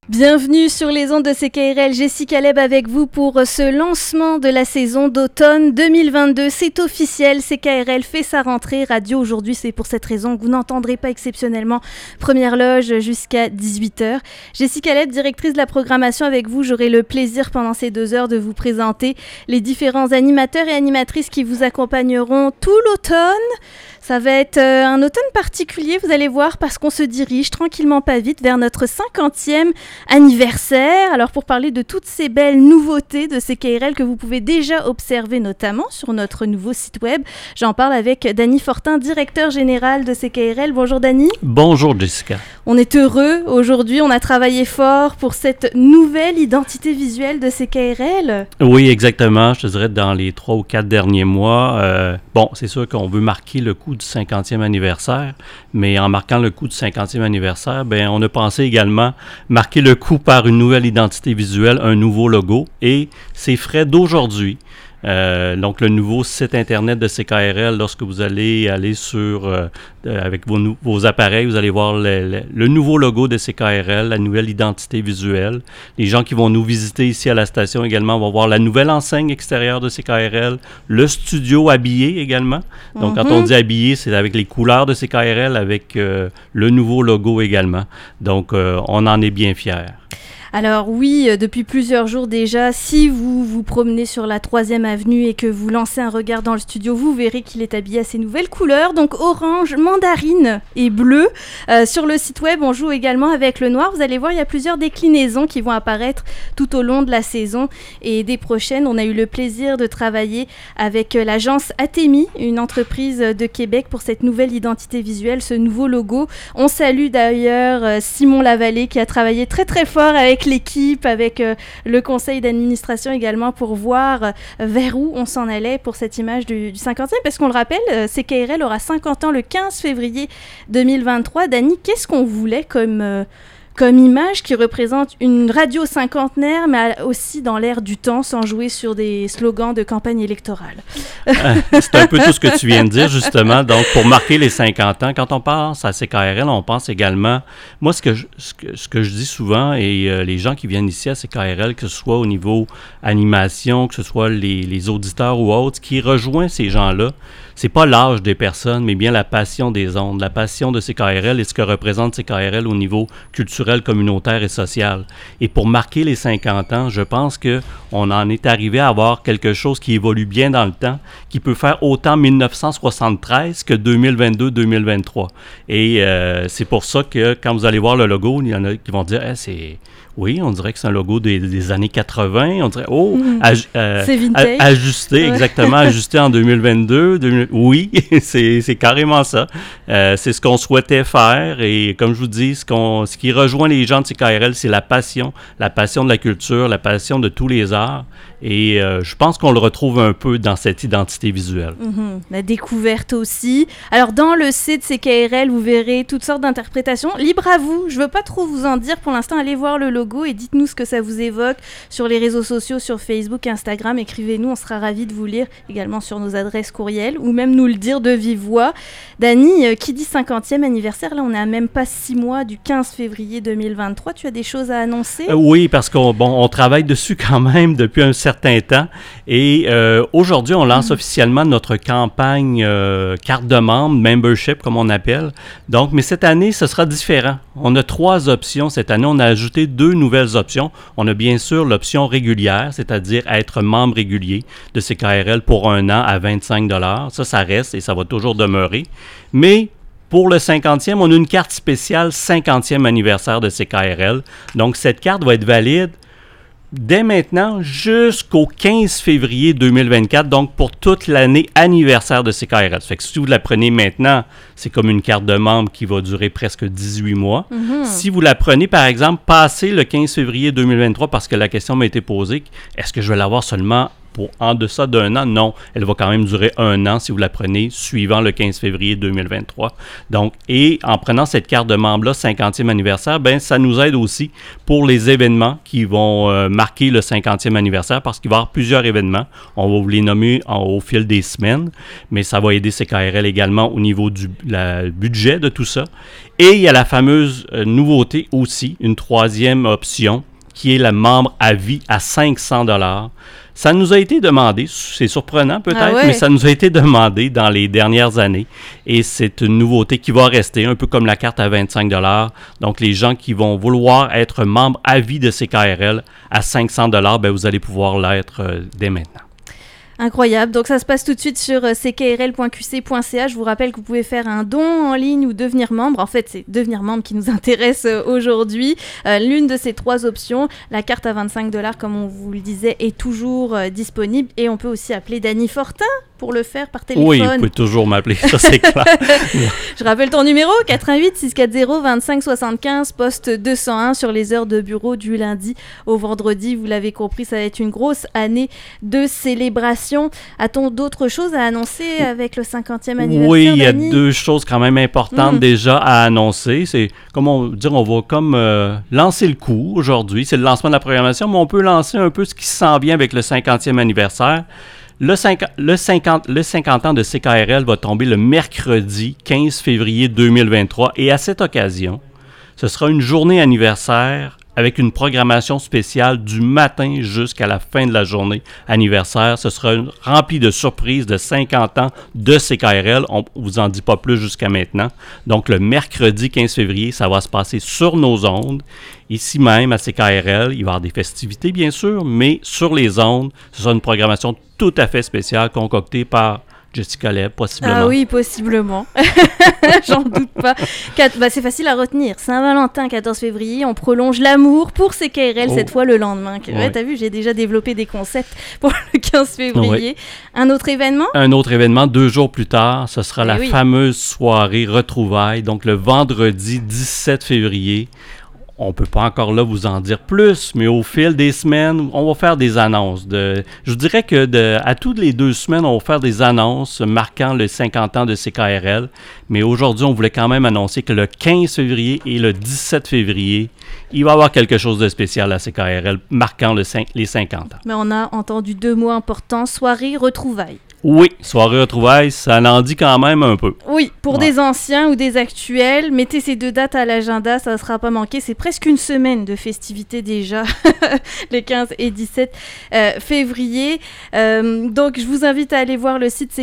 Bienvenue sur les ondes de CKRL, Jessica Leb avec vous pour ce lancement de la saison d'automne 2022. C'est officiel, CKRL fait sa rentrée radio aujourd'hui, c'est pour cette raison que vous n'entendrez pas exceptionnellement Première Loge jusqu'à 18h. Jessica Leb, directrice de la programmation avec vous, j'aurai le plaisir pendant ces 2 heures de vous présenter les différents animateurs et animatrices qui vous accompagneront tout l'automne. Ça va être un automne particulier, vous allez voir, parce qu'on se dirige tranquillement pas vite vers notre 50e anniversaire. Alors pour parler de toutes ces belles nouveautés de CKRL que vous pouvez déjà observer notamment sur notre nouveau site web, j'en parle avec Dany Fortin, directeur général de CKRL. Bonjour Dany. Bonjour Jessica. On est heureux aujourd'hui, on a travaillé fort pour cette nouvelle identité visuelle de CKRL. Oui, exactement. Je te dirais dans les 3 ou 4 derniers mois, c'est sûr qu'on veut marquer le coup du 50e anniversaire, mais en marquant le coup du 50e anniversaire, on a pensé également marquer le coup par une nouvelle identité visuelle, un nouveau logo, et c'est frais d'aujourd'hui. Donc, le nouveau site Internet de CKRL, lorsque vous allez sur, avec vos appareils, vous allez voir le nouveau logo de CKRL, la nouvelle identité visuelle. Les gens qui vont nous visiter ici à la station également vont voir la nouvelle enseigne extérieure de CKRL, le studio habillé également. Donc, quand on dit habillé, c'est avec les couleurs de CKRL, avec le nouveau logo également. Donc, on en est bien fiers. Alors oui, depuis plusieurs jours déjà, si vous vous promenez sur la 3e avenue et que vous lancez un regard dans le studio, vous verrez qu'il est habillé à ses nouvelles couleurs, donc orange, mandarine et bleu. Sur le site web, on joue également avec le noir. Vous allez voir, il y a plusieurs déclinaisons qui vont apparaître tout au long de la saison et des prochaines. On a eu le plaisir de travailler avec l'agence Atemi, une entreprise de Québec, pour cette nouvelle identité visuelle, ce nouveau logo. On salue d'ailleurs Simon Lavallée qui a travaillé très très fort avec l'équipe, avec le conseil d'administration également pour voir vers où on s'en allait pour cette image du 50e, parce qu'on le rappelle, CKRL aura 50 ans le 15 février 2023. Dany, qu'est-ce qu'on voulait comme image qui représente une radio cinquantenaire, mais aussi dans l'air du temps, sans jouer sur des slogans de campagne électorale? C'est un peu tout ce que tu viens de dire, justement. Donc, pour marquer les 50 ans, quand on pense à CKRL, on pense également... Moi, ce que je dis souvent, et les gens qui viennent ici à CKRL, que ce soit au niveau animation, que ce soit les auditeurs ou autres, qui rejoignent ces gens-là, c'est pas l'âge des personnes, mais bien la passion des ondes, la passion de CKRL et ce que représente CKRL au niveau culturel, communautaire et social. Et pour marquer les 50 ans, je pense qu'on en est arrivé à avoir quelque chose qui évolue bien dans le temps, qui peut faire autant 1973 que 2022-2023. Et c'est pour ça que quand vous allez voir le logo, il y en a qui vont dire oui, on dirait que c'est un logo des années 80. On dirait, c'est vintage. Ajusté, exactement, ajusté en 2022. Oui, c'est carrément ça. C'est ce qu'on souhaitait faire. Et comme je vous dis, ce qui rejoint les gens de CKRL, c'est la passion de la culture, la passion de tous les arts. Et je pense qu'on le retrouve un peu dans cette identité visuelle. La découverte aussi. Alors, dans le site CKRL, vous verrez toutes sortes d'interprétations. Libre à vous. Je ne veux pas trop vous en dire pour l'instant. Allez voir le logo et dites-nous ce que ça vous évoque sur les réseaux sociaux, sur Facebook, Instagram. Écrivez-nous, on sera ravis de vous lire également sur nos adresses courriel ou même nous le dire de vive voix. Dany, qui dit 50e anniversaire, là on n'est à même pas 6 mois du 15 février 2023. Tu as des choses à annoncer? Oui, parce qu'on travaille dessus quand même depuis un certain temps et aujourd'hui on lance officiellement notre campagne carte de membre, membership comme on appelle. Donc, mais cette année, ce sera différent. On a 3 options cette année. On a ajouté 2 nouvelles options. On a bien sûr l'option régulière, c'est-à-dire être membre régulier de CKRL pour 1 an à 25 $. Ça reste et ça va toujours demeurer. Mais pour le 50e, on a une carte spéciale 50e anniversaire de CKRL. Donc, cette carte va être valide dès maintenant jusqu'au 15 février 2024, donc pour toute l'année anniversaire de CKRL. Ça fait que si vous la prenez maintenant, c'est comme une carte de membre qui va durer presque 18 mois. Si vous la prenez, par exemple, passé le 15 février 2023, parce que la question m'a été posée, est-ce que je vais l'avoir seulement pour en deçà d'un an. Non, elle va quand même durer un an si vous la prenez suivant le 15 février 2023. Donc, et en prenant cette carte de membre-là, 50e anniversaire, ben ça nous aide aussi pour les événements qui vont marquer le 50e anniversaire parce qu'il va y avoir plusieurs événements. On va vous les nommer au fil des semaines, mais ça va aider CKRL également au niveau du budget de tout ça. Et il y a la fameuse nouveauté aussi, une troisième option, qui est le membre à vie à 500 $. Ça nous a été demandé, c'est surprenant peut-être, mais ça nous a été demandé dans les dernières années. Et c'est une nouveauté qui va rester, un peu comme la carte à 25 $. Donc, les gens qui vont vouloir être membres à vie de CKRL à 500 $, ben, vous allez pouvoir l'être dès maintenant. Incroyable. Donc ça se passe tout de suite sur ckrl.qc.ca. Je vous rappelle que vous pouvez faire un don en ligne ou devenir membre. En fait, c'est devenir membre qui nous intéresse aujourd'hui. L'une de ces trois options, la carte à 25 $, comme on vous le disait, est toujours disponible. Et on peut aussi appeler Dany Fortin pour le faire par téléphone. Oui, vous pouvez toujours m'appeler, ça c'est clair. Je rappelle ton numéro, 88 640 25 75, poste 201 sur les heures de bureau du lundi au vendredi. Vous l'avez compris, ça va être une grosse année de célébration. A-t-on d'autres choses à annoncer avec le 50e anniversaire? Oui, il y a deux choses quand même importantes déjà à annoncer. C'est, on va comme lancer le coup aujourd'hui. C'est le lancement de la programmation, mais on peut lancer un peu ce qui s'en vient avec le 50e anniversaire. Le 50 ans de CKRL va tomber le mercredi 15 février 2023 et à cette occasion, ce sera une journée anniversaire avec une programmation spéciale du matin jusqu'à la fin de la journée anniversaire. Ce sera rempli de surprises de 50 ans de CKRL. On ne vous en dit pas plus jusqu'à maintenant. Donc, le mercredi 15 février, ça va se passer sur nos ondes. Ici même, à CKRL, il va y avoir des festivités, bien sûr, mais sur les ondes, ce sera une programmation tout à fait spéciale concoctée par Jessica Leb, possiblement. Ah oui, possiblement. J'en doute pas. C'est facile à retenir. Saint-Valentin, 14 février, on prolonge l'amour pour CKRL cette fois le lendemain. Ouais, t'as vu, j'ai déjà développé des concepts pour le 15 février. Un autre événement? Un autre événement, 2 jours plus tard, ce sera la fameuse soirée retrouvailles, donc le vendredi 17 février. On ne peut pas encore là vous en dire plus, mais au fil des semaines, on va faire des annonces. Je dirais que à toutes les 2 semaines, on va faire des annonces marquant le 50 ans de CKRL. Mais aujourd'hui, on voulait quand même annoncer que le 15 février et le 17 février, il va y avoir quelque chose de spécial à CKRL marquant les 50 ans. Mais on a entendu 2 mots importants, soirée retrouvailles. Oui, soirée retrouvailles, ça en dit quand même un peu. Oui, pour des anciens ou des actuels, mettez ces 2 dates à l'agenda, ça ne sera pas manqué. C'est presque une semaine de festivités déjà, les 15 et 17 février. Donc, je vous invite à aller voir le site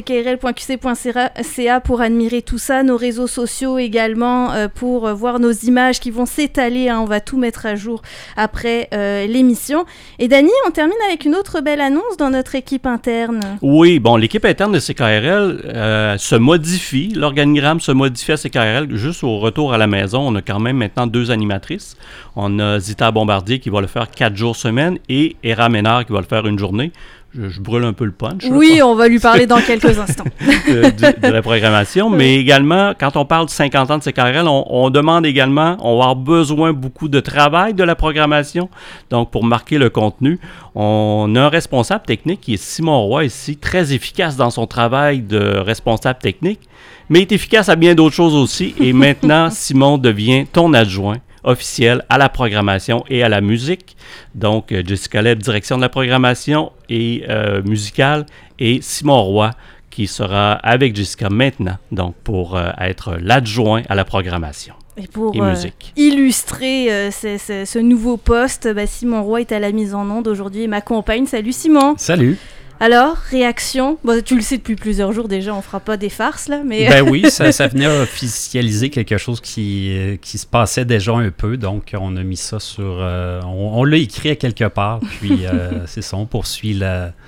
ckrl.qc.ca pour admirer tout ça, nos réseaux sociaux également, pour voir nos images qui vont s'étaler. On va tout mettre à jour après l'émission. Et Dany, on termine avec une autre belle annonce dans notre équipe interne. Oui, bon, l'équipe interne de CKRL se modifie, l'organigramme se modifie à CKRL juste au retour à la maison. On a quand même maintenant 2 animatrices. On a Zita Bombardier qui va le faire 4 jours semaine et Héra Ménard qui va le faire une journée. Je brûle un peu le punch. Oui, on va lui parler dans quelques instants. de la programmation, mais également, quand on parle de 50 ans de CKRL, on demande également, on va avoir besoin beaucoup de travail de la programmation. Donc, pour marquer le contenu, on a un responsable technique qui est Simon Roy ici, très efficace dans son travail de responsable technique, mais est efficace à bien d'autres choses aussi. Et maintenant, Simon devient ton adjoint officiel à la programmation et à la musique. Donc, Jessica Leb, direction de la programmation et musicale, et Simon Roy, qui sera avec Jessica maintenant, donc pour être l'adjoint à la programmation. Et pour illustrer ce nouveau poste, Simon Roy est à la mise en onde aujourd'hui et m'accompagne. Salut Simon. Salut. Alors, réaction? Bon, tu le sais depuis plusieurs jours déjà, on fera pas des farces là, mais... Ben oui, ça venait officialiser quelque chose qui se passait déjà un peu, donc on a mis ça sur... on l'a écrit à quelque part, puis c'est ça, on poursuit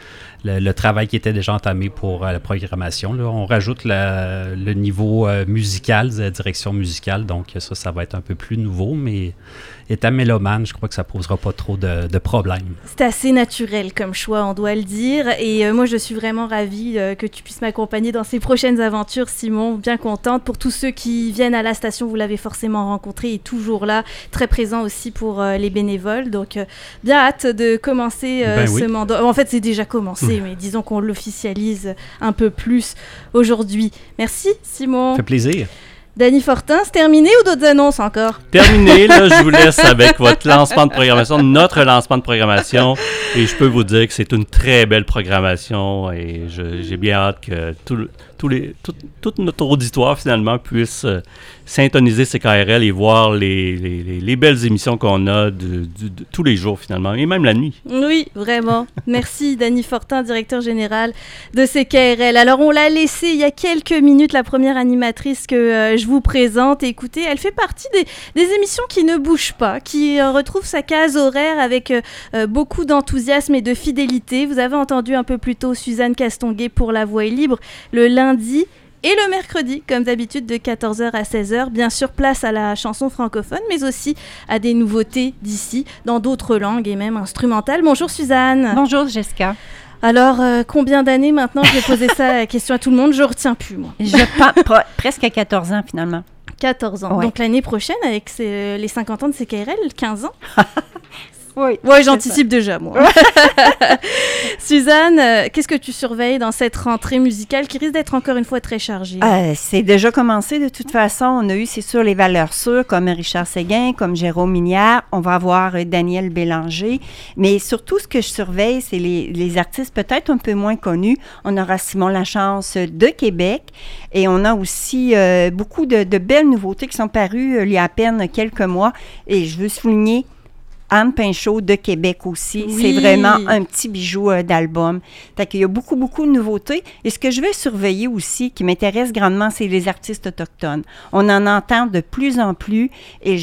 le travail qui était déjà entamé pour la programmation. Là, on rajoute le niveau musical, la direction musicale, donc ça va être un peu plus nouveau, mais étant mélomane, je crois que ça ne posera pas trop de problèmes. C'est assez naturel comme choix, on doit le dire, et moi je suis vraiment ravie que tu puisses m'accompagner dans ces prochaines aventures, Simon, bien contente. Pour tous ceux qui viennent à la station, vous l'avez forcément rencontré, il est toujours là, très présent aussi pour les bénévoles, donc bien hâte de commencer ce mandat. En fait, c'est déjà commencé. annoncé, mais disons qu'on l'officialise un peu plus aujourd'hui. Merci, Simon. Ça fait plaisir. Dany Fortin, c'est terminé ou d'autres annonces encore? Terminé, là, je vous laisse avec votre lancement de programmation, notre lancement de programmation, et je peux vous dire que c'est une très belle programmation, et j'ai bien hâte que tout notre auditoire, finalement, puisse syntoniser CKRL et voir les belles émissions qu'on a de tous les jours, finalement, et même la nuit. Oui, vraiment. Merci, Dany Fortin, directeur général de CKRL. Alors, on l'a laissé il y a quelques minutes, la première animatrice que je vous présente. Écoutez, elle fait partie des émissions qui ne bougent pas, qui retrouvent sa case horaire avec beaucoup d'enthousiasme et de fidélité. Vous avez entendu un peu plus tôt Suzanne Castonguay pour La Voix est libre, le lundi et le mercredi, comme d'habitude, de 14h à 16h. Bien sûr, place à la chanson francophone, mais aussi à des nouveautés d'ici, dans d'autres langues et même instrumentales. Bonjour Suzanne. Bonjour Jessica. Alors, combien d'années maintenant? Je vais poser ça la question à tout le monde. Je retiens plus, moi. Presque à 14 ans, finalement. 14 ans. Ouais. Donc, l'année prochaine, avec les 50 ans de CKRL, 15 ans. Oui, j'anticipe déjà, moi. Suzanne, qu'est-ce que tu surveilles dans cette rentrée musicale qui risque d'être encore une fois très chargée? C'est déjà commencé de toute façon. On a eu, c'est sûr, les valeurs sûres comme Richard Séguin, comme Jérôme Minière. On va avoir Daniel Bélanger. Mais surtout, ce que je surveille, c'est les artistes peut-être un peu moins connus. On aura Simon Lachance de Québec. Et on a aussi beaucoup de belles nouveautés qui sont parues il y a à peine quelques mois. Et je veux souligner Anne Pinchot de Québec aussi. Oui. C'est vraiment un petit bijou d'album. Fait qu'il y a beaucoup, beaucoup de nouveautés. Et ce que je vais surveiller aussi, qui m'intéresse grandement, c'est les artistes autochtones. On en entend de plus en plus et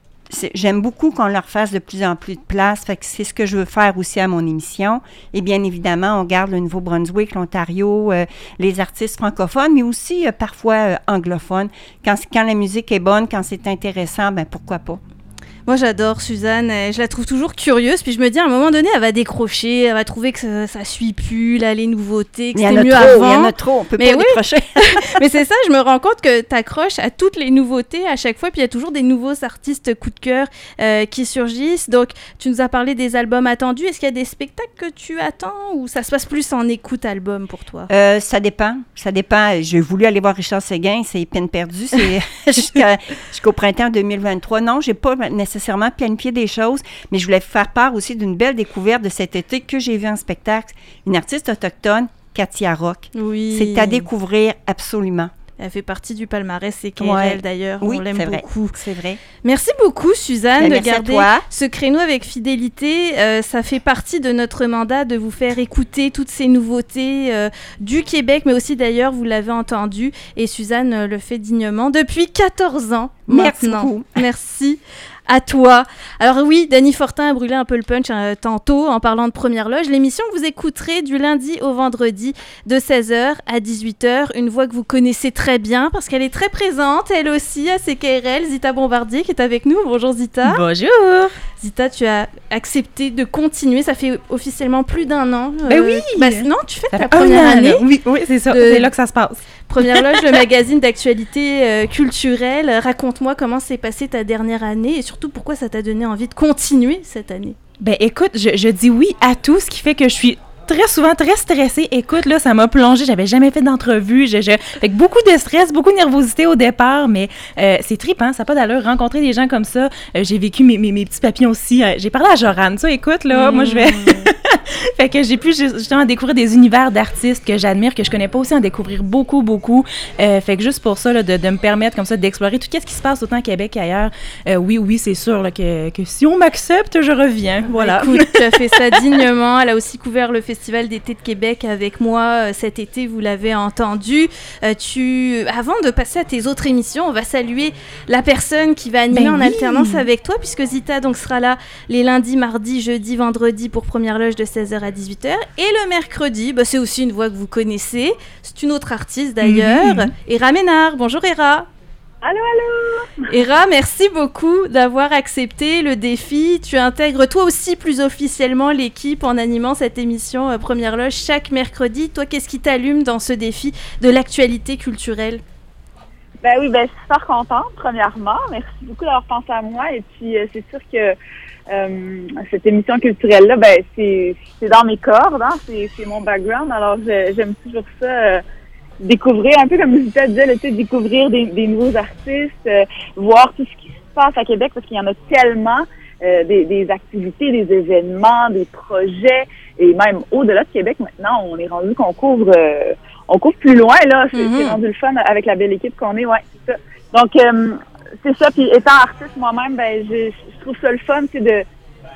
j'aime beaucoup qu'on leur fasse de plus en plus de place. Fait que c'est ce que je veux faire aussi à mon émission. Et bien évidemment, on garde le Nouveau-Brunswick, l'Ontario, les artistes francophones, mais aussi parfois anglophones. Quand la musique est bonne, quand c'est intéressant, ben pourquoi pas? Moi, j'adore Suzanne. Je la trouve toujours curieuse. Puis je me dis, à un moment donné, elle va décrocher. Elle va trouver que ça suit plus, là, les nouveautés, que c'était mieux avant. Il y en a trop. On peut Mais pas décrocher. Mais c'est ça, je me rends compte que tu accroches à toutes les nouveautés à chaque fois. Puis il y a toujours des nouveaux artistes coup de cœur qui surgissent. Donc, tu nous as parlé des albums attendus. Est-ce qu'il y a des spectacles que tu attends ou ça se passe plus en écoute album pour toi? Ça dépend. J'ai voulu aller voir Richard Séguin. C'est peine perdue. C'est jusqu'au printemps 2023. Non, j'ai pas nécessairement planifié des choses, mais je voulais faire part aussi d'une belle découverte de cet été que j'ai vu en spectacle. Une artiste autochtone, Katia Rock. Oui. C'est à découvrir absolument. Elle fait partie du palmarès CKRL d'ailleurs. Oui, on l'aime beaucoup. C'est vrai. Merci beaucoup Suzanne de garder à toi. ce créneau avec fidélité. Ça fait partie de notre mandat de vous faire écouter toutes ces nouveautés du Québec, mais aussi d'ailleurs, vous l'avez entendu, et Suzanne le fait dignement depuis 14 ans Merci maintenant. beaucoup. Merci à toi. Alors oui, Dany Fortin a brûlé un peu le punch tantôt en parlant de Première Loge. L'émission que vous écouterez du lundi au vendredi de 16h à 18h. Une voix que vous connaissez très bien parce qu'elle est très présente, elle aussi, à CKRL. Zita Bombardier qui est avec nous. Bonjour Zita. Bonjour. Zita, tu as accepté de continuer. Ça fait officiellement plus d'1 an. Ben oui. Non, tu fais ta Ça fait première un an, année. là. Oui, c'est ça. C'est là que ça se passe. Première Loge, le magazine d'actualité culturelle. Raconte-moi comment s'est passée ta dernière année et surtout pourquoi ça t'a donné envie de continuer cette année. Ben écoute, je dis oui à tout, ce qui fait que je suis très souvent très stressée. Écoute, là, ça m'a plongée. J'avais jamais fait d'entrevue. Fait que beaucoup de stress, beaucoup de nervosité au départ, mais c'est trippant. Ça n'a pas d'allure. Rencontrer des gens comme ça. J'ai vécu mes petits papillons aussi. J'ai parlé à Joran. Ça, écoute, là, moi, je vais... Fait que j'ai pu justement découvrir des univers d'artistes que j'admire, que je connais pas aussi, en découvrir beaucoup, beaucoup. Fait que juste pour ça, là, de me permettre comme ça d'explorer tout ce qui se passe autant au Québec qu'ailleurs. Oui, c'est sûr là, que si on m'accepte, je reviens. Voilà. Écoute, tu as fait ça dignement. Elle a aussi couvert le Festival d'été de Québec avec moi cet été, vous l'avez entendu. Avant de passer à tes autres émissions, on va saluer la personne qui va animer en alternance avec toi, puisque Zita donc sera là les lundis, mardis, jeudis, vendredis pour Première Loge de 16h à 18h. Et le mercredi, c'est aussi une voix que vous connaissez. C'est une autre artiste d'ailleurs, Héra Ménard. Bonjour Héra. Allô. Héra, merci beaucoup d'avoir accepté le défi. Tu intègres toi aussi plus officiellement l'équipe en animant cette émission Première Loge chaque mercredi. Toi, qu'est-ce qui t'allume dans ce défi de l'actualité culturelle? Ben oui, je suis super contente, premièrement. Merci beaucoup d'avoir pensé à moi. Et puis, c'est sûr que cette émission culturelle-là, c'est dans mes cordes, hein, c'est mon background. Alors, j'aime toujours ça, découvrir, un peu comme Zita disait, découvrir des nouveaux artistes, voir tout ce qui se passe à Québec, parce qu'il y en a tellement, des activités, des événements, des projets, et même au-delà de Québec, maintenant, on est rendu qu'on couvre plus loin, là. C'est rendu le fun avec la belle équipe qu'on est, ouais, c'est ça. Donc, c'est ça. Puis, étant artiste moi-même, je trouve ça le fun, c'est de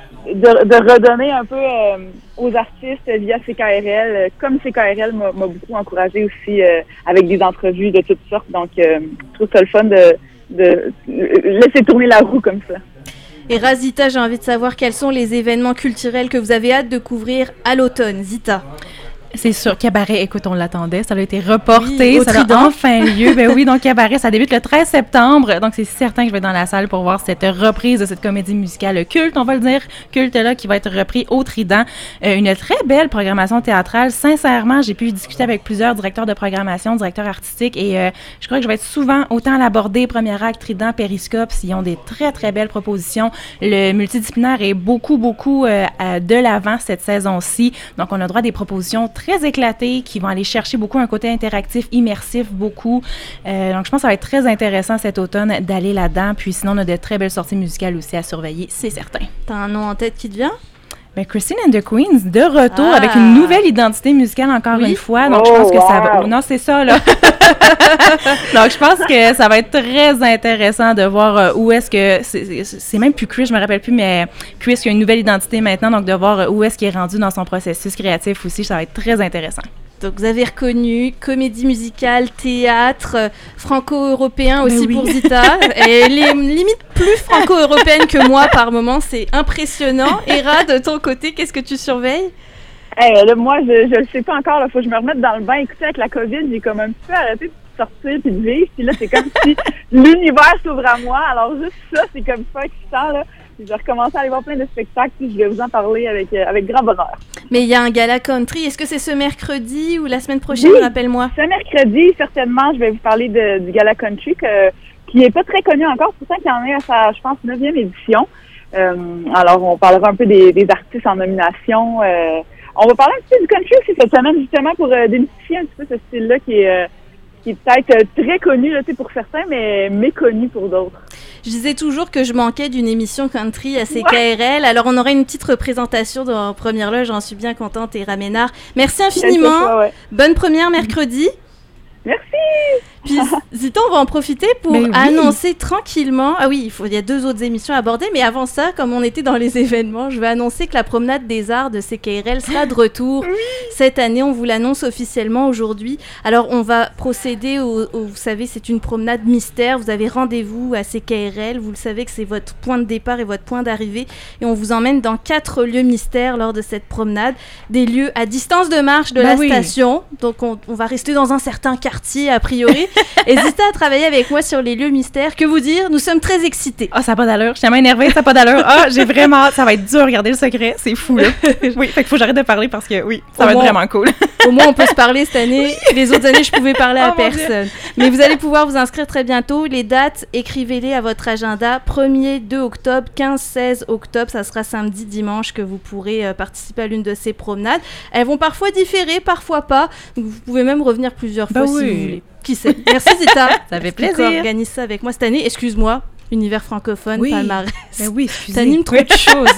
redonner un peu aux artistes via CKRL, comme CKRL m'a beaucoup encouragé aussi avec des entrevues de toutes sortes. Donc, je trouve ça le fun de laisser tourner la roue comme ça. Et Zita, j'ai envie de savoir quels sont les événements culturels que vous avez hâte de couvrir à l'automne. Zita. C'est sûr, Cabaret, écoute, on l'attendait, ça a été reporté, oui, au ça Trident. a enfin lieu. Ben oui, donc Cabaret, ça débute le 13 septembre, donc c'est certain que je vais être dans la salle pour voir cette reprise de cette comédie musicale culte, on va le dire, culte-là, qui va être repris au Trident. Une très belle programmation théâtrale. Sincèrement, j'ai pu discuter avec plusieurs directeurs de programmation, directeurs artistiques, et je crois que je vais être souvent autant à l'aborder, premier acte, Trident, Périscope, s'ils ont des très, très belles propositions. Le multidisciplinaire est beaucoup de l'avant cette saison-ci, donc on a droit à des propositions très éclatées qui vont aller chercher beaucoup un côté interactif, immersif, beaucoup. Donc, je pense que ça va être très intéressant cet automne d'aller là-dedans. Puis sinon, on a de très belles sorties musicales aussi à surveiller, c'est certain. T'as un nom en tête qui te vient? Ben, Christine and the Queens, de retour avec une nouvelle identité musicale encore une fois. Donc, je pense que ça va... Non, c'est ça, là. Donc, je pense que ça va être très intéressant de voir où est-ce que... C'est même plus Chris, je me rappelle plus, mais Chris qui a une nouvelle identité maintenant. Donc, de voir où est-ce qu'il est rendu dans son processus créatif aussi, ça va être très intéressant. Donc, vous avez reconnu comédie musicale, théâtre, franco-européen aussi pour Zita. Et les limites plus franco-européennes que moi par moment, c'est impressionnant. Héra, de ton côté, qu'est-ce que tu surveilles? Là, moi, je le sais pas encore. Il faut que je me remette dans le bain. Écoutez, avec la COVID, j'ai comme un petit peu arrêté de sortir puis de vivre. Puis là, c'est comme si l'univers s'ouvre à moi. Alors, juste ça, c'est comme ça excitant, là. Je vais recommencer à aller voir plein de spectacles, puis je vais vous en parler avec grand bonheur. Mais il y a un gala country. Est-ce que c'est ce mercredi ou la semaine prochaine? Oui, rappelle-moi. Ce mercredi, certainement, je vais vous parler du gala country qui n'est pas très connu encore, pourtant qu'il y en est à sa, je pense, 9e édition. Alors, on parlera un peu des artistes en nomination. On va parler un petit peu du country aussi cette semaine, justement, pour démystifier un petit peu ce style-là qui est peut-être très connu là, pour certains, mais méconnu pour d'autres. Je disais toujours que je manquais d'une émission country à CKRL. Alors, on aurait une petite représentation dans Première Loge. J'en suis bien contente, Héra Ménard. Merci infiniment. Bonne première mercredi. Merci. Puis, Zita, on va en profiter pour annoncer tranquillement... Ah oui, il y a 2 autres émissions à aborder, mais avant ça, comme on était dans les événements, je vais annoncer que la promenade des arts de CKRL sera de retour cette année. On vous l'annonce officiellement aujourd'hui. Alors, on va procéder vous savez, c'est une promenade mystère. Vous avez rendez-vous à CKRL. Vous le savez que c'est votre point de départ et votre point d'arrivée. Et on vous emmène dans 4 lieux mystères lors de cette promenade. Des lieux à distance de marche de la station. Donc, on va rester dans un certain quartier, a priori. Et Zita a travaillé avec moi sur les lieux mystères. Que vous dire? Nous sommes très excités. Ah, ça n'a pas d'allure. Je suis tellement énervée, ça n'a pas d'allure. Ah, j'ai vraiment... Ça va être dur à regarder le secret. C'est fou, là. Oui, fait qu'il faut que j'arrête de parler parce que, ça va être vraiment cool. Au moins, on peut se parler cette année. Les autres années, je pouvais parler à personne. Mais vous allez pouvoir vous inscrire très bientôt. Les dates, écrivez-les à votre agenda. 1er, 2 octobre, 15, 16 octobre. Ça sera samedi, dimanche que vous pourrez participer à l'une de ces promenades. Elles vont parfois différer, parfois pas. Donc, vous pouvez même revenir plusieurs fois si vous voulez. Qui sait? Merci Zita. Ça fait plaisir. Tu organises ça avec moi cette année. Excuse-moi. Univers francophone, palmarès. Mais oui, excusez. T'animes trop de choses.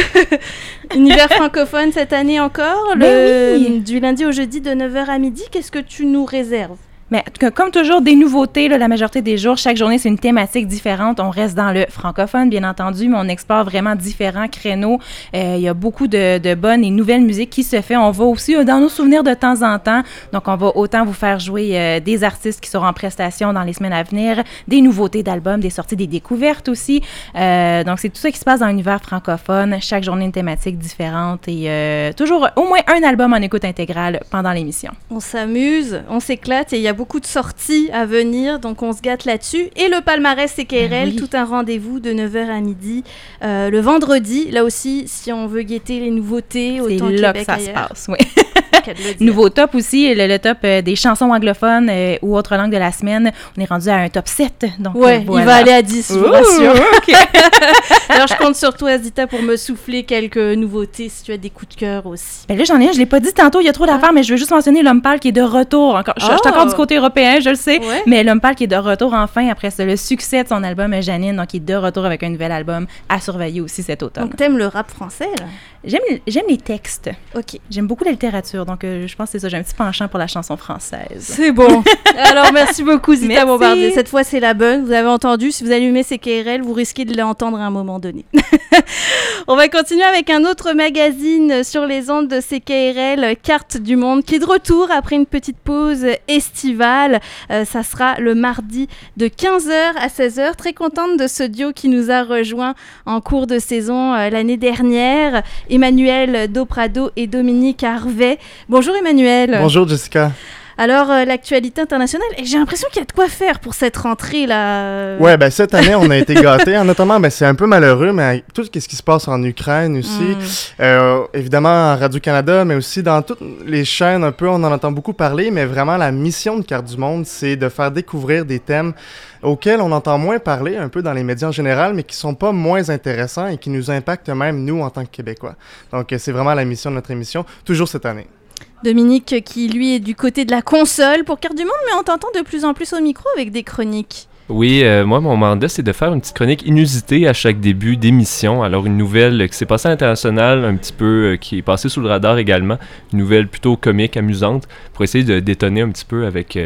Univers francophone cette année encore, du lundi au jeudi de 9h à midi. Qu'est-ce que tu nous réserves? Mais comme toujours, des nouveautés, là, la majorité des jours. Chaque journée, c'est une thématique différente. On reste dans le francophone, bien entendu, mais on explore vraiment différents créneaux. Il y a beaucoup de bonnes et nouvelles musiques qui se font. On va aussi dans nos souvenirs de temps en temps. Donc, on va autant vous faire jouer des artistes qui seront en prestation dans les semaines à venir, des nouveautés d'albums, des sorties, des découvertes aussi. Donc, c'est tout ça qui se passe dans l'univers francophone. Chaque journée, une thématique différente et toujours au moins un album en écoute intégrale pendant l'émission. On s'amuse, on s'éclate et il y a beaucoup de sorties à venir, donc on se gâte là-dessus. Et le palmarès CKRL, tout un rendez-vous de 9h à midi. Le vendredi, là aussi, si on veut guetter les nouveautés, autant c'est là Québec que ça ailleurs. se passe, oui. Qu'à de le dire. Nouveau top aussi, le top des chansons anglophones ou autres langues de la semaine. On est rendu à un top 7. Donc, Ouais, voilà. il va aller à 10, je vous Ouh, rassure. OK. Alors, je compte sur toi, Zita, pour me souffler quelques nouveautés, si tu as des coups de cœur aussi. Ben là, j'en ai un, je l'ai pas dit tantôt, il y a trop d'affaires, mais je veux juste mentionner L'Homme pâle qui est de retour. Encore, je suis encore du côté européen, je le sais, Ouais. mais L'Homme pâle qui est de retour enfin après le succès de son album Janine, donc il est de retour avec un nouvel album à surveiller aussi cet automne. Donc, t'aimes le rap français, là? J'aime les textes. Ok. J'aime beaucoup la littérature, donc je pense que c'est ça, j'ai un petit penchant pour la chanson française. C'est bon. Alors, merci beaucoup, Zita Merci. Bombardier. Cette fois, c'est la bonne. Vous avez entendu. Si vous allumez CKRL, vous risquez de l'entendre à un moment donné. On va continuer avec un autre magazine sur les ondes de CKRL, Carte du Monde, qui est de retour après une petite pause estivale. Ça sera le mardi de 15h à 16h. Très contente de ce duo qui nous a rejoints en cours de saison l'année dernière. Emmanuel Doprado et Dominique Harvet. Bonjour Emmanuel. Bonjour Jessica. Alors, l'actualité internationale, et j'ai l'impression qu'il y a de quoi faire pour cette rentrée-là. Ouais, ben cette année, on a été gâtés. Notamment, ben, c'est un peu malheureux, mais avec tout ce qui se passe en Ukraine aussi. Évidemment, à Radio-Canada, mais aussi dans toutes les chaînes, un peu, on en entend beaucoup parler, mais vraiment, la mission de Carte du Monde, c'est de faire découvrir des thèmes auxquels on entend moins parler, un peu dans les médias en général, mais qui sont pas moins intéressants et qui nous impactent même, nous, en tant que Québécois. Donc, c'est vraiment la mission de notre émission, toujours cette année. Dominique, qui lui est du côté de la console pour Carte du Monde, mais on t'entend de plus en plus au micro avec des chroniques. Oui, moi, mon mandat, c'est de faire une petite chronique inusitée à chaque début d'émission. Alors, une nouvelle qui s'est passée à l'international, un petit peu, qui est passée sous le radar également. Une nouvelle plutôt comique, amusante, pour essayer de détonner un petit peu avec...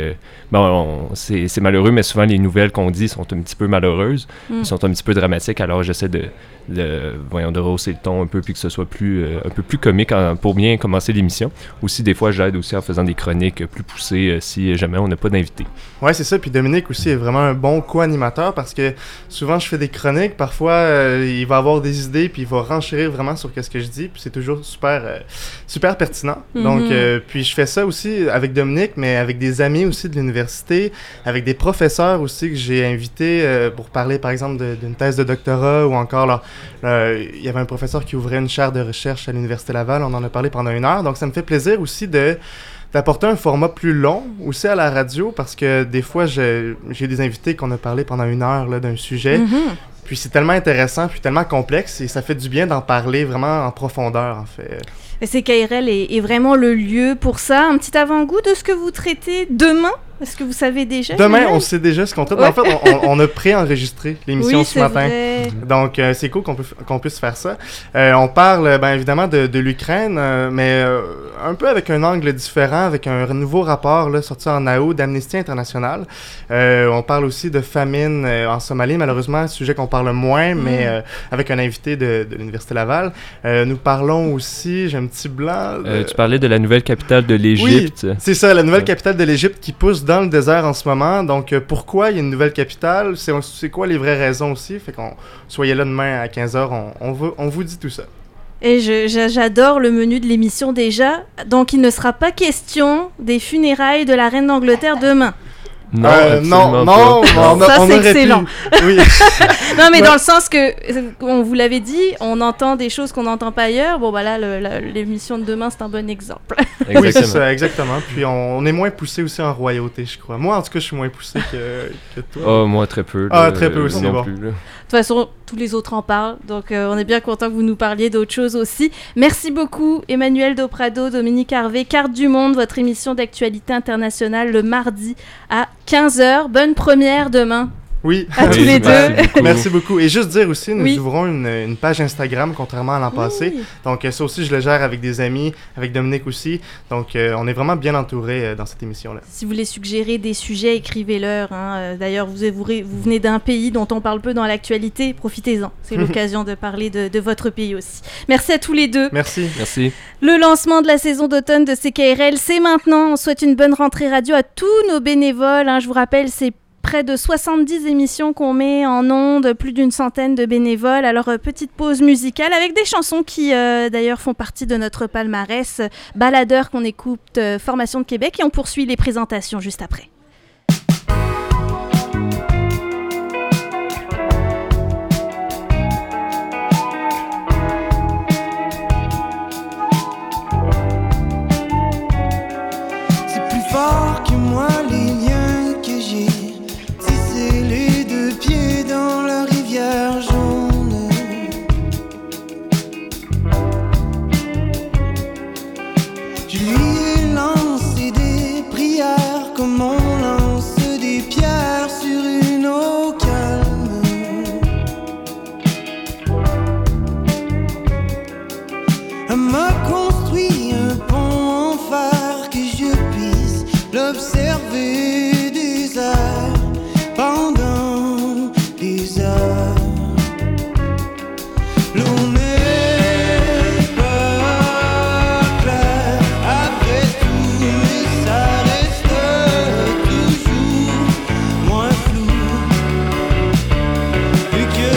c'est malheureux, mais souvent, les nouvelles qu'on dit sont un petit peu malheureuses, sont un petit peu dramatiques. Alors, j'essaie de rehausser le ton un peu, puis que ce soit un peu plus comique pour bien commencer l'émission. Aussi, des fois, j'aide aussi en faisant des chroniques plus poussées si jamais on n'a pas d'invité. Ouais, c'est ça. Puis Dominique aussi est vraiment un bon co-animateur parce que souvent je fais des chroniques, parfois il va avoir des idées puis il va renchérir vraiment sur ce que je dis, puis c'est toujours super pertinent. Donc puis je fais ça aussi avec Dominique, mais avec des amis aussi de l'université, avec des professeurs aussi que j'ai invités pour parler par exemple d'une thèse de doctorat, ou encore il y avait un professeur qui ouvrait une chaire de recherche à l'Université Laval, on en a parlé pendant 1 heure, donc ça me fait plaisir aussi d'apporter un format plus long aussi à la radio, parce que des fois, j'ai des invités qu'on a parlé pendant 1 heure là, d'un sujet, puis c'est tellement intéressant, puis tellement complexe, et ça fait du bien d'en parler vraiment en profondeur, en fait. Et CKRL est vraiment le lieu pour ça. Un petit avant-goût de ce que vous traitez demain? Est-ce que vous savez déjà? Demain, on sait déjà ce qu'on traite. Ouais. En fait, on a pré-enregistré l'émission ce matin. Vrai. Donc, c'est cool qu'on puisse faire ça. On parle, bien évidemment, de l'Ukraine, mais un peu avec un angle différent, avec un nouveau rapport là, sorti en août d'Amnesty International. On parle aussi de famine en Somalie, malheureusement, un sujet qu'on parle moins, mais avec un invité de l'Université Laval. Nous parlons aussi, j'ai un petit blanc... Tu parlais de la nouvelle capitale de l'Égypte. Oui, c'est ça, la nouvelle capitale de l'Égypte qui pousse dans le désert en ce moment. Donc, pourquoi il y a une nouvelle capitale? C'est quoi les vraies raisons aussi? Fait qu'on soyez là demain à 15h, on vous dit tout ça. Et j'adore le menu de l'émission déjà. Donc, il ne sera pas question des funérailles de la reine d'Angleterre demain. Non, Ça, c'est excellent. Oui. Non, mais dans le sens que, on vous l'avait dit, on entend des choses qu'on n'entend pas ailleurs. Bon, bah là, l'émission de demain, c'est un bon exemple. Oui, c'est ça, exactement. Puis on est moins poussé aussi en royauté, je crois. Moi, en tout cas, je suis moins poussé que toi. Oh, moi, très peu. Très peu aussi, non bon. Plus, De toute façon, tous les autres en parlent, donc on est bien content que vous nous parliez d'autres choses aussi. Merci beaucoup, Emmanuel Doprado, Dominique Harvet, Carte du Monde, votre émission d'actualité internationale le mardi à 15h. Bonne première demain. Oui, à tous les deux. Merci beaucoup. Et juste dire aussi, nous ouvrons une page Instagram, contrairement à l'an passé. Donc ça aussi, je le gère avec des amis, avec Dominique aussi. Donc on est vraiment bien entourés dans cette émission-là. Si vous voulez suggérer des sujets, écrivez-leur. Hein. D'ailleurs, vous venez d'un pays dont on parle peu dans l'actualité. Profitez-en. C'est l'occasion de parler de votre pays aussi. Merci à tous les deux. Merci. Merci. Le lancement de la saison d'automne de CKRL, c'est maintenant. On souhaite une bonne rentrée radio à tous nos bénévoles. Hein. Je vous rappelle, c'est près de 70 émissions qu'on met en ondes, plus d'une centaine de bénévoles. Alors, petite pause musicale avec des chansons qui, d'ailleurs, font partie de notre palmarès. Baladeur qu'on écoute, Formation de Québec, et on poursuit les présentations juste après. gravé des heures pendant des heures. L'eau n'est pas claire après tout, mais ça reste toujours moins flou. Et que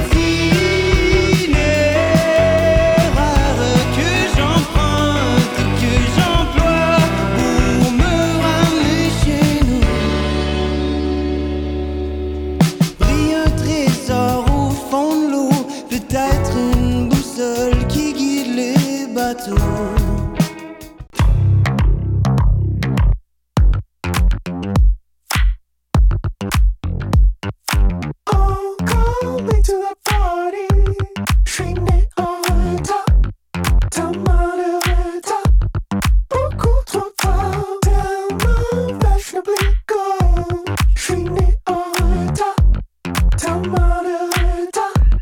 l'itinéraire que j'emprunte, que j'emploie pour me ramener chez nous, brille un trésor au fond de l'eau, peut-être une boussole qui guide les bateaux. Oh, call me to the party, train it on top, Tamarata, beaucoup trop fort, tellement fashionably gold, train it on top, Tamarata.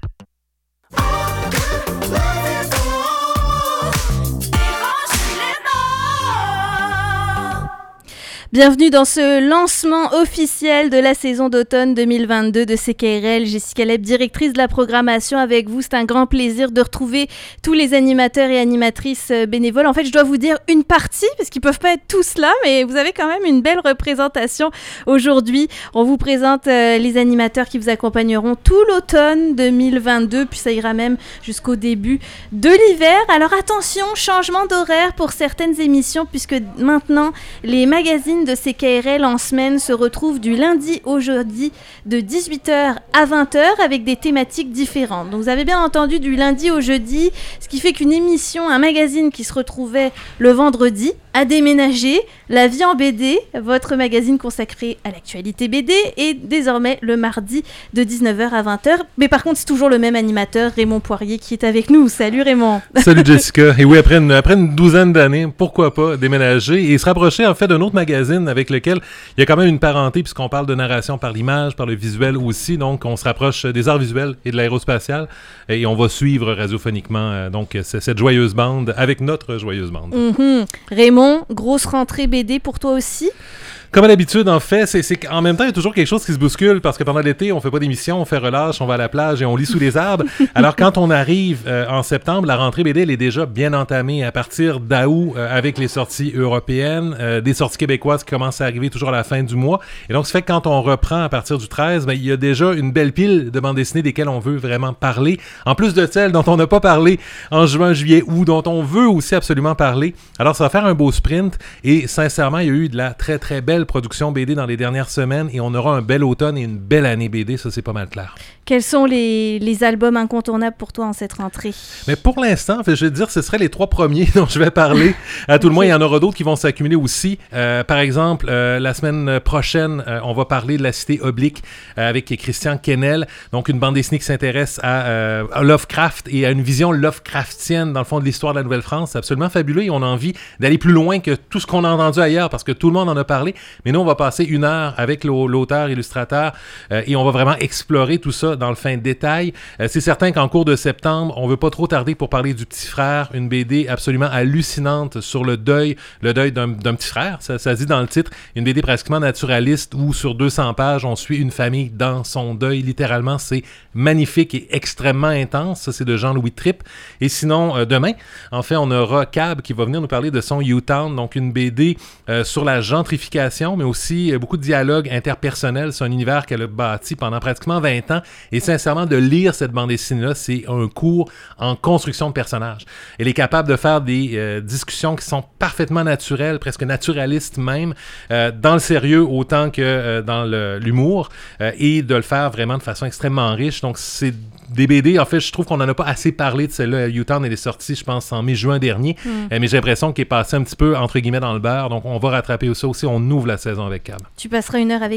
Bienvenue dans ce lancement officiel de la saison d'automne 2022 de CKRL. Jessica Leb, directrice de la programmation avec vous. C'est un grand plaisir de retrouver tous les animateurs et animatrices bénévoles. En fait, je dois vous dire une partie, parce qu'ils ne peuvent pas être tous là, mais vous avez quand même une belle représentation aujourd'hui. On vous présente les animateurs qui vous accompagneront tout l'automne 2022, puis ça ira même jusqu'au début de l'hiver. Alors attention, changement d'horaire pour certaines émissions, puisque maintenant, les magazines de CKRL en semaine se retrouvent du lundi au jeudi de 18h à 20h avec des thématiques différentes. Donc vous avez bien entendu du lundi au jeudi, ce qui fait qu'une émission, un magazine qui se retrouvait le vendredi a déménagé. La vie en BD, votre magazine consacré à l'actualité BD, est désormais le mardi de 19h à 20h. Mais par contre, c'est toujours le même animateur, Raymond Poirier, qui est avec nous. Salut Raymond. Salut Jessica. Et oui, après une douzaine d'années, pourquoi pas déménager et se rapprocher en fait d'un autre magazine avec lequel il y a quand même une parenté puisqu'on parle de narration par l'image, par le visuel aussi. Donc, on se rapproche des arts visuels et de l'aérospatial et on va suivre radiophoniquement donc cette joyeuse bande avec notre joyeuse bande. Raymond, grosse rentrée BD pour toi aussi? Comme à l'habitude, en fait, c'est qu'en même temps, il y a toujours quelque chose qui se bouscule parce que pendant l'été, on fait pas d'émission, on fait relâche, on va à la plage et on lit sous les arbres. Alors, quand on arrive en septembre, la rentrée BD, elle est déjà bien entamée à partir d'août avec les sorties européennes, des sorties québécoises qui commencent à arriver toujours à la fin du mois. Et donc, ça fait que quand on reprend à partir du 13, ben, il y a déjà une belle pile de bandes dessinées desquelles on veut vraiment parler. En plus de celles dont on n'a pas parlé en juin, juillet, août, dont on veut aussi absolument parler. Alors, ça va faire un beau sprint et sincèrement, il y a eu de la très, très belle production BD dans les dernières semaines et on aura un bel automne et une belle année BD, ça c'est pas mal clair. Quels sont les albums incontournables pour toi en cette rentrée? Mais pour l'instant, je vais dire, ce seraient les 3 premiers dont je vais parler. À tout le moins, il y en aura d'autres qui vont s'accumuler aussi. Par exemple, la semaine prochaine, on va parler de La Cité Oblique avec Christian Quesnel, donc une bande dessinée qui s'intéresse à Lovecraft et à une vision Lovecraftienne dans le fond de l'histoire de la Nouvelle-France. C'est absolument fabuleux et on a envie d'aller plus loin que tout ce qu'on a entendu ailleurs parce que tout le monde en a parlé. Mais nous, on va passer 1 heure avec l'auteur, illustrateur et on va vraiment explorer tout ça dans le fin détail. C'est certain qu'en cours de septembre, on ne veut pas trop tarder pour parler du Petit Frère, une BD absolument hallucinante sur le deuil d'un petit frère, ça se dit dans le titre, une BD pratiquement naturaliste où sur 200 pages, on suit une famille dans son deuil, littéralement, c'est magnifique et extrêmement intense, ça c'est de Jean-Louis Tripp. Et sinon, demain, en fait, on aura Cab qui va venir nous parler de son U-Town, donc une BD sur la gentrification, mais aussi beaucoup de dialogues interpersonnels. C'est un univers qu'elle a bâti pendant pratiquement 20 ans. Et sincèrement, de lire cette bande dessinée-là, c'est un cours en construction de personnages. Elle est capable de faire des discussions qui sont parfaitement naturelles, presque naturalistes même, dans le sérieux autant que dans l'humour, et de le faire vraiment de façon extrêmement riche. Donc, c'est des BD, en fait, je trouve qu'on n'en a pas assez parlé de celle-là. U-Town, elle est sortie, je pense, en mai-juin dernier, mais j'ai l'impression qu'elle est passée un petit peu, entre guillemets, dans le beurre. Donc, on va rattraper ça aussi. On ouvre la saison avec Cab. Tu passeras 1 heure avec elle?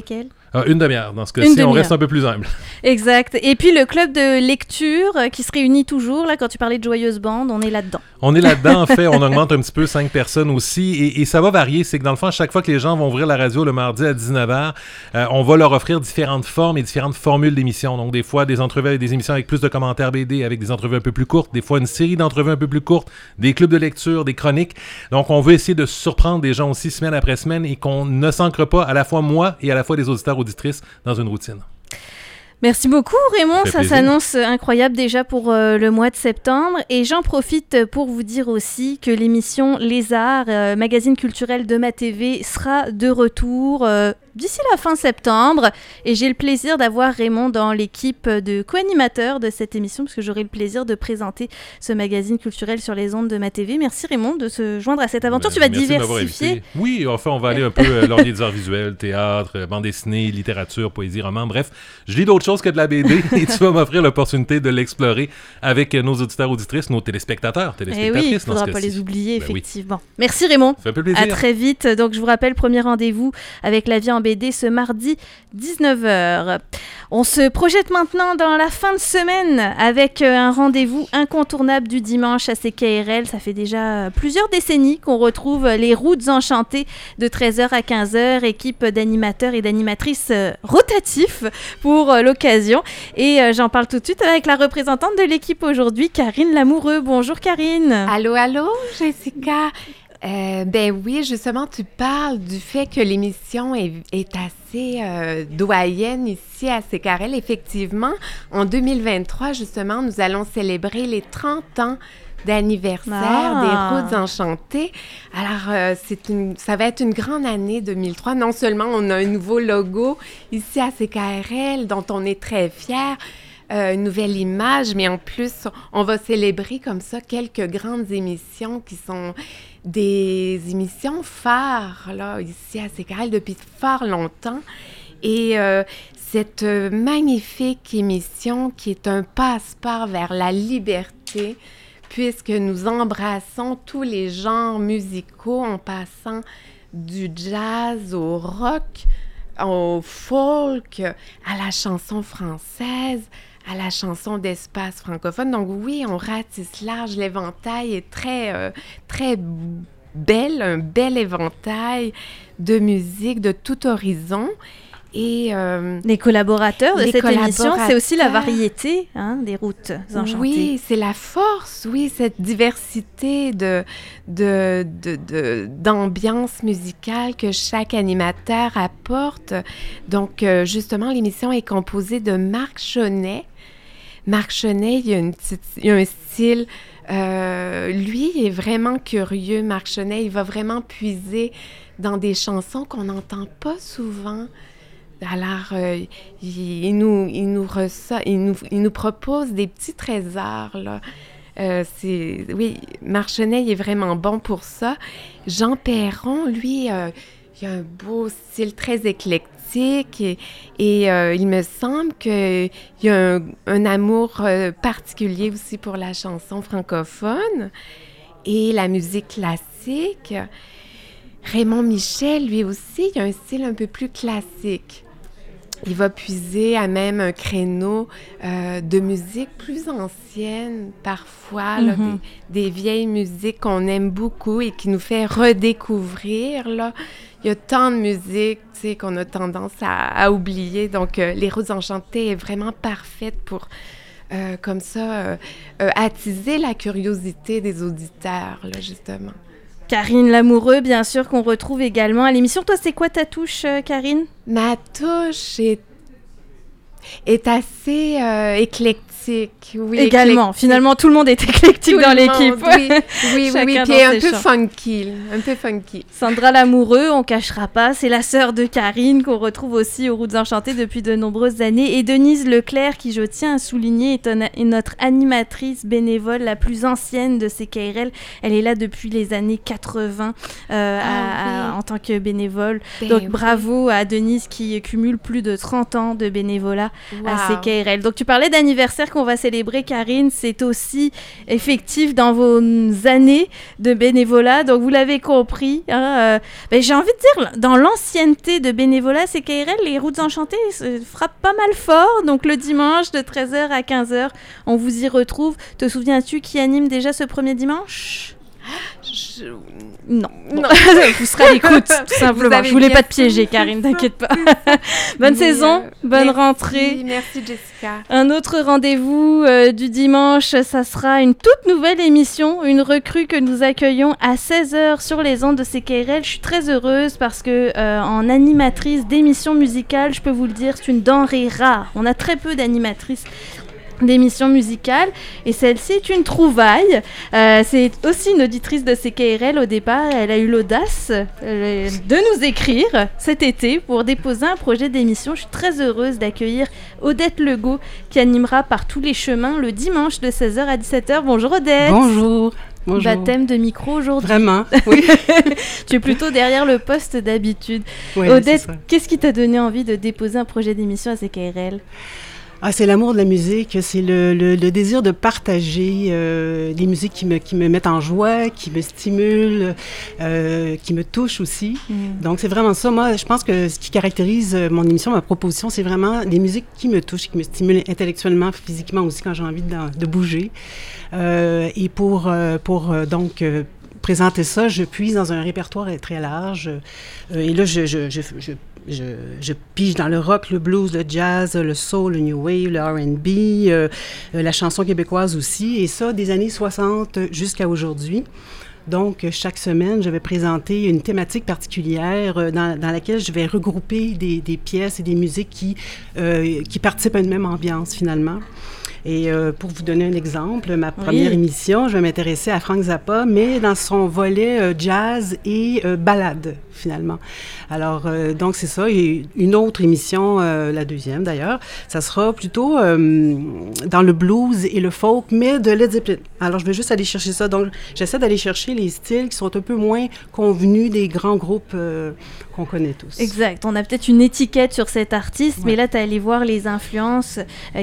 Une demi-heure. Dans ce cas-ci, on reste un peu plus humble. Exact. Et puis le club de lecture qui se réunit toujours, là, quand tu parlais de Joyeuse Bande, on est là-dedans. On est là-dedans, en fait. On augmente un petit peu 5 personnes aussi. Et ça va varier. C'est que dans le fond, à chaque fois que les gens vont ouvrir la radio le mardi à 19h, on va leur offrir différentes formes et différentes formules d'émissions. Donc, des fois, des entrevues avec des émissions avec plus de commentaires BD, avec des entrevues un peu plus courtes. Des fois, une série d'entrevues un peu plus courtes, des clubs de lecture, des chroniques. Donc, on veut essayer de surprendre des gens aussi semaine après semaine et qu'on ne s'ancre pas à la fois moi et à la fois des auditeurs auditrices dans une routine. Merci beaucoup Raymond, ça s'annonce incroyable déjà pour le mois de septembre et j'en profite pour vous dire aussi que l'émission Les Arts, magazine culturel de MaTV, sera de retour d'ici la fin septembre et j'ai le plaisir d'avoir Raymond dans l'équipe de co-animateurs de cette émission parce que j'aurai le plaisir de présenter ce magazine culturel sur les ondes de MaTV. Merci Raymond de se joindre à cette aventure, tu vas diversifier. Oui, enfin on va aller un peu lors des arts visuels, théâtre, bande dessinée, littérature, poésie, roman, bref, je lis d'autres choses que de la BD et tu vas m'offrir l'opportunité de l'explorer avec nos auditeurs, auditrices, nos téléspectateurs, téléspectatrices. Oui, il ne faudra pas les oublier, effectivement. Oui. Merci Raymond. Ça fait un peu plaisir. À très vite. Donc je vous rappelle, premier rendez-vous avec La Vie en BD ce mardi 19h. On se projette maintenant dans la fin de semaine avec un rendez-vous incontournable du dimanche à CKRL. Ça fait déjà plusieurs décennies qu'on retrouve les Routes enchantées de 13h à 15h, équipe d'animateurs et d'animatrices rotatifs pour l'occasion. Et j'en parle tout de suite avec la représentante de l'équipe aujourd'hui, Karine Lamoureux. Bonjour Karine. Allô, Jessica. Ben oui, justement, tu parles du fait que l'émission est assez doyenne ici à CKRL. Effectivement, en 2023, justement, nous allons célébrer les 30 ans d'anniversaire des Routes enchantées. Alors, ça va être une grande année 2003. Non seulement on a un nouveau logo ici à CKRL dont on est très fiers, une nouvelle image, mais en plus, on va célébrer comme ça quelques grandes émissions qui sont des émissions phares, là, ici à CKRL depuis fort longtemps. Et cette magnifique émission qui est un passeport vers la liberté, puisque nous embrassons tous les genres musicaux en passant du jazz au rock, au folk, à la chanson française, à la chanson d'espace francophone. Donc oui, on ratisse large. L'éventail est très, très belle, un bel éventail de musique de tout horizon. Et les collaborateurs de cette émission, c'est aussi la variété des Routes enchantées. Oui, c'est la force, oui, cette diversité d'ambiance musicale que chaque animateur apporte. Donc, justement, l'émission est composée de Marc Chaunet. Marc Chaunet, il y a un style... lui, il est vraiment curieux, Marc Chaunet. Il va vraiment puiser dans des chansons qu'on n'entend pas souvent. Alors, il nous propose des petits trésors, là. Oui, Marc Chaunet, il est vraiment bon pour ça. Jean Perron, lui, il a un beau style très éclectique et il me semble qu'il y a un amour particulier aussi pour la chanson francophone et la musique classique. Raymond Michel, lui aussi, il a un style un peu plus classique. Il va puiser à même un créneau de musique plus ancienne, parfois, là, des vieilles musiques qu'on aime beaucoup et qui nous fait redécouvrir, là. Il y a tant de musique, tu sais, qu'on a tendance à oublier. Donc, Les Routes enchantées est vraiment parfaite pour, comme ça, attiser la curiosité des auditeurs, là, justement. Karine Lamoureux, bien sûr, qu'on retrouve également à l'émission. Toi, c'est quoi ta touche, Karine? Ma touche est assez éclectique. Oui, également. Éclectique. Finalement, tout le monde est éclectique dans l'équipe. Oui. Puis un peu funky. Sandra Lamoureux, on cachera pas, c'est la sœur de Karine qu'on retrouve aussi aux Routes enchantées depuis de nombreuses années. Et Denise Leclerc, qui je tiens à souligner, est notre animatrice bénévole la plus ancienne de CKRL. Elle est là depuis les années 80 en tant que bénévole. Donc bravo à Denise qui cumule plus de 30 ans de bénévolat bénévolat à Wow. CKRL. Donc tu parlais d'anniversaire qu'on va célébrer, Karine, c'est aussi effectif dans vos années de bénévolat, donc vous l'avez compris. Hein, j'ai envie de dire, dans l'ancienneté de bénévolat, CKRL, les Routes Enchantées frappent pas mal fort, donc le dimanche de 13h à 15h, on vous y retrouve. Te souviens-tu qui anime déjà ce premier dimanche ? Non. Vous serez à l'écoute, tout simplement. avez Je voulais bien pas te piéger, Karine, t'inquiète pas. Bonne saison, bonne rentrée. Merci, Jessica. Un autre rendez-vous du dimanche, ça sera une toute nouvelle émission, une recrue que nous accueillons à 16h sur les ondes de CKRL. Je suis très heureuse parce que en animatrice d'émissions musicales, je peux vous le dire, c'est une denrée rare. On a très peu d'animatrices d'émissions musicales et celle-ci est une trouvaille. C'est aussi une auditrice de CKRL au départ. Elle a eu l'audace de nous écrire cet été pour déposer un projet d'émission. Je suis très heureuse d'accueillir Odette Legault qui animera Par tous les chemins le dimanche de 16h à 17h. Bonjour Odette. Bonjour. Bonjour. Baptême de micro aujourd'hui. Vraiment, oui. Tu es plutôt derrière le poste d'habitude. Oui, Odette, c'est ça. qu'est-ce qui t'a donné envie de déposer un projet d'émission à CKRL ? Ah, c'est l'amour de la musique, c'est le désir de partager des musiques qui me mettent en joie, qui me stimulent, qui me touchent aussi. Donc, c'est vraiment ça. Moi, je pense que ce qui caractérise mon émission, ma proposition, c'est vraiment des musiques qui me touchent, qui me stimulent intellectuellement, physiquement aussi quand j'ai envie de bouger. Et pour présenter ça, je puise dans un répertoire très large. Et là, je pige dans le rock, le blues, le jazz, le soul, le new wave, le R&B, la chanson québécoise aussi, et ça des années 60 jusqu'à aujourd'hui. Donc, chaque semaine, je vais présenter une thématique particulière dans laquelle je vais regrouper des pièces et des musiques qui participent à une même ambiance, finalement. Et pour vous donner un exemple, ma première émission, je vais m'intéresser à Frank Zappa, mais dans son volet jazz et ballade, finalement. Alors, donc c'est ça. Et une autre émission, la deuxième d'ailleurs, ça sera plutôt dans le blues et le folk, mais de Led Zeppelin. Alors, je vais juste aller chercher ça. Donc, j'essaie d'aller chercher les styles qui sont un peu moins convenus des grands groupes qu'on connaît tous. Exact. On a peut-être une étiquette sur cet artiste, mais là, tu es allé voir les influences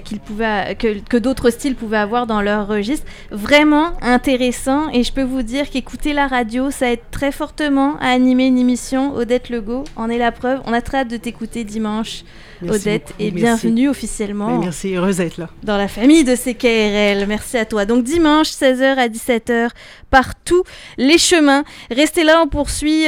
que d'autres styles pouvaient avoir dans leur registre. Vraiment intéressant. Et je peux vous dire qu'écouter la radio, ça aide très fortement à animer une émission. Odette Legault en est la preuve. On a très hâte de t'écouter dimanche. Merci Odette, beaucoup. Et bienvenue officiellement. Merci, heureuse d'être là. Dans la famille de CKRL. Merci à toi. Donc dimanche, 16h à 17h, par tous les chemins. Restez là, on poursuit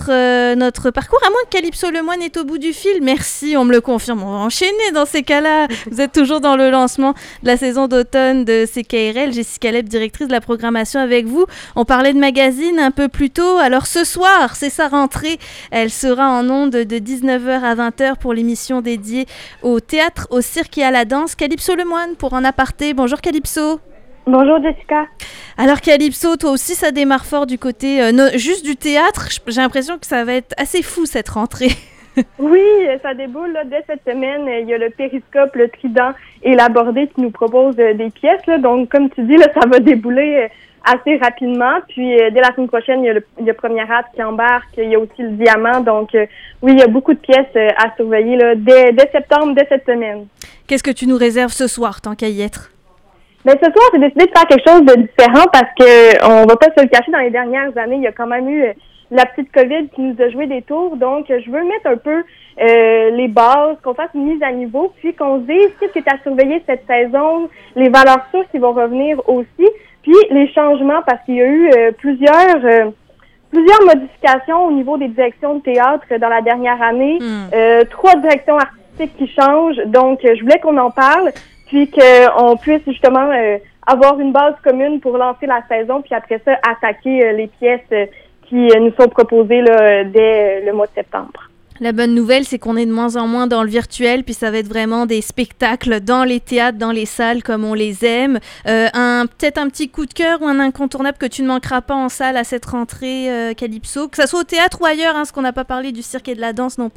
notre parcours. À moins que Calypso Lemoine est au bout du fil. Merci, on me le confirme. On va enchaîner dans ces cas-là. Vous êtes toujours dans le lancement de la saison d'automne de CKRL. Jessica Leb, directrice de la programmation avec vous. On parlait de magazine un peu plus tôt. Alors ce soir, c'est sa rentrée. Elle sera en ondes de 19h à 20h pour l'émission dédiée au théâtre, au cirque et à la danse. Calypso Lemoine pour En Aparté. Bonjour Calypso. Bonjour Jessica. Alors Calypso, toi aussi ça démarre fort du côté juste du théâtre. J'ai l'impression que ça va être assez fou cette rentrée. Oui, ça déboule là, dès cette semaine. Il y a le Périscope, le Trident et la Bordée qui nous proposent des pièces. Là. Donc comme tu dis, là, ça va débouler assez rapidement. Puis dès la semaine prochaine, il y a Première Acte qui embarque. Il y a aussi le Diamant. Donc oui, il y a beaucoup de pièces à surveiller là, dès septembre, dès cette semaine. Qu'est-ce que tu nous réserves ce soir, tant qu'à y être? Ben, ce soir, j'ai décidé de faire quelque chose de différent parce que on va pas se le cacher, dans les dernières années, il y a quand même eu la petite COVID qui nous a joué des tours. Donc, je veux mettre un peu les bases, qu'on fasse une mise à niveau, puis qu'on se dise qu'est-ce qui est à surveiller cette saison, les valeurs sûres qui vont revenir aussi, puis les changements, parce qu'il y a eu plusieurs modifications au niveau des directions de théâtre dans la dernière année. 3 directions artistiques qui changent. Donc, je voulais qu'on en parle, puis qu'on puisse justement avoir une base commune pour lancer la saison, puis après ça, attaquer les pièces qui nous sont proposées là, dès le mois de septembre. La bonne nouvelle, c'est qu'on est de moins en moins dans le virtuel, puis ça va être vraiment des spectacles dans les théâtres, dans les salles comme on les aime. Peut-être un petit coup de cœur ou un incontournable que tu ne manqueras pas en salle à cette rentrée, Calypso, que ça soit au théâtre ou ailleurs, hein, parce qu'on n'a pas parlé du cirque et de la danse non plus.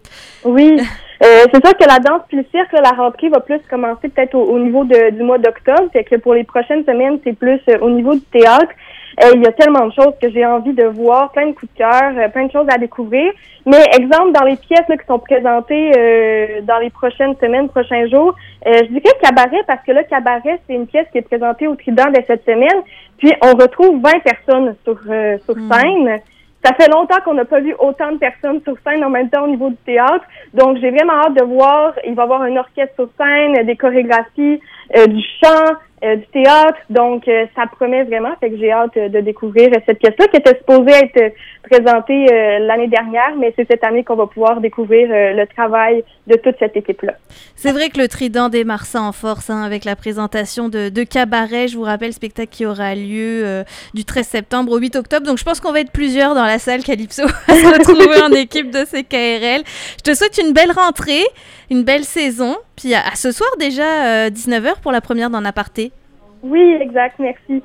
Oui. C'est sûr que la danse puis le cirque, là, la rentrée va plus commencer peut-être au niveau du mois d'octobre. Fait que pour les prochaines semaines, c'est plus au niveau du théâtre. Il y a tellement de choses que j'ai envie de voir, plein de coups de cœur, plein de choses à découvrir. Mais exemple, dans les pièces là, qui sont présentées dans les prochaines semaines, prochains jours, je dirais Cabaret, parce que là, Cabaret, c'est une pièce qui est présentée au Trident de cette semaine. Puis on retrouve 20 personnes sur scène. Ça fait longtemps qu'on n'a pas vu autant de personnes sur scène en même temps au niveau du théâtre. Donc, j'ai vraiment hâte de voir. Il va y avoir un orchestre sur scène, des chorégraphies, du chant, du théâtre. Donc, ça promet vraiment. Fait que j'ai hâte de découvrir cette pièce-là qui était supposée être présentée l'année dernière, mais c'est cette année qu'on va pouvoir découvrir le travail de toute cette équipe-là. C'est vrai que le Trident démarre ça en force avec la présentation de Cabaret. Je vous rappelle, spectacle qui aura lieu du 13 septembre au 8 octobre. Donc, je pense qu'on va être plusieurs dans la salle Calypso à se retrouver en équipe de CKRL. Je te souhaite une belle rentrée, une belle saison. Puis à ce soir déjà, 19h pour la première d'En Aparté. Oui, exact. Merci.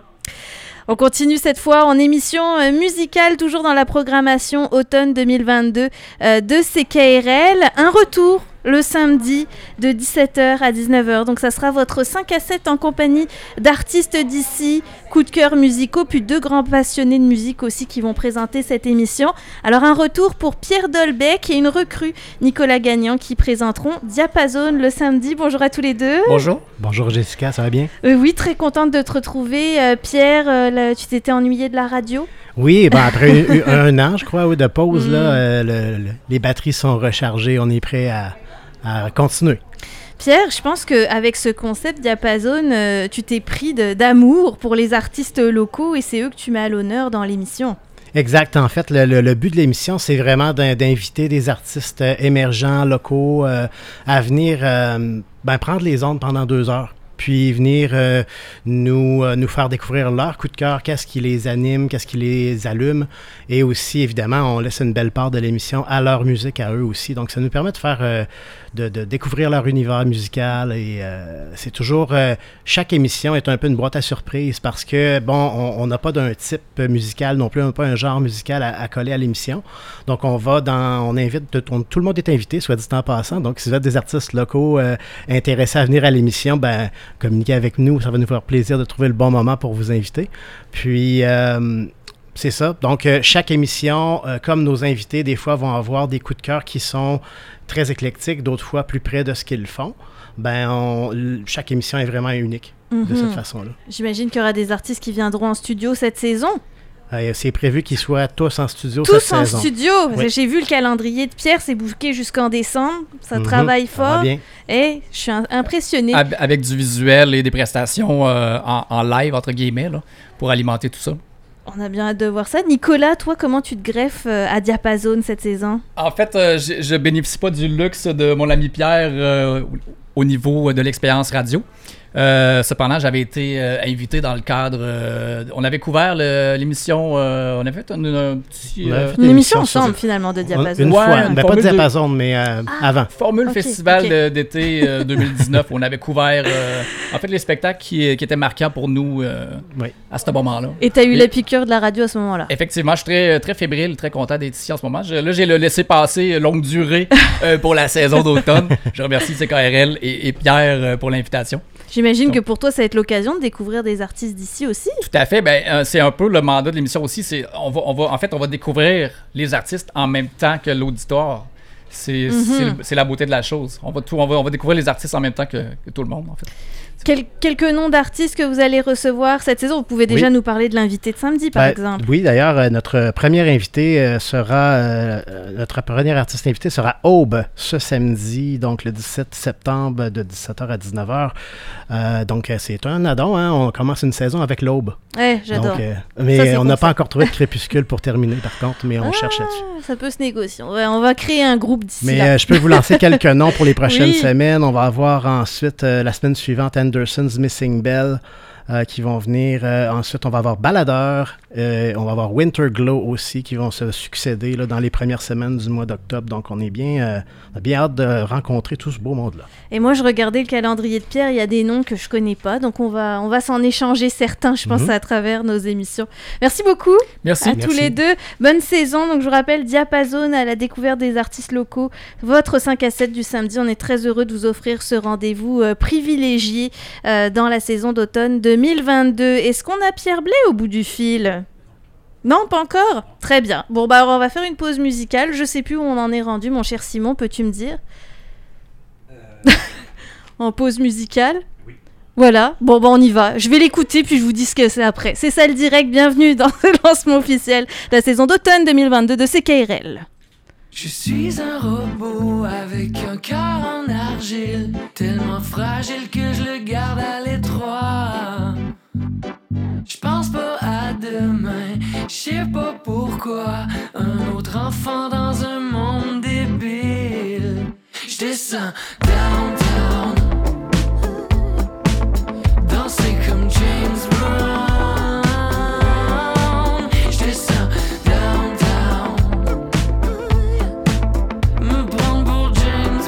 On continue cette fois en émission musicale, toujours dans la programmation automne 2022 de CKRL. Un retour le samedi de 17h à 19h. Donc ça sera votre 5 à 7 en compagnie d'artistes d'ici, coups de cœur musicaux, puis 2 grands passionnés de musique aussi qui vont présenter cette émission. Alors un retour pour Pierre Dolbec et une recrue, Nicolas Gagnant, qui présenteront Diapason le samedi. Bonjour à tous les deux. Bonjour. Bonjour Jessica, ça va bien? Oui, très contente de te retrouver. Pierre, tu t'étais ennuyé de la radio? Oui, ben après un an, je crois, de pause, là, les batteries sont rechargées, on est prêt à continuer. Pierre, je pense qu'avec ce concept Diapason, tu t'es pris d'amour pour les artistes locaux et c'est eux que tu mets à l'honneur dans l'émission. Exact. En fait, le but de l'émission, c'est vraiment d'inviter des artistes émergents, locaux, à venir prendre les ondes pendant 2 heures. Puis venir nous faire découvrir leur coup de cœur, qu'est-ce qui les anime, qu'est-ce qui les allume. Et aussi, évidemment, on laisse une belle part de l'émission à leur musique, à eux aussi. Donc, ça nous permet de faire de découvrir leur univers musical. Et c'est toujours... chaque émission est un peu une boîte à surprise parce que, bon, on n'a pas d'un type musical non plus, on n'a pas un genre musical à coller à l'émission. Donc, on invite... tout le monde est invité, soit dit en passant. Donc, si vous êtes des artistes locaux intéressés à venir à l'émission, communiquez avec nous, ça va nous faire plaisir de trouver le bon moment pour vous inviter. Puis, c'est ça. Donc, chaque émission, comme nos invités, des fois, vont avoir des coups de cœur qui sont très éclectiques, d'autres fois plus près de ce qu'ils font. Chaque émission est vraiment unique de cette façon-là. J'imagine qu'il y aura des artistes qui viendront en studio cette saison. C'est prévu qu'ils soient tous en studio cette saison. Tous en studio! Oui. J'ai vu le calendrier de Pierre, c'est booké jusqu'en décembre. Ça travaille fort. Ça va bien. Et je suis impressionnée. Avec du visuel et des prestations en live, entre guillemets, là, pour alimenter tout ça. On a bien hâte de voir ça. Nicolas, toi, comment tu te greffes à Diapason cette saison? En fait, je bénéficie pas du luxe de mon ami Pierre au niveau de l'expérience radio. Cependant, j'avais été invité dans le cadre... on avait couvert l'émission... on avait fait une émission ensemble, finalement, de Diapason. Une fois, pas de Diapason, mais avant. Formule Festival d'été 2019, où on avait couvert en fait les spectacles qui étaient marquants pour nous à ce moment-là. Et tu as eu la piqûre de la radio à ce moment-là? Effectivement, je suis très, très fébrile, très content d'être ici en ce moment. Là, j'ai le laissé-passer longue durée pour la saison d'automne. Je remercie CKRL et Pierre pour l'invitation. J'imagine que pour toi, ça va être l'occasion de découvrir des artistes d'ici aussi. Tout à fait. C'est un peu le mandat de l'émission aussi. On va découvrir les artistes en même temps que l'auditoire. C'est la beauté de la chose. On va découvrir les artistes en même temps que tout le monde, en fait. Quelques noms d'artistes que vous allez recevoir cette saison. Vous pouvez déjà nous parler de l'invité de samedi, par exemple. Oui, d'ailleurs, notre premier invité notre premier artiste invité sera Aube ce samedi, donc le 17 septembre de 17h à 19h. Donc, c'est un addon, hein? On commence une saison avec l'Aube. Ouais, j'adore. Mais on n'a pas encore trouvé de crépuscule pour terminer, par contre, mais on cherche là-dessus. Ça peut se négocier. On va créer un groupe d'ici là. Mais je peux vous lancer quelques noms pour les prochaines semaines. On va avoir ensuite, la semaine suivante, Anderson's Missing Bell. qui vont venir. Ensuite, on va avoir Baladeur, on va avoir Winter Glow aussi qui vont se succéder là, dans les premières semaines du mois d'octobre. Donc, on a bien hâte de rencontrer tout ce beau monde-là. Et moi, je regardais le calendrier de Pierre, il y a des noms que je connais pas, donc on va s'en échanger certains, je pense, à travers nos émissions. Merci beaucoup à tous les deux. Bonne saison. Donc, je vous rappelle, Diapason à la découverte des artistes locaux, votre 5 à 7 du samedi. On est très heureux de vous offrir ce rendez-vous privilégié dans la saison d'automne 2022. Est-ce qu'on a Pierre Blais au bout du fil ? Non, pas encore ? Très bien. Bon, bah, on va faire une pause musicale. Je sais plus où on en est rendu, mon cher Simon, peux-tu me dire ? En pause musicale ? Oui. Voilà, bon, bah, on y va. Je vais l'écouter, puis je vous dis ce que c'est après. C'est ça le direct, bienvenue dans le lancement officiel de la saison d'automne 2022 de CKRL. Je suis un robot avec un cœur en argile, tellement fragile que je le garde à l'étroit. Je pense pas à demain, je sais pas pourquoi. Un autre enfant dans un monde débile. Je descends downtown, danser comme James Brown. Je descends downtown, me prendre pour James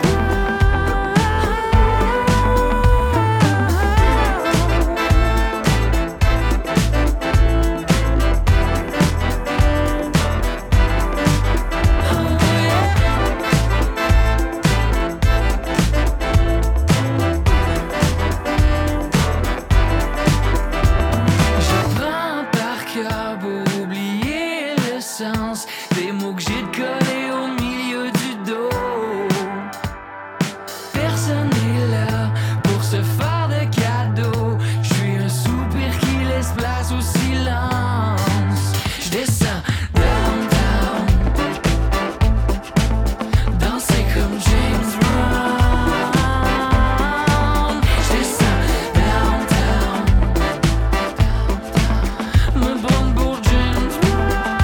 des mots que j'ai collés au milieu du dos. Personne n'est là pour se faire de cadeaux. Je suis un soupir qui laisse place au silence. Je descends downtown, danser comme James Brown. Je descends downtown, me prendre pour James Brown.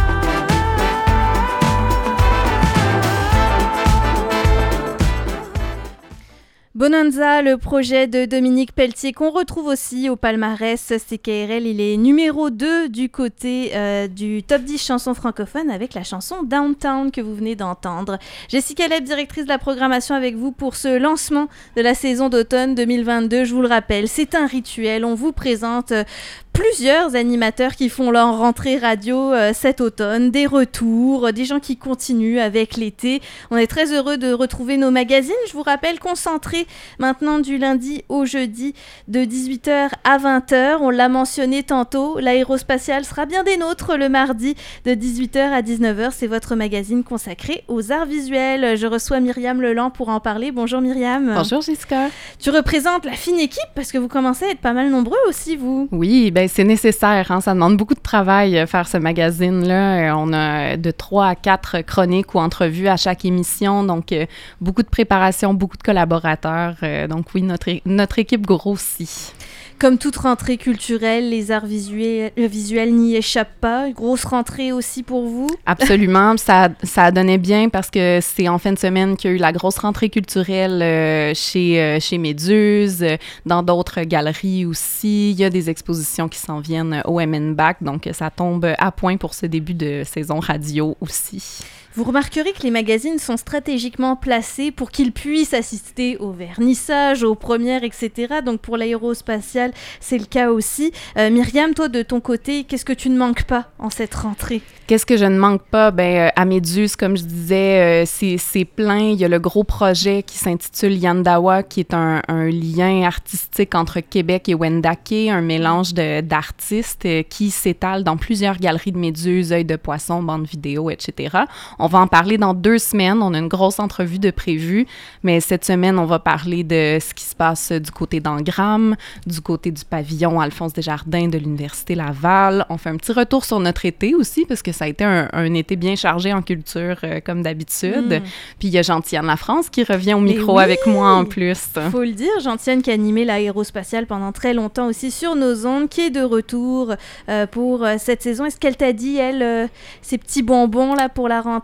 Bonanza, le projet de Dominique Pelletier qu'on retrouve aussi au palmarès CKRL, il est numéro 2 du côté du top 10 chansons francophones avec la chanson Downtown que vous venez d'entendre. Jessica Leb, directrice de la programmation avec vous pour ce lancement de la saison d'automne 2022. Je vous le rappelle, c'est un rituel, on vous présente plusieurs animateurs qui font leur rentrée radio cet automne, des retours, des gens qui continuent avec l'été. On est très heureux de retrouver nos magazines, je vous rappelle, concentrés maintenant du lundi au jeudi de 18h à 20h. On l'a mentionné tantôt, l'aérospatiale sera bien des nôtres le mardi de 18h à 19h. C'est votre magazine consacré aux arts visuels. Je reçois Myriam Leland pour en parler. Bonjour Myriam. Bonjour Jessica. Tu représentes la fine équipe parce que vous commencez à être pas mal nombreux aussi, vous. Oui, ben c'est nécessaire, hein? Ça demande beaucoup de travail faire ce magazine-là. On a de 3 à 4 chroniques ou entrevues à chaque émission, donc beaucoup de préparation, beaucoup de collaborateurs. Donc oui, notre équipe grossit. Comme toute rentrée culturelle, les arts visuels n'y échappent pas. Une grosse rentrée aussi pour vous? Absolument. Ça a donné bien parce que c'est en fin de semaine qu'il y a eu la grosse rentrée culturelle chez Méduse, dans d'autres galeries aussi. Il y a des expositions qui s'en viennent au MN-BAC, donc ça tombe à point pour ce début de saison radio aussi. Vous remarquerez que les magazines sont stratégiquement placés pour qu'ils puissent assister au vernissage, aux premières, etc. Donc pour l'aérospatiale, c'est le cas aussi. Myriam, toi, de ton côté, qu'est-ce que tu ne manques pas en cette rentrée? Qu'est-ce que je ne manque pas? À Méduse, comme je disais, c'est plein. Il y a le gros projet qui s'intitule Yandawa, qui est un lien artistique entre Québec et Wendake, un mélange d'artistes qui s'étale dans plusieurs galeries de Méduse, Œil de Poisson, bande vidéo, etc. On va en parler dans 2 semaines. On a une grosse entrevue de prévue, mais cette semaine, on va parler de ce qui se passe du côté d'Angram, du côté du pavillon Alphonse Desjardins de l'Université Laval. On fait un petit retour sur notre été aussi, parce que ça a été un été bien chargé en culture, comme d'habitude. Puis il y a Gentiane Lafrance qui revient au micro avec moi en plus. Faut le dire, Gentiane qui a animé l'aérospatiale pendant très longtemps aussi sur nos ondes, qui est de retour pour cette saison. Est-ce qu'elle t'a dit, elle, ces petits bonbons là pour la rentrée?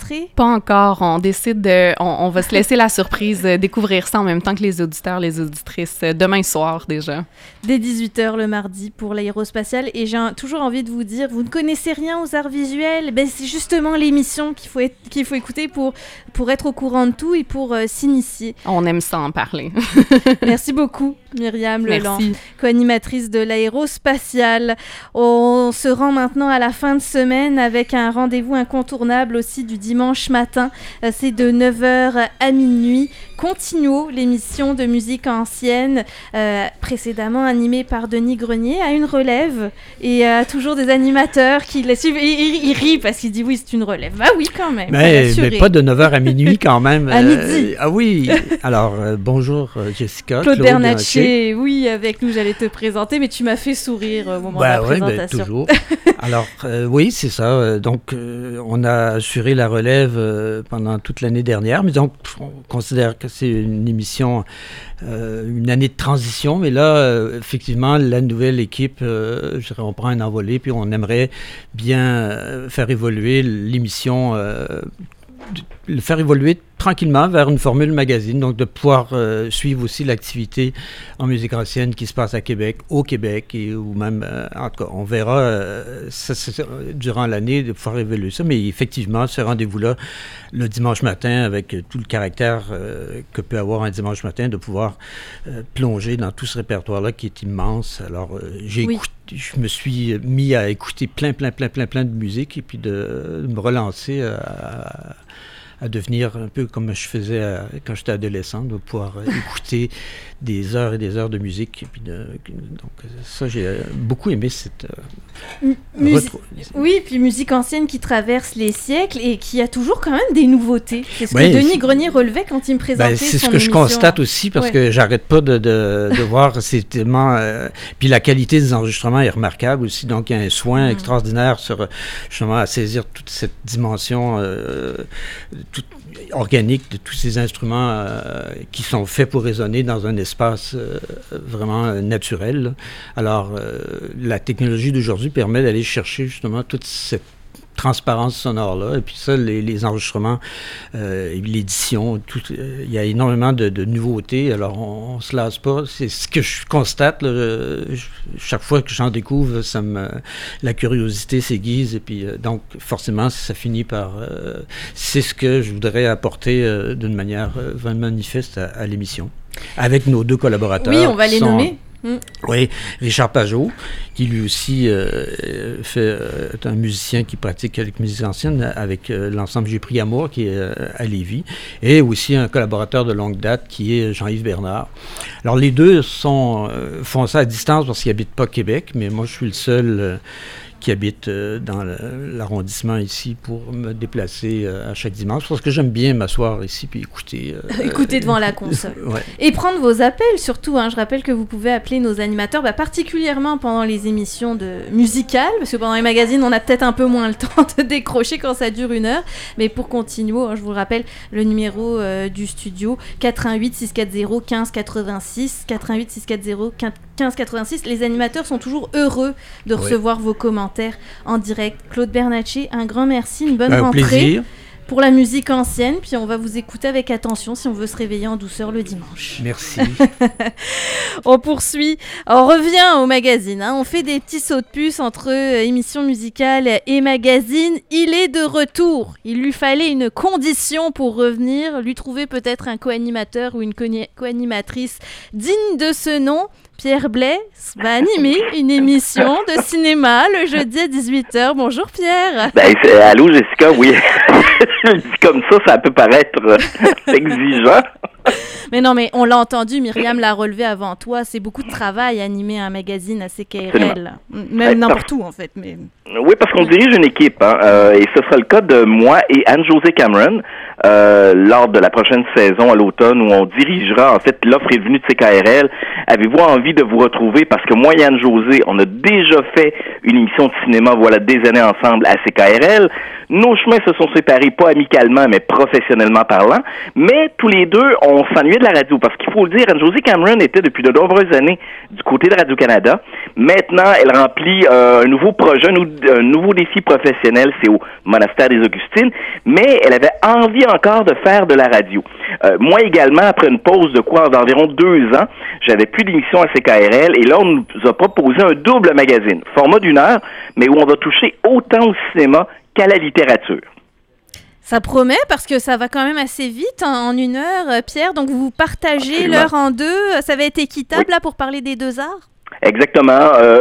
rentrée? Pas encore. On décide on va se laisser la surprise, découvrir ça en même temps que les auditeurs, les auditrices, demain soir déjà. Dès 18h le mardi pour l'aérospatiale. Et j'ai toujours envie de vous dire, vous ne connaissez rien aux arts visuels? Ben, c'est justement l'émission qu'il faut écouter pour être au courant de tout et pour s'initier. On aime ça en parler. Merci beaucoup, Myriam Leland, Merci. co-animatrice de l'aérospatiale. On se rend maintenant à la fin de semaine avec un rendez-vous incontournable aussi du dimanche matin. C'est de 9h à minuit. Continuo, l'émission de musique ancienne, précédemment animée par Denis Grenier, a une relève et a toujours des animateurs qui la suivent. Il rit parce qu'il dit oui, c'est une relève. Bah oui, quand même. Mais pas de 9h à minuit quand même. À midi. Ah oui. Alors, bonjour Jessica. Claude Bernatchez, oui, avec nous, j'allais te présenter, mais tu m'as fait sourire au moment de la présentation. Toujours. Alors, oui, c'est ça. Donc, on a assuré la relève pendant toute l'année dernière, mais donc, on considère que c'est une émission, une année de transition, mais là, effectivement, la nouvelle équipe, je dirais, on prend un envolé, puis on aimerait bien faire évoluer l'émission, le faire évoluer tranquillement vers une formule magazine, donc de pouvoir suivre aussi l'activité en musique ancienne qui se passe à Québec, au Québec, ou même, en tout cas, on verra durant l'année de pouvoir évaluer ça, mais effectivement, ce rendez-vous-là, le dimanche matin, avec tout le caractère que peut avoir un dimanche matin, de pouvoir plonger dans tout ce répertoire-là qui est immense. Alors, je me suis mis à écouter plein de musique et puis de me relancer à devenir un peu comme je faisais quand j'étais adolescent, de pouvoir écouter des heures et des heures de musique. Et puis donc ça, j'ai beaucoup aimé cette... Oui, puis musique ancienne qui traverse les siècles et qui a toujours quand même des nouveautés. C'est ce que Denis Grenier relevait quand il me présentait son émission. C'est ce que je constate aussi, parce que j'arrête pas de voir, c'est tellement... puis la qualité des enregistrements est remarquable aussi, donc il y a un soin extraordinaire sur, justement, à saisir toute cette dimension organique de tous ces instruments qui sont faits pour résonner dans un espace vraiment naturel. Là. Alors, la technologie d'aujourd'hui permet d'aller chercher justement toute cette transparence sonore-là. Et puis ça, les enregistrements, l'édition, il y a énormément de nouveautés. Alors, on ne se lasse pas. C'est ce que je constate. Là, chaque fois que j'en découvre, la curiosité s'aiguise. Et puis, donc, forcément, ça finit par... c'est ce que je voudrais apporter d'une manière vraiment manifeste à l'émission. Avec nos deux collaborateurs. Oui, on va les nommer. Oui, Richard Pajot, qui lui aussi est un musicien qui pratique avec musique ancienne avec l'ensemble J'ai pris amour qui est à Lévis, et aussi un collaborateur de longue date qui est Jean-Yves Bernard. Alors les deux font ça à distance parce qu'ils n'habitent pas Québec, mais moi je suis le seul qui habite dans l'arrondissement ici pour me déplacer à chaque dimanche, parce que j'aime bien m'asseoir ici puis écouter. Écouter devant la console. Ouais. Et prendre vos appels surtout. Je rappelle que vous pouvez appeler nos animateurs, particulièrement pendant les émissions musicales, parce que pendant les magazines, on a peut-être un peu moins le temps de décrocher quand ça dure 1 heure. Mais pour Continuo, je vous rappelle le numéro du studio, 88 640 15 86, 88 640 15 86. Les animateurs sont toujours heureux de recevoir vos commentaires en direct. Claude Bernatchez, un grand merci, une bonne rentrée. Plaisir. Pour la musique ancienne, puis on va vous écouter avec attention si on veut se réveiller en douceur le dimanche. Merci. On poursuit, on revient au magazine, on fait des petits sauts de puce entre émission musicale et magazine. Il est de retour, il lui fallait une condition pour revenir, lui trouver peut-être un co-animateur ou une co-animatrice digne de ce nom. Pierre Blais va animer une émission de cinéma le jeudi à 18h. Bonjour Pierre. Allô Jessica, oui. Dit comme ça peut paraître exigeant. Mais non, mais on l'a entendu, Myriam l'a relevé avant toi, c'est beaucoup de travail animer un magazine à CKRL. Même n'importe où en fait. Mais... Oui, parce qu'on dirige une équipe, et ce sera le cas de moi et Anne-Josée Cameron. lors de la prochaine saison à l'automne où on dirigera, en fait, l'offre est venue de CKRL. Avez-vous envie de vous retrouver? Parce que moi et Anne-Josée, on a déjà fait une émission de cinéma, voilà, des années ensemble à CKRL. Nos chemins se sont séparés, pas amicalement, mais professionnellement parlant. Mais tous les deux, on s'ennuyait de la radio. Parce qu'il faut le dire, Anne-Josée Cameron était depuis de nombreuses années du côté de Radio-Canada. Maintenant, elle remplit un nouveau projet, un nouveau défi professionnel, c'est au Monastère des Augustines. Mais elle avait envie encore de faire de la radio. Moi également, après une pause d'environ 2 ans, j'avais plus d'émission à CKRL. Et là, on nous a proposé un double magazine, format d'1 heure, mais où on va toucher autant au cinéma qu'à la littérature. Ça promet parce que ça va quand même assez vite en 1 heure, Pierre. Donc vous partagez Absolument. l'heure en 2. Ça va être équitable là pour parler des 2 arts? Exactement.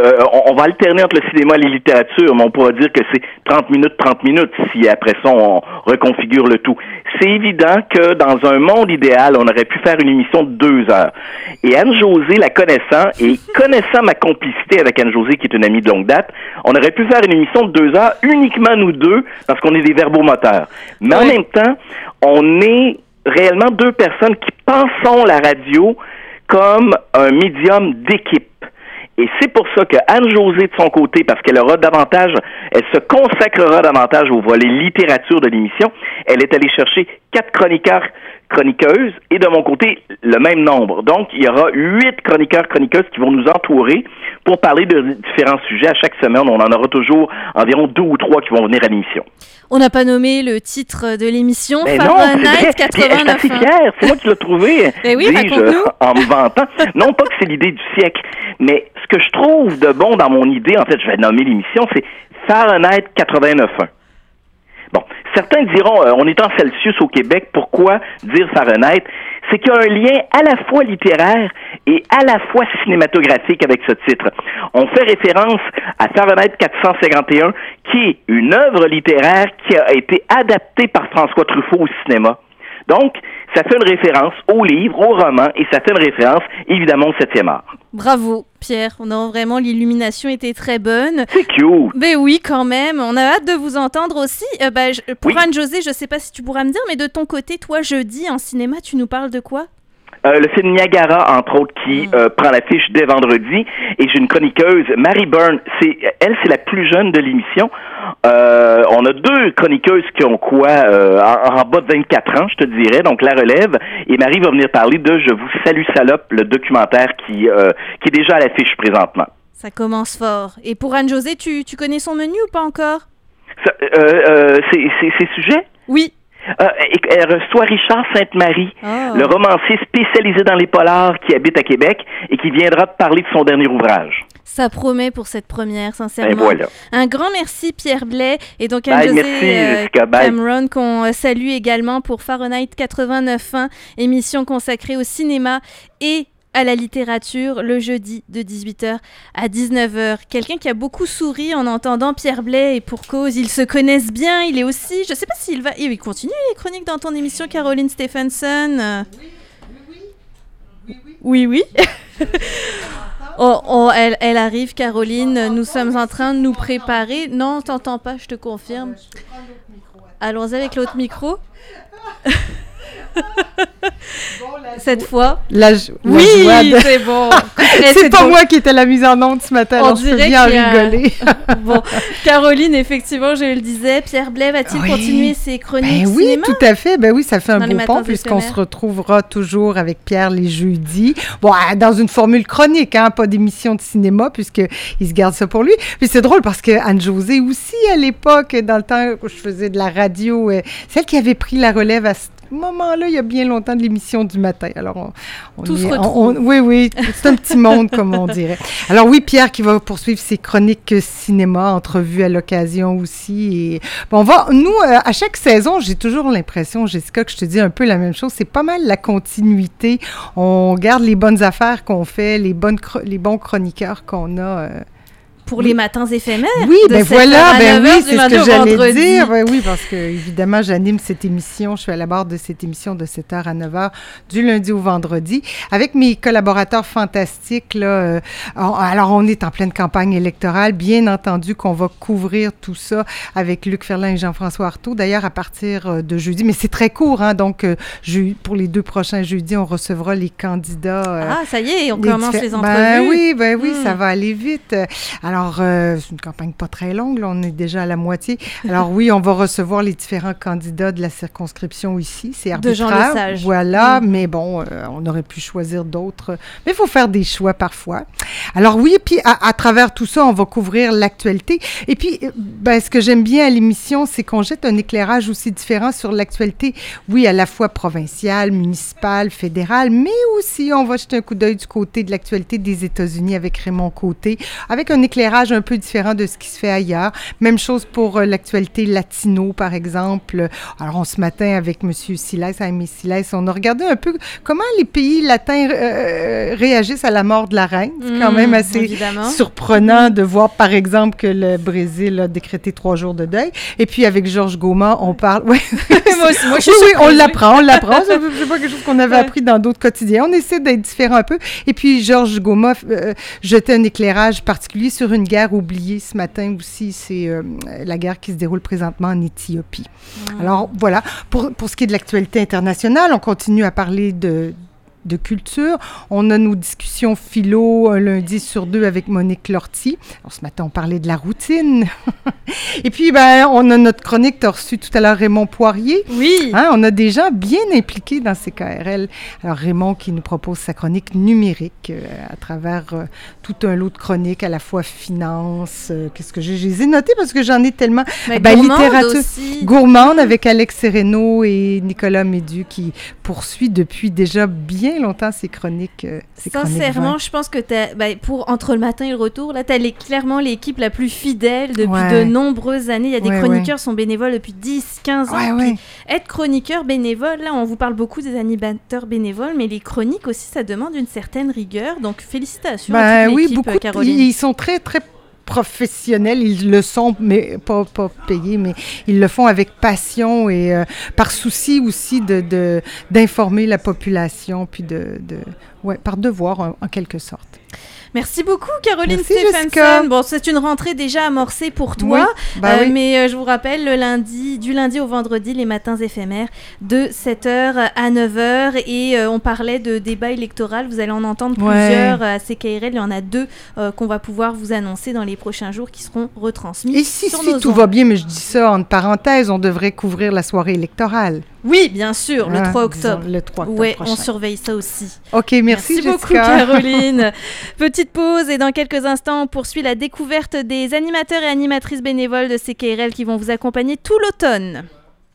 On va alterner entre le cinéma et la littérature, mais on pourra dire que c'est 30 minutes, si après ça, on reconfigure le tout. C'est évident que dans un monde idéal, on aurait pu faire une émission de 2 heures. Et Anne-Josée, la connaissant, et connaissant ma complicité avec Anne-Josée, qui est une amie de longue date, on aurait pu faire une émission de 2 heures, uniquement nous deux, parce qu'on est des verbomoteurs. Mais en même temps, on est réellement 2 personnes qui pensons la radio comme un médium d'équipe. Et c'est pour ça que Anne-Josée, de son côté, parce qu'elle aura davantage, elle se consacrera davantage au volet littérature de l'émission, elle est allée chercher 4 chroniqueuses, et de mon côté, le même nombre. Donc, il y aura 8 chroniqueuses qui vont nous entourer pour parler de différents sujets. À chaque semaine, on en aura toujours environ 2 ou 3 qui vont venir à l'émission. On n'a pas nommé le titre de l'émission, Mais Fahrenheit 89. Je suis fier, c'est moi qui l'ai trouvé, Mais oui, dis-je, en me vantant. Non pas que c'est l'idée du siècle, mais ce que je trouve de bon dans mon idée, en fait, je vais nommer l'émission, c'est Fahrenheit 89.1. Bon, certains diront, on est en Celsius au Québec, pourquoi dire Fahrenheit? C'est qu'il y a un lien à la fois littéraire et à la fois cinématographique avec ce titre. On fait référence à Fahrenheit 451, qui est une œuvre littéraire qui a été adaptée par François Truffaut au cinéma. Donc, ça fait une référence au livre, au roman, et ça fait une référence, évidemment, au 7e art. Bravo, Pierre. Non, vraiment, l'illumination était très bonne. C'est cute. Mais oui, quand même. On a hâte de vous entendre aussi. Pour Anne-Josée, je ne sais pas si tu pourras me dire, mais de ton côté, toi, jeudi, en cinéma, tu nous parles de quoi? Le film Niagara, entre autres, qui prend l'affiche dès vendredi. Et j'ai une chroniqueuse, Mary Byrne. Elle, c'est la plus jeune de l'émission. On a 2 chroniqueuses qui ont en bas de 24 ans, je te dirais, donc la relève. Et Marie va venir parler de « Je vous salue salope », le documentaire qui est déjà à l'affiche présentement. Ça commence fort. Et pour Anne-Josée, tu connais son menu ou pas encore? Ses sujets? Oui. Elle reçoit Richard Sainte-Marie, le romancier spécialisé dans les polars qui habite à Québec et qui viendra parler de son dernier ouvrage. Ça promet pour cette première, sincèrement. Et voilà. Un grand merci, Pierre Blais, et donc Anne-Josée Cameron, qu'on salue également pour Fahrenheit 89.1, émission consacrée au cinéma et à la littérature, le jeudi de 18h à 19h. Quelqu'un qui a beaucoup souri en entendant Pierre Blais, et pour cause, ils se connaissent bien. Il est aussi, je ne sais pas s'il va... Il continue les chroniques dans ton émission, Caroline Stephenson. Oui. Elle arrive, Caroline. Nous sommes en train de nous préparer. Non, t'entends pas, je te confirme. Allons avec l'autre micro. Cette fois. Oui, c'est bon. C'est pas moi qui étais à la mise en onde ce matin, alors je peux bien rigoler. Bon, Caroline, effectivement, je le disais, Pierre Blais va-t-il continuer ses chroniques oui, cinéma? Tout à fait. Oui, ça fait un beau pont puisqu'on éphémères. se retrouvera toujours avec Pierre les jeudis. Bon, dans une formule chronique, pas d'émission de cinéma puisqu'il se garde ça pour lui. Puis c'est drôle parce que Anne-Josée aussi, à l'époque, dans le temps où je faisais de la radio, celle qui avait pris la relève à ce moment-là, il y a bien longtemps, de l'émission du matin. Alors, tout se retrouve. Oui, c'est un petit monde, comme on dirait. Alors oui, Pierre qui va poursuivre ses chroniques cinéma, entrevues à l'occasion aussi. Et bon, nous, à chaque saison, j'ai toujours l'impression, Jessica, que je te dis un peu la même chose. C'est pas mal la continuité. On garde les bonnes affaires qu'on fait, les bons chroniqueurs qu'on a pour les matins éphémères. Oui, de ben 7h voilà, à ben 9h, oui, du c'est ce lundi que au j'allais vendredi. dire. Ben oui, parce que évidemment, j'anime cette émission, je suis à la barre de cette émission de 7h à 9h du lundi au vendredi avec mes collaborateurs fantastiques. Là, alors, on est en pleine campagne électorale, bien entendu qu'on va couvrir tout ça avec Luc Ferlin et Jean-François Artaud, d'ailleurs à partir de jeudi, mais c'est très court, hein, donc pour les 2 prochains jeudis, on recevra les candidats. Ça y est, on commence les entrevues. Ben oui, ça va aller vite. Alors, c'est une campagne pas très longue, là, on est déjà à la moitié. Alors oui, on va recevoir les différents candidats de la circonscription ici, c'est arbitraire. De Jean Lesage. Voilà, mais bon, on aurait pu choisir d'autres, mais il faut faire des choix parfois. Alors oui, puis à travers tout ça, on va couvrir l'actualité. Et puis, ce que j'aime bien à l'émission, c'est qu'on jette un éclairage aussi différent sur l'actualité, oui, à la fois provinciale, municipale, fédérale, mais aussi on va jeter un coup d'œil du côté de l'actualité des États-Unis avec Raymond Côté, avec un éclairage un peu différent de ce qui se fait ailleurs. Même chose pour l'actualité latino, par exemple. Alors, ce matin, avec M. Siles, Jaime Siles, on a regardé un peu comment les pays latins réagissent à la mort de la reine. C'est quand même assez surprenant de voir, par exemple, que le Brésil a décrété 3 jours de deuil. Et puis, avec Georges Goma, on parle... Ouais. moi, je suis oui, on l'apprend. C'est pas quelque chose qu'on avait appris dans d'autres quotidiens. On essaie d'être différent un peu. Et puis, Georges Goma jetait un éclairage particulier sur une guerre oubliée ce matin aussi. C'est la guerre qui se déroule présentement en Éthiopie. Alors, voilà. Pour ce qui est de l'actualité internationale, on continue à parler de culture. On a nos discussions philo un lundi sur 2 avec Monique Lortie. Alors, ce matin, on parlait de la routine. Et puis, on a notre chronique, tu as reçu tout à l'heure Raymond Poirier. Oui. Hein, on a des gens bien impliqués dans CKRL. Alors, Raymond qui nous propose sa chronique numérique à travers tout un lot de chroniques, à la fois finance, qu'est-ce que j'ai? Je les ai notées parce que j'en ai tellement. Littérature. Aussi. Gourmande avec Alex Sereno et Nicolas Médu qui poursuit depuis déjà bien longtemps ces chroniques. Sincèrement, je pense que entre le matin et le retour, là, tu as clairement l'équipe la plus fidèle depuis de nombreuses années. Il y a des chroniqueurs qui sont bénévoles depuis 10-15 ans. Puis être chroniqueur bénévole, là, on vous parle beaucoup des animateurs bénévoles, mais les chroniques aussi, ça demande une certaine rigueur. Donc, félicitations à toute l'équipe, Caroline. Ils sont très, très professionnels, ils le sont, mais pas payés, mais ils le font avec passion et par souci aussi d'informer la population, puis par devoir en quelque sorte. Merci beaucoup, Caroline Merci, Stephenson. Jessica. Bon, c'est une rentrée déjà amorcée pour toi, mais je vous rappelle, du lundi au vendredi, les matins éphémères, de 7h à 9h, et on parlait de débat électoral. Vous allez en entendre plusieurs à CKRL. Il y en a 2 qu'on va pouvoir vous annoncer dans les prochains jours qui seront retransmis. Et si tout va bien, mais je dis ça entre parenthèses, on devrait couvrir la soirée électorale. Oui, bien sûr, le 3 octobre. Le 3 octobre prochain. On surveille ça aussi. OK, merci Jessica. Beaucoup, Caroline. Petite pause et dans quelques instants, on poursuit la découverte des animateurs et animatrices bénévoles de CKRL qui vont vous accompagner tout l'automne.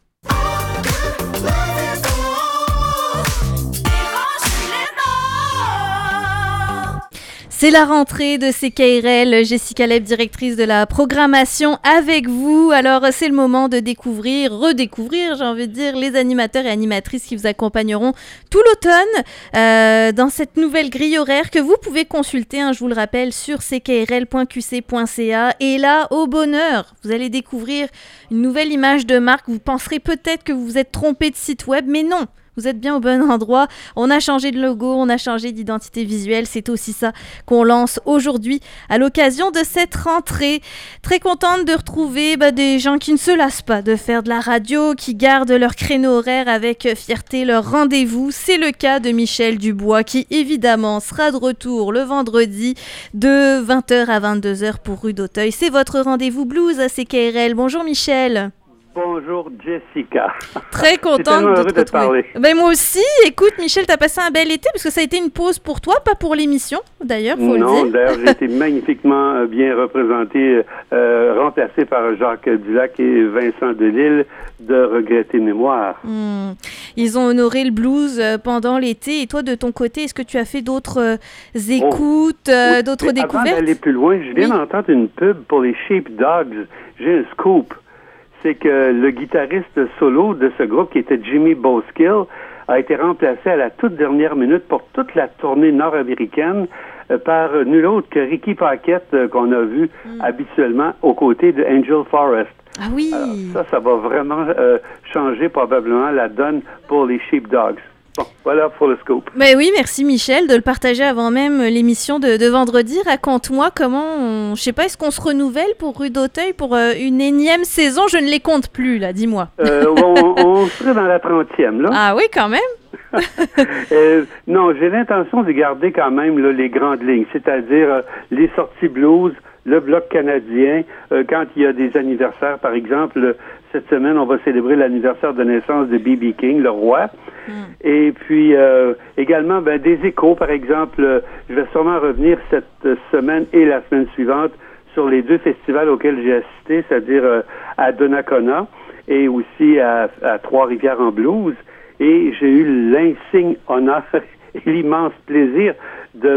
C'est la rentrée de CKRL, Jessica Leb, directrice de la programmation avec vous. Alors, c'est le moment de redécouvrir, j'ai envie de dire, les animateurs et animatrices qui vous accompagneront tout l'automne dans cette nouvelle grille horaire que vous pouvez consulter, je vous le rappelle, sur ckrl.qc.ca. Et là, au bonheur, vous allez découvrir une nouvelle image de marque. Vous penserez peut-être que vous vous êtes trompé de site web, mais non. Vous êtes bien au bon endroit. On a changé de logo, on a changé d'identité visuelle. C'est aussi ça qu'on lance aujourd'hui à l'occasion de cette rentrée. Très contente de retrouver des gens qui ne se lassent pas de faire de la radio, qui gardent leur créneau horaire avec fierté, leur rendez-vous. C'est le cas de Michel Dubois qui, évidemment, sera de retour le vendredi de 20h à 22h pour Rue d'Auteuil. C'est votre rendez-vous blues à CKRL. Bonjour Michel. Bonjour Jessica. Très contente de te parler. Moi aussi. Écoute, Michel, t'as passé un bel été parce que ça a été une pause pour toi, pas pour l'émission, d'ailleurs, faut le dire. Non, d'ailleurs, j'ai été magnifiquement bien représenté, remplacé par Jacques Dulac et Vincent Delisle de Regretter Mémoire. Ils ont honoré le blues pendant l'été. Et toi, de ton côté, est-ce que tu as fait d'autres écoutes, d'autres découvertes? Avant d'aller plus loin, je viens d'entendre une pub pour les Sheepdogs. J'ai un scoop. C'est que le guitariste solo de ce groupe, qui était Jimmy Boskill, a été remplacé à la toute dernière minute pour toute la tournée nord-américaine par nul autre que Ricky Paquette, qu'on a vu habituellement aux côtés de Angel Forrest. Ah oui! Alors, ça va vraiment changer probablement la donne pour les Sheepdogs. Bon, voilà pour le scoop. Ben oui, merci Michel de le partager avant même l'émission de vendredi. Raconte-moi comment je sais pas, est-ce qu'on se renouvelle pour Rue d'Auteuil pour une énième saison? Je ne les compte plus, là, dis-moi. On serait dans la 30e, là. Ah oui, quand même? Non, j'ai l'intention de garder quand même là, les grandes lignes, c'est-à-dire les sorties blues, le Bloc canadien, quand il y a des anniversaires, par exemple, cette semaine, on va célébrer l'anniversaire de naissance de B.B. King, le roi. Et puis, également, des échos, par exemple. Je vais sûrement revenir cette semaine et la semaine suivante sur les 2 festivals auxquels j'ai assisté, c'est-à-dire à Donnacona et aussi à Trois-Rivières en blues. Et j'ai eu l'insigne honneur et l'immense plaisir de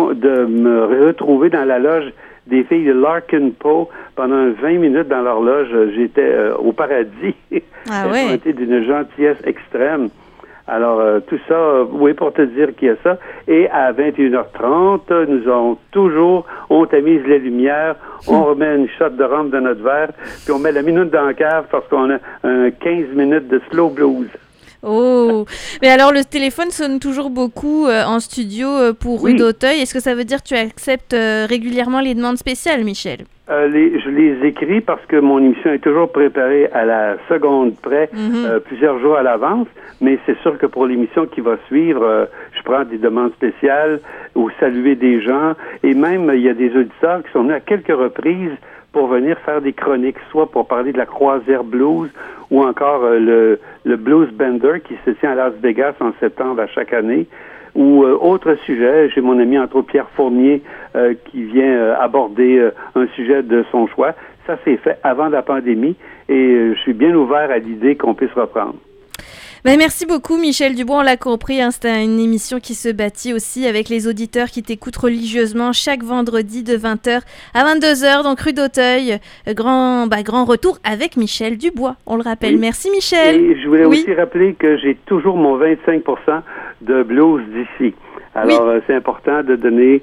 me retrouver dans la loge des filles de Larkin Poe pendant 20 minutes dans leur loge. J'étais au paradis. Ah ouais. Elles ont été d'une gentillesse extrême. Alors, tout ça, oui, pour te dire qu'il y a ça. Et à 21h30, nous avons toujours, on tamise les lumières, on remet une shot de rhum dans notre verre, puis on met la minute dans la cave parce qu'on a 15 minutes de slow blues. Oh! Mais alors, le téléphone sonne toujours beaucoup en studio pour Rue d'Auteuil. Est-ce que ça veut dire que tu acceptes régulièrement les demandes spéciales, Michel? Je les écris parce que mon émission est toujours préparée à la seconde près, plusieurs jours à l'avance. Mais c'est sûr que pour l'émission qui va suivre, je prends des demandes spéciales ou saluer des gens. Et même, il y a des auditeurs qui sont venus à quelques reprises pour venir faire des chroniques, soit pour parler de la croisière blues ou encore le Blues Bender qui se tient à Las Vegas en septembre à chaque année. Ou autre sujet, j'ai mon ami entre autres Pierre Fournier qui vient aborder un sujet de son choix. Ça s'est fait avant la pandémie et je suis bien ouvert à l'idée qu'on puisse reprendre. Ben, merci beaucoup Michel Dubois, on l'a compris, hein, c'est une émission qui se bâtit aussi avec les auditeurs qui t'écoutent religieusement chaque vendredi de 20h à 22h, donc Rue d'Auteuil, grand retour avec Michel Dubois, on le rappelle. Oui. Merci Michel. Et je voulais aussi rappeler que j'ai toujours mon 25% de blues d'ici. Alors, c'est important de donner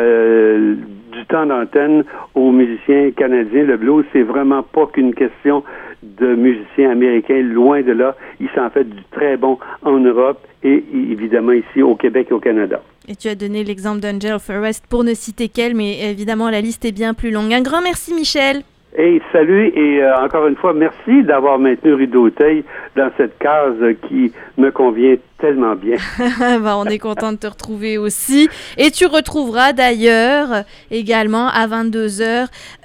du temps d'antenne aux musiciens canadiens. Le blues, c'est vraiment pas qu'une question de musiciens américains, loin de là. Ils s'en fait du très bon en Europe et évidemment ici au Québec et au Canada. Et tu as donné l'exemple d'Angel Forrest pour ne citer qu'elle, mais évidemment la liste est bien plus longue. Un grand merci Michel. Hey, salut et encore une fois, merci d'avoir maintenu Rue d'Auteuil dans cette case qui me convient tellement bien. On est content de te retrouver aussi. Et tu retrouveras d'ailleurs également à 22h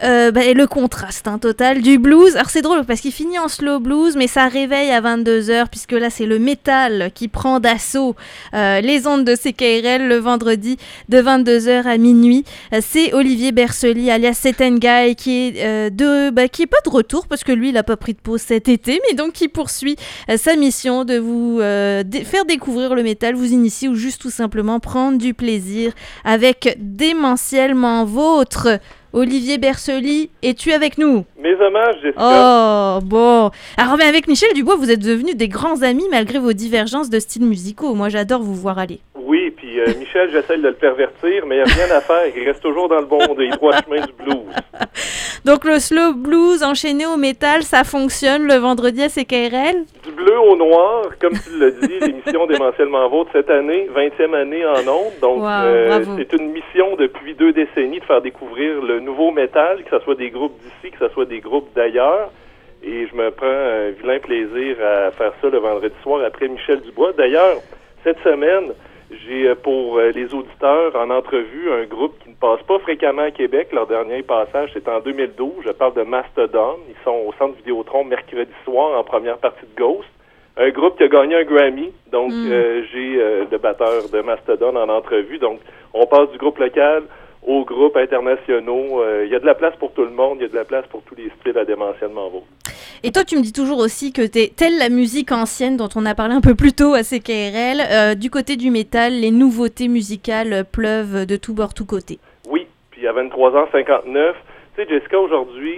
le contraste total du blues. Alors c'est drôle parce qu'il finit en slow blues, mais ça réveille à 22h puisque là c'est le métal qui prend d'assaut les ondes de CKRL le vendredi de 22h à minuit. C'est Olivier Bersely alias Setengai qui est qui est pas de retour parce que lui il a pas pris de pause cet été, mais donc qui poursuit sa mission de vous faire découvrir le métal, vous initier ou juste tout simplement prendre du plaisir avec Démentiellement Vôtre. Olivier Bersely, es-tu avec nous? Mes hommages, Jessica. Oh, bon. Alors, mais avec Michel Dubois, vous êtes devenus des grands amis malgré vos divergences de styles musicaux. Moi, j'adore vous voir aller. Oui, puis Michel, j'essaie de le pervertir, mais il n'y a rien à faire. Il reste toujours dans le bon des droits chemins du blues. Donc, le slow blues enchaîné au métal, ça fonctionne le vendredi à CKRL? Du bleu au noir, comme tu l'as dit, l'émission Démentiellement Vôtre cette année, 20e année en ondes. Donc, c'est une mission depuis 2 décennies de faire découvrir le nouveau métal, que ce soit des groupes d'ici, que ce soit des groupes d'ailleurs. Et je me prends un vilain plaisir à faire ça le vendredi soir après Michel Dubois. D'ailleurs, cette semaine, j'ai pour les auditeurs en entrevue un groupe qui ne passe pas fréquemment à Québec. Leur dernier passage, c'est en 2012. Je parle de Mastodon. Ils sont au Centre Vidéotron mercredi soir en première partie de Ghost. Un groupe qui a gagné un Grammy. Donc, j'ai le batteur de Mastodon en entrevue. Donc, on passe du groupe local aux groupes internationaux. Il y a de la place pour tout le monde, il y a de la place pour tous les styles à Démentiellement Vôtre. Et toi, tu me dis toujours aussi que t'es telle la musique ancienne dont on a parlé un peu plus tôt à CKRL. Du côté du métal, les nouveautés musicales pleuvent de tout bord, tout côté. Oui, puis à 23h59, tu sais, Jessica, aujourd'hui,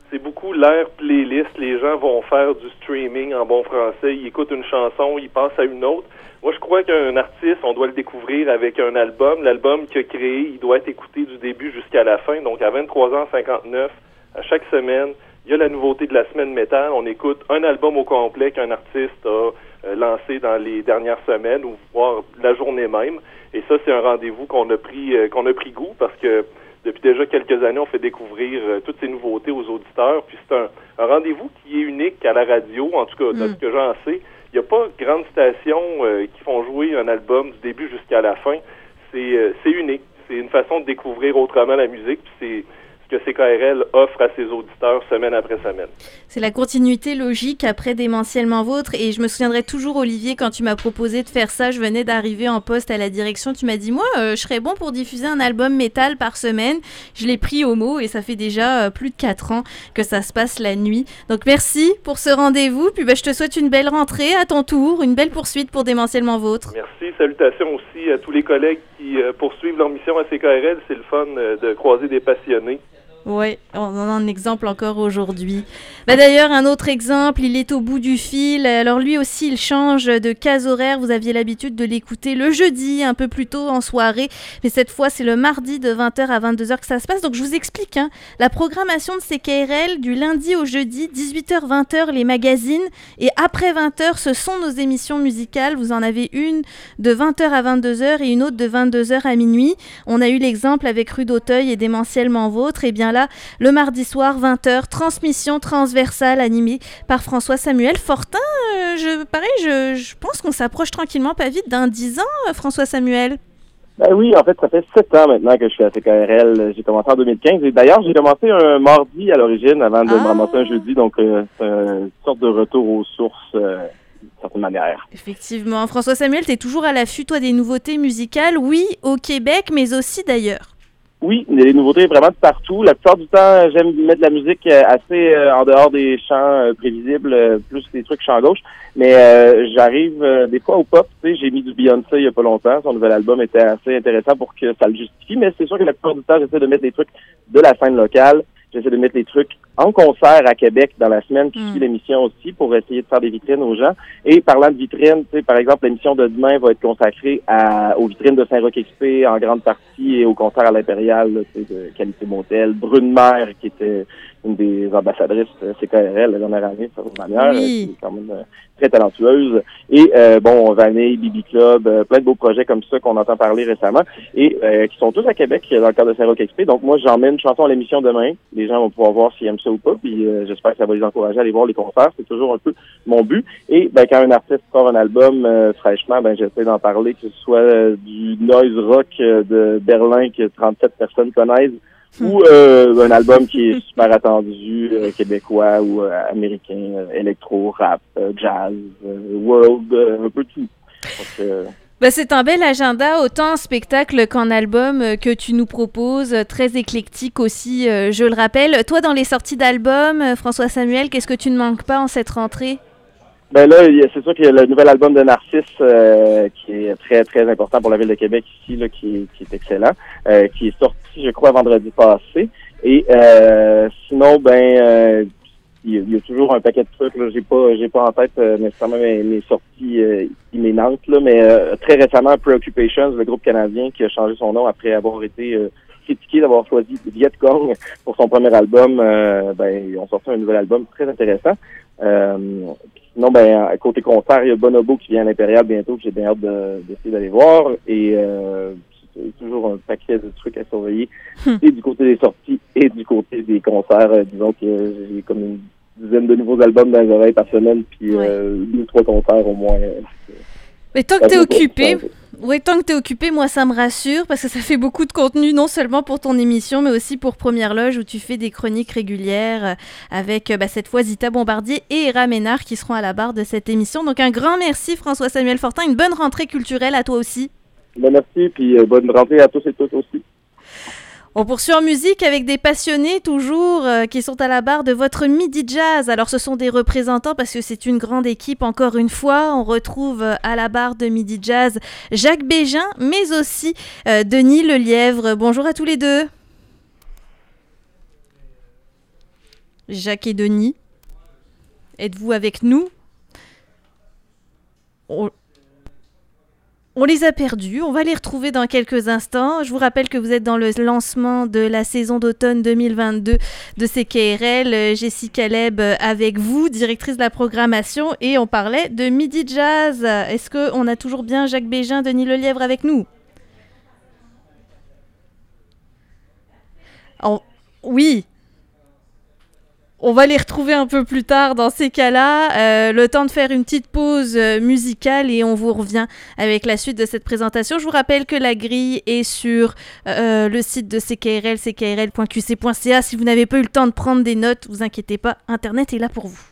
c'est beaucoup l'ère playlist. Les gens vont faire du streaming en bon français. Ils écoutent une chanson, ils passent à une autre. Moi, je crois qu'un artiste, on doit le découvrir avec un album. L'album qu'il a créé, il doit être écouté du début jusqu'à la fin. Donc, à 23h59, à chaque semaine, il y a la nouveauté de la semaine métal. On écoute un album au complet qu'un artiste a lancé dans les dernières semaines ou voire la journée même. Et ça, c'est un rendez-vous qu'on a pris goût parce que depuis déjà quelques années, on fait découvrir toutes ces nouveautés aux auditeurs. Puis c'est un rendez-vous qui est unique à la radio, en tout cas, de ce que j'en sais. Il n'y a pas de grandes stations qui font jouer un album du début jusqu'à la fin. C'est unique. C'est une façon de découvrir autrement la musique. Puis c'est ce que CKRL offre à ses auditeurs semaine après semaine. C'est la continuité logique après Démentiellement Vôtre. Et je me souviendrai toujours, Olivier, quand tu m'as proposé de faire ça, je venais d'arriver en poste à la direction. Tu m'as dit, moi, je serais bon pour diffuser un album métal par semaine. Je l'ai pris au mot et ça fait déjà plus de 4 ans que ça se passe la nuit. Donc merci pour ce rendez-vous. Puis je te souhaite une belle rentrée à ton tour, une belle poursuite pour Démentiellement Vôtre. Merci. Salutations aussi à tous les collègues qui poursuivent leur mission à CKRL. C'est le fun de croiser des passionnés. Oui, on en a un exemple encore aujourd'hui. D'ailleurs, un autre exemple, il est au bout du fil. Alors lui aussi, il change de case horaire. Vous aviez l'habitude de l'écouter le jeudi, un peu plus tôt en soirée. Mais cette fois, c'est le mardi de 20h à 22h que ça se passe. Donc je vous explique, la programmation de CKRL du lundi au jeudi, 18h-20h les magazines. Et après 20h, ce sont nos émissions musicales. Vous en avez une de 20h à 22h et une autre de 22h à minuit. On a eu l'exemple avec Rue d'Auteuil et Démentiellement Vôtre. Et bien là, le mardi soir, 20h, transmission transversale animée par François-Samuel Fortin. Je pense qu'on s'approche tranquillement, pas vite, d'un 10 ans, François-Samuel. Ben oui, en fait, ça fait 7 ans maintenant que je suis à CKRL. J'ai commencé en 2015. Et d'ailleurs, j'ai commencé un mardi à l'origine avant de me ramasser un jeudi. Donc, c'est une sorte de retour aux sources, d'une certaine manière. Effectivement. François-Samuel, tu es toujours à l'affût, toi, des nouveautés musicales, oui, au Québec, mais aussi d'ailleurs. Oui, des nouveautés vraiment de partout. La plupart du temps, j'aime mettre de la musique assez en dehors des chants prévisibles, plus des trucs chant gauche. Mais j'arrive des fois au pop. Tu sais, j'ai mis du Beyoncé il y a pas longtemps. Son nouvel album était assez intéressant pour que ça le justifie. Mais c'est sûr que la plupart du temps, j'essaie de mettre des trucs de la scène locale. J'essaie de mettre des trucs en concert à Québec dans la semaine qui suit l'émission aussi pour essayer de faire des vitrines aux gens. Et parlant de vitrines, tu sais, par exemple, l'émission de demain va être consacrée aux vitrines de Saint-Roch-XP en grande partie et au concert à l'Impérial tu sais, de Qualité Motel. Brune-Mère, qui était une des ambassadrices CKRL la dernière année, de cette manière, qui est quand même très talentueuse. Et Vanille, Bibi Club, plein de beaux projets comme ça qu'on entend parler récemment et qui sont tous à Québec dans le cadre de Saint-Roch-XP. Donc moi, j'emmène une chanson à l'émission demain. Les gens vont pouvoir voir s'ils aiment ça ou pas. Puis j'espère que ça va les encourager à aller voir les concerts. C'est toujours un peu mon but. Et quand un artiste sort un album fraîchement, j'essaie d'en parler, que ce soit du noise rock de Berlin que 37 personnes connaissent, ou un album qui est super attendu, québécois ou américain, électro, rap, jazz, world, un peu tout. Donc, c'est un bel agenda, autant en spectacle qu'en album que tu nous proposes, très éclectique aussi, je le rappelle. Toi, dans les sorties d'albums, François-Samuel, qu'est-ce que tu ne manques pas en cette rentrée? Là, c'est sûr qu'il y a le nouvel album de Narcisse qui est très, très important pour la Ville de Québec ici, là, qui est excellent, qui est sorti, je crois, vendredi passé. Et sinon, il y a toujours un paquet de trucs. Là. J'ai pas en tête nécessairement mes sorties imminentes, là, mais très récemment, Preoccupations, le groupe canadien qui a changé son nom après avoir été critiqué d'avoir choisi Viet Cong pour son premier album. Ils ont sorti un nouvel album très intéressant. Sinon, côté concert, il y a Bonobo qui vient à l'Impérial bientôt, que j'ai bien hâte d'essayer d'aller voir. Et c'est toujours un paquet de trucs à surveiller, et du côté des sorties et du côté des concerts. Disons que j'ai comme une dizaine de nouveaux albums dans les oreilles par semaine, puis 2 ou 3 concerts au moins. Mais tant que t'es occupé... Oui, tant que tu es occupé, moi, ça me rassure parce que ça fait beaucoup de contenu, non seulement pour ton émission, mais aussi pour Première Loge où tu fais des chroniques régulières avec cette fois Zita Bombardier et Héra Ménard qui seront à la barre de cette émission. Donc, un grand merci, François-Samuel Fortin. Une bonne rentrée culturelle à toi aussi. Merci, puis bonne rentrée à tous et toutes aussi. On poursuit en musique avec des passionnés toujours qui sont à la barre de votre Midi Jazz. Alors ce sont des représentants parce que c'est une grande équipe encore une fois. On retrouve à la barre de Midi Jazz Jacques Bégin mais aussi Denis Lelièvre. Bonjour à tous les deux. Jacques et Denis, êtes-vous avec nous? On les a perdus, on va les retrouver dans quelques instants. Je vous rappelle que vous êtes dans le lancement de la saison d'automne 2022 de CKRL. Jessica Leb avec vous, directrice de la programmation, et on parlait de Midi Jazz. Est-ce qu'on a toujours bien Jacques Bégin, Denis Lelièvre avec nous? Oui. On va les retrouver un peu plus tard dans ces cas-là. Le temps de faire une petite pause musicale et on vous revient avec la suite de cette présentation. Je vous rappelle que la grille est sur le site de CKRL, ckrl.qc.ca. Si vous n'avez pas eu le temps de prendre des notes, vous inquiétez pas, Internet est là pour vous.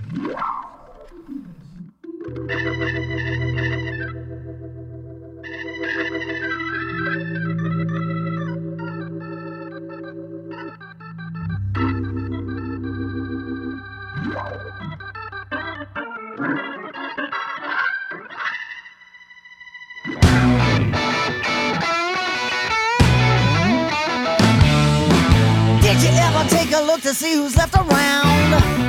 Did you ever take a look to see who's left around?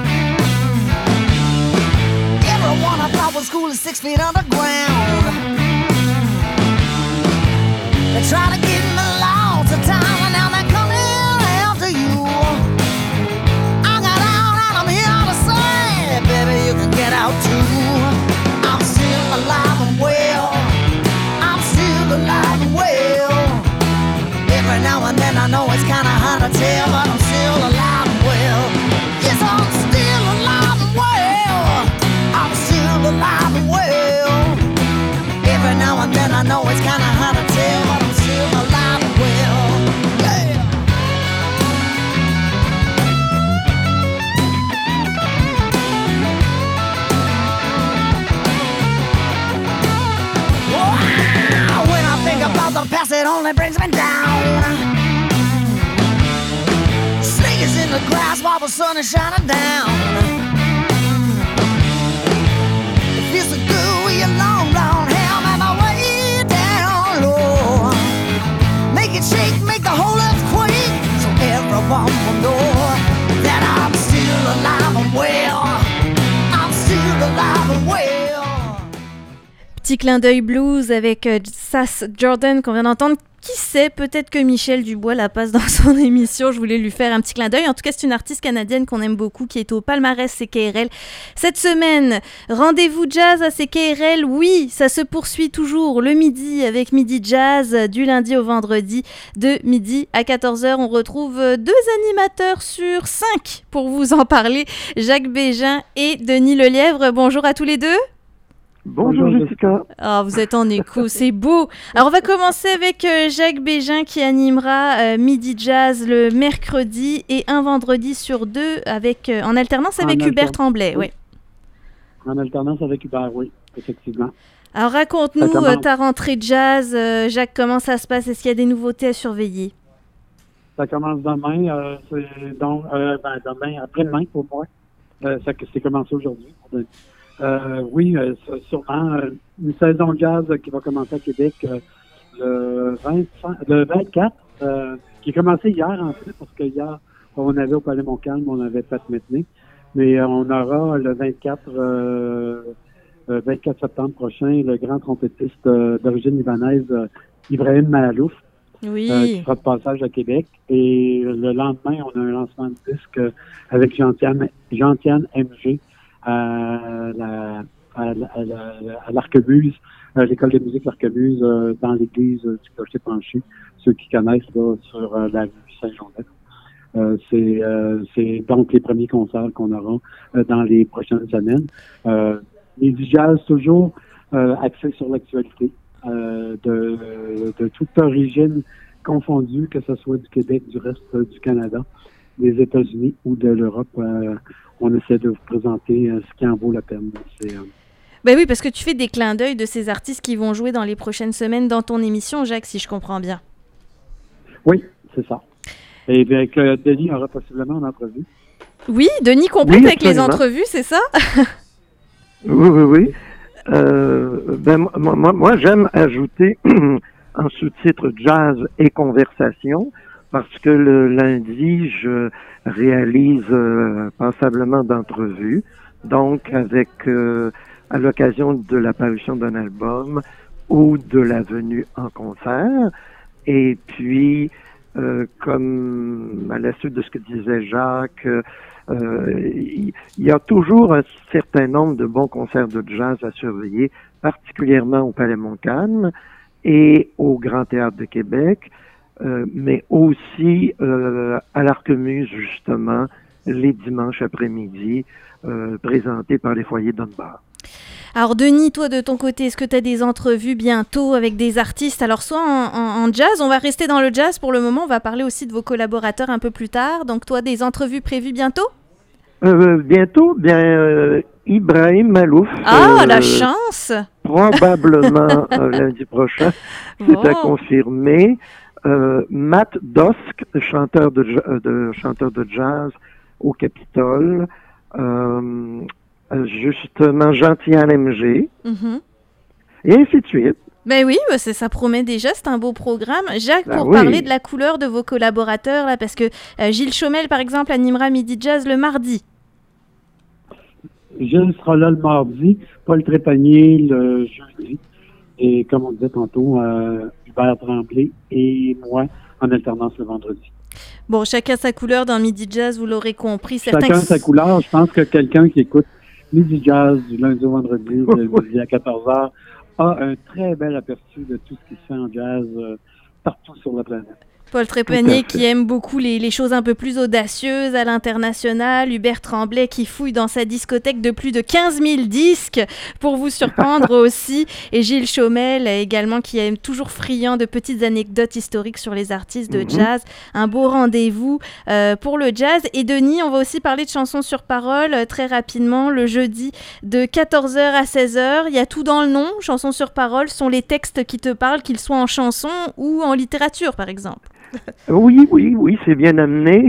Everyone I thought was cool is 6 feet underground. They try to give me lots of time and now they're coming after you. I got out and I'm here to say, baby, you can get out too. I'm still alive and well. I'm still alive and well. Every now and then I know it's kinda hard to tell, but I'm still alive and well. Yes, I'm still alive and well. I'm still alive and well. Every now and then I know it's kinda hard to tell, but I'm still alive and well. Yeah. Wow. When I think about the past, it only brings me down. Snakes in the grass while the sun is shining down. It feels so good with your long blonde hair, make my way down low. Make it shake, make the whole earth quake, so everyone will know that I'm still alive and well. I'm still alive and well. Petit clin d'œil blues avec Sass Jordan qu'on vient d'entendre. Qui sait, peut-être que Michel Dubois la passe dans son émission. Je voulais lui faire un petit clin d'œil. En tout cas, c'est une artiste canadienne qu'on aime beaucoup, qui est au palmarès CKRL cette semaine. Rendez-vous jazz à CKRL, oui, ça se poursuit toujours le midi avec Midi Jazz, du lundi au vendredi, de midi à 14h. On retrouve 2 animateurs sur 5 pour vous en parler, Jacques Bégin et Denis Lelièvre. Bonjour à tous les deux. Bonjour Jessica. Ah, vous êtes en écho, c'est beau. Alors on va commencer avec Jacques Bégin qui animera Midi Jazz le mercredi et un vendredi sur 2 avec, en alternance avec Hubert Tremblay. Oui. Ouais. En alternance avec Hubert, oui, effectivement. Alors raconte-nous ta rentrée jazz. Jacques, comment ça se passe? Est-ce qu'il y a des nouveautés à surveiller? Ça commence demain, demain, après-demain pour moi. C'est commencé aujourd'hui. Oui, sûrement une saison jazz qui va commencer à Québec le 24, qui a commencé hier en fait, parce que hier, on avait au Palais Montcalm, on avait Pat Metheny, mais on aura le 24 septembre prochain le grand trompettiste d'origine libanaise, Ibrahim Mahalouf, qui sera de passage à Québec. Et le lendemain, on a un lancement de disque avec Jean-Tiane MG, à l'Arquebuse, l'école de musique l'Arquebuse, dans l'église du Clocher Penché, ceux qui connaissent là, sur la rue Saint-Joseph. C'est donc les premiers concerts qu'on aura dans les prochaines semaines. Midi Jazz, toujours axé sur l'actualité, de toute origine confondue, que ce soit du Québec, du reste du Canada, des États-Unis ou de l'Europe. On essaie de vous présenter ce qui en vaut la peine. Ben oui, parce que tu fais des clins d'œil de ces artistes qui vont jouer dans les prochaines semaines dans ton émission, Jacques, si je comprends bien. Oui, c'est ça. Et bien que Denis aura possiblement une entrevue. Oui, Denis complète avec les entrevues, c'est ça? Oui. Moi, j'aime ajouter en sous-titre Jazz et conversation, parce que le lundi, je réalise passablement d'entrevues, donc avec à l'occasion de la parution d'un album ou de la venue en concert. Et puis, comme à la suite de ce que disait Jacques, il y a toujours un certain nombre de bons concerts de jazz à surveiller, particulièrement au Palais Montcalm et au Grand Théâtre de Québec, mais aussi à l'Arquemuse, justement, les dimanches après-midi, présentés par les foyers Dunbar. Alors Denis, toi de ton côté, est-ce que tu as des entrevues bientôt avec des artistes? Alors soit en jazz, on va rester dans le jazz pour le moment, on va parler aussi de vos collaborateurs un peu plus tard. Donc toi, des entrevues prévues bientôt? Bientôt, Ibrahim Malouf. Ah, la chance! Probablement lundi prochain, c'est à confirmer. Matt Dosk, chanteur de jazz au Capitole. Justement, Jean-Yann MG, et ainsi de suite. Ben oui, ça promet déjà, c'est un beau programme. Jacques, pour oui. parler de la couleur de vos collaborateurs, là, parce que Gilles Chaumel, par exemple, animera Midi Jazz le mardi. Gilles sera là le mardi, Paul Trépanier le jeudi, et comme on disait tantôt, Hubert Tremblay et moi en alternance le vendredi. Bon, chacun sa couleur dans Midi Jazz, vous l'aurez compris. Chacun sa couleur. Je pense que quelqu'un qui écoute Midi Jazz du lundi au vendredi, de midi à 14h, a un très bel aperçu de tout ce qui se fait en jazz partout sur la planète. Paul Trépanier qui aime beaucoup les choses un peu plus audacieuses à l'international, Hubert Tremblay qui fouille dans sa discothèque de plus de 15 000 disques pour vous surprendre aussi, et Gilles Chaumel également qui est toujours friand de petites anecdotes historiques sur les artistes de jazz. Un beau rendez-vous pour le jazz. Et Denis, on va aussi parler de chansons sur parole très rapidement le jeudi de 14h à 16h. Il y a tout dans le nom. Chansons sur parole sont les textes qui te parlent, qu'ils soient en chanson ou en littérature par exemple. Oui, c'est bien amené.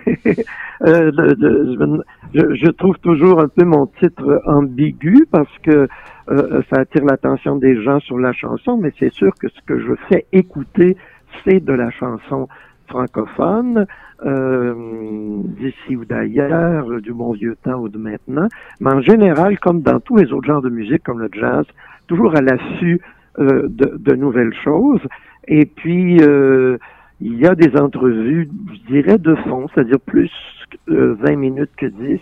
Je trouve toujours un peu mon titre ambigu parce que ça attire l'attention des gens sur la chanson, mais c'est sûr que ce que je fais écouter, c'est de la chanson francophone, d'ici ou d'ailleurs, du bon vieux temps ou de maintenant, mais en général, comme dans tous les autres genres de musique, comme le jazz, toujours à l'affût de nouvelles choses. Et puis, il y a des entrevues, je dirais, de fond, c'est-à-dire plus 20 minutes que 10,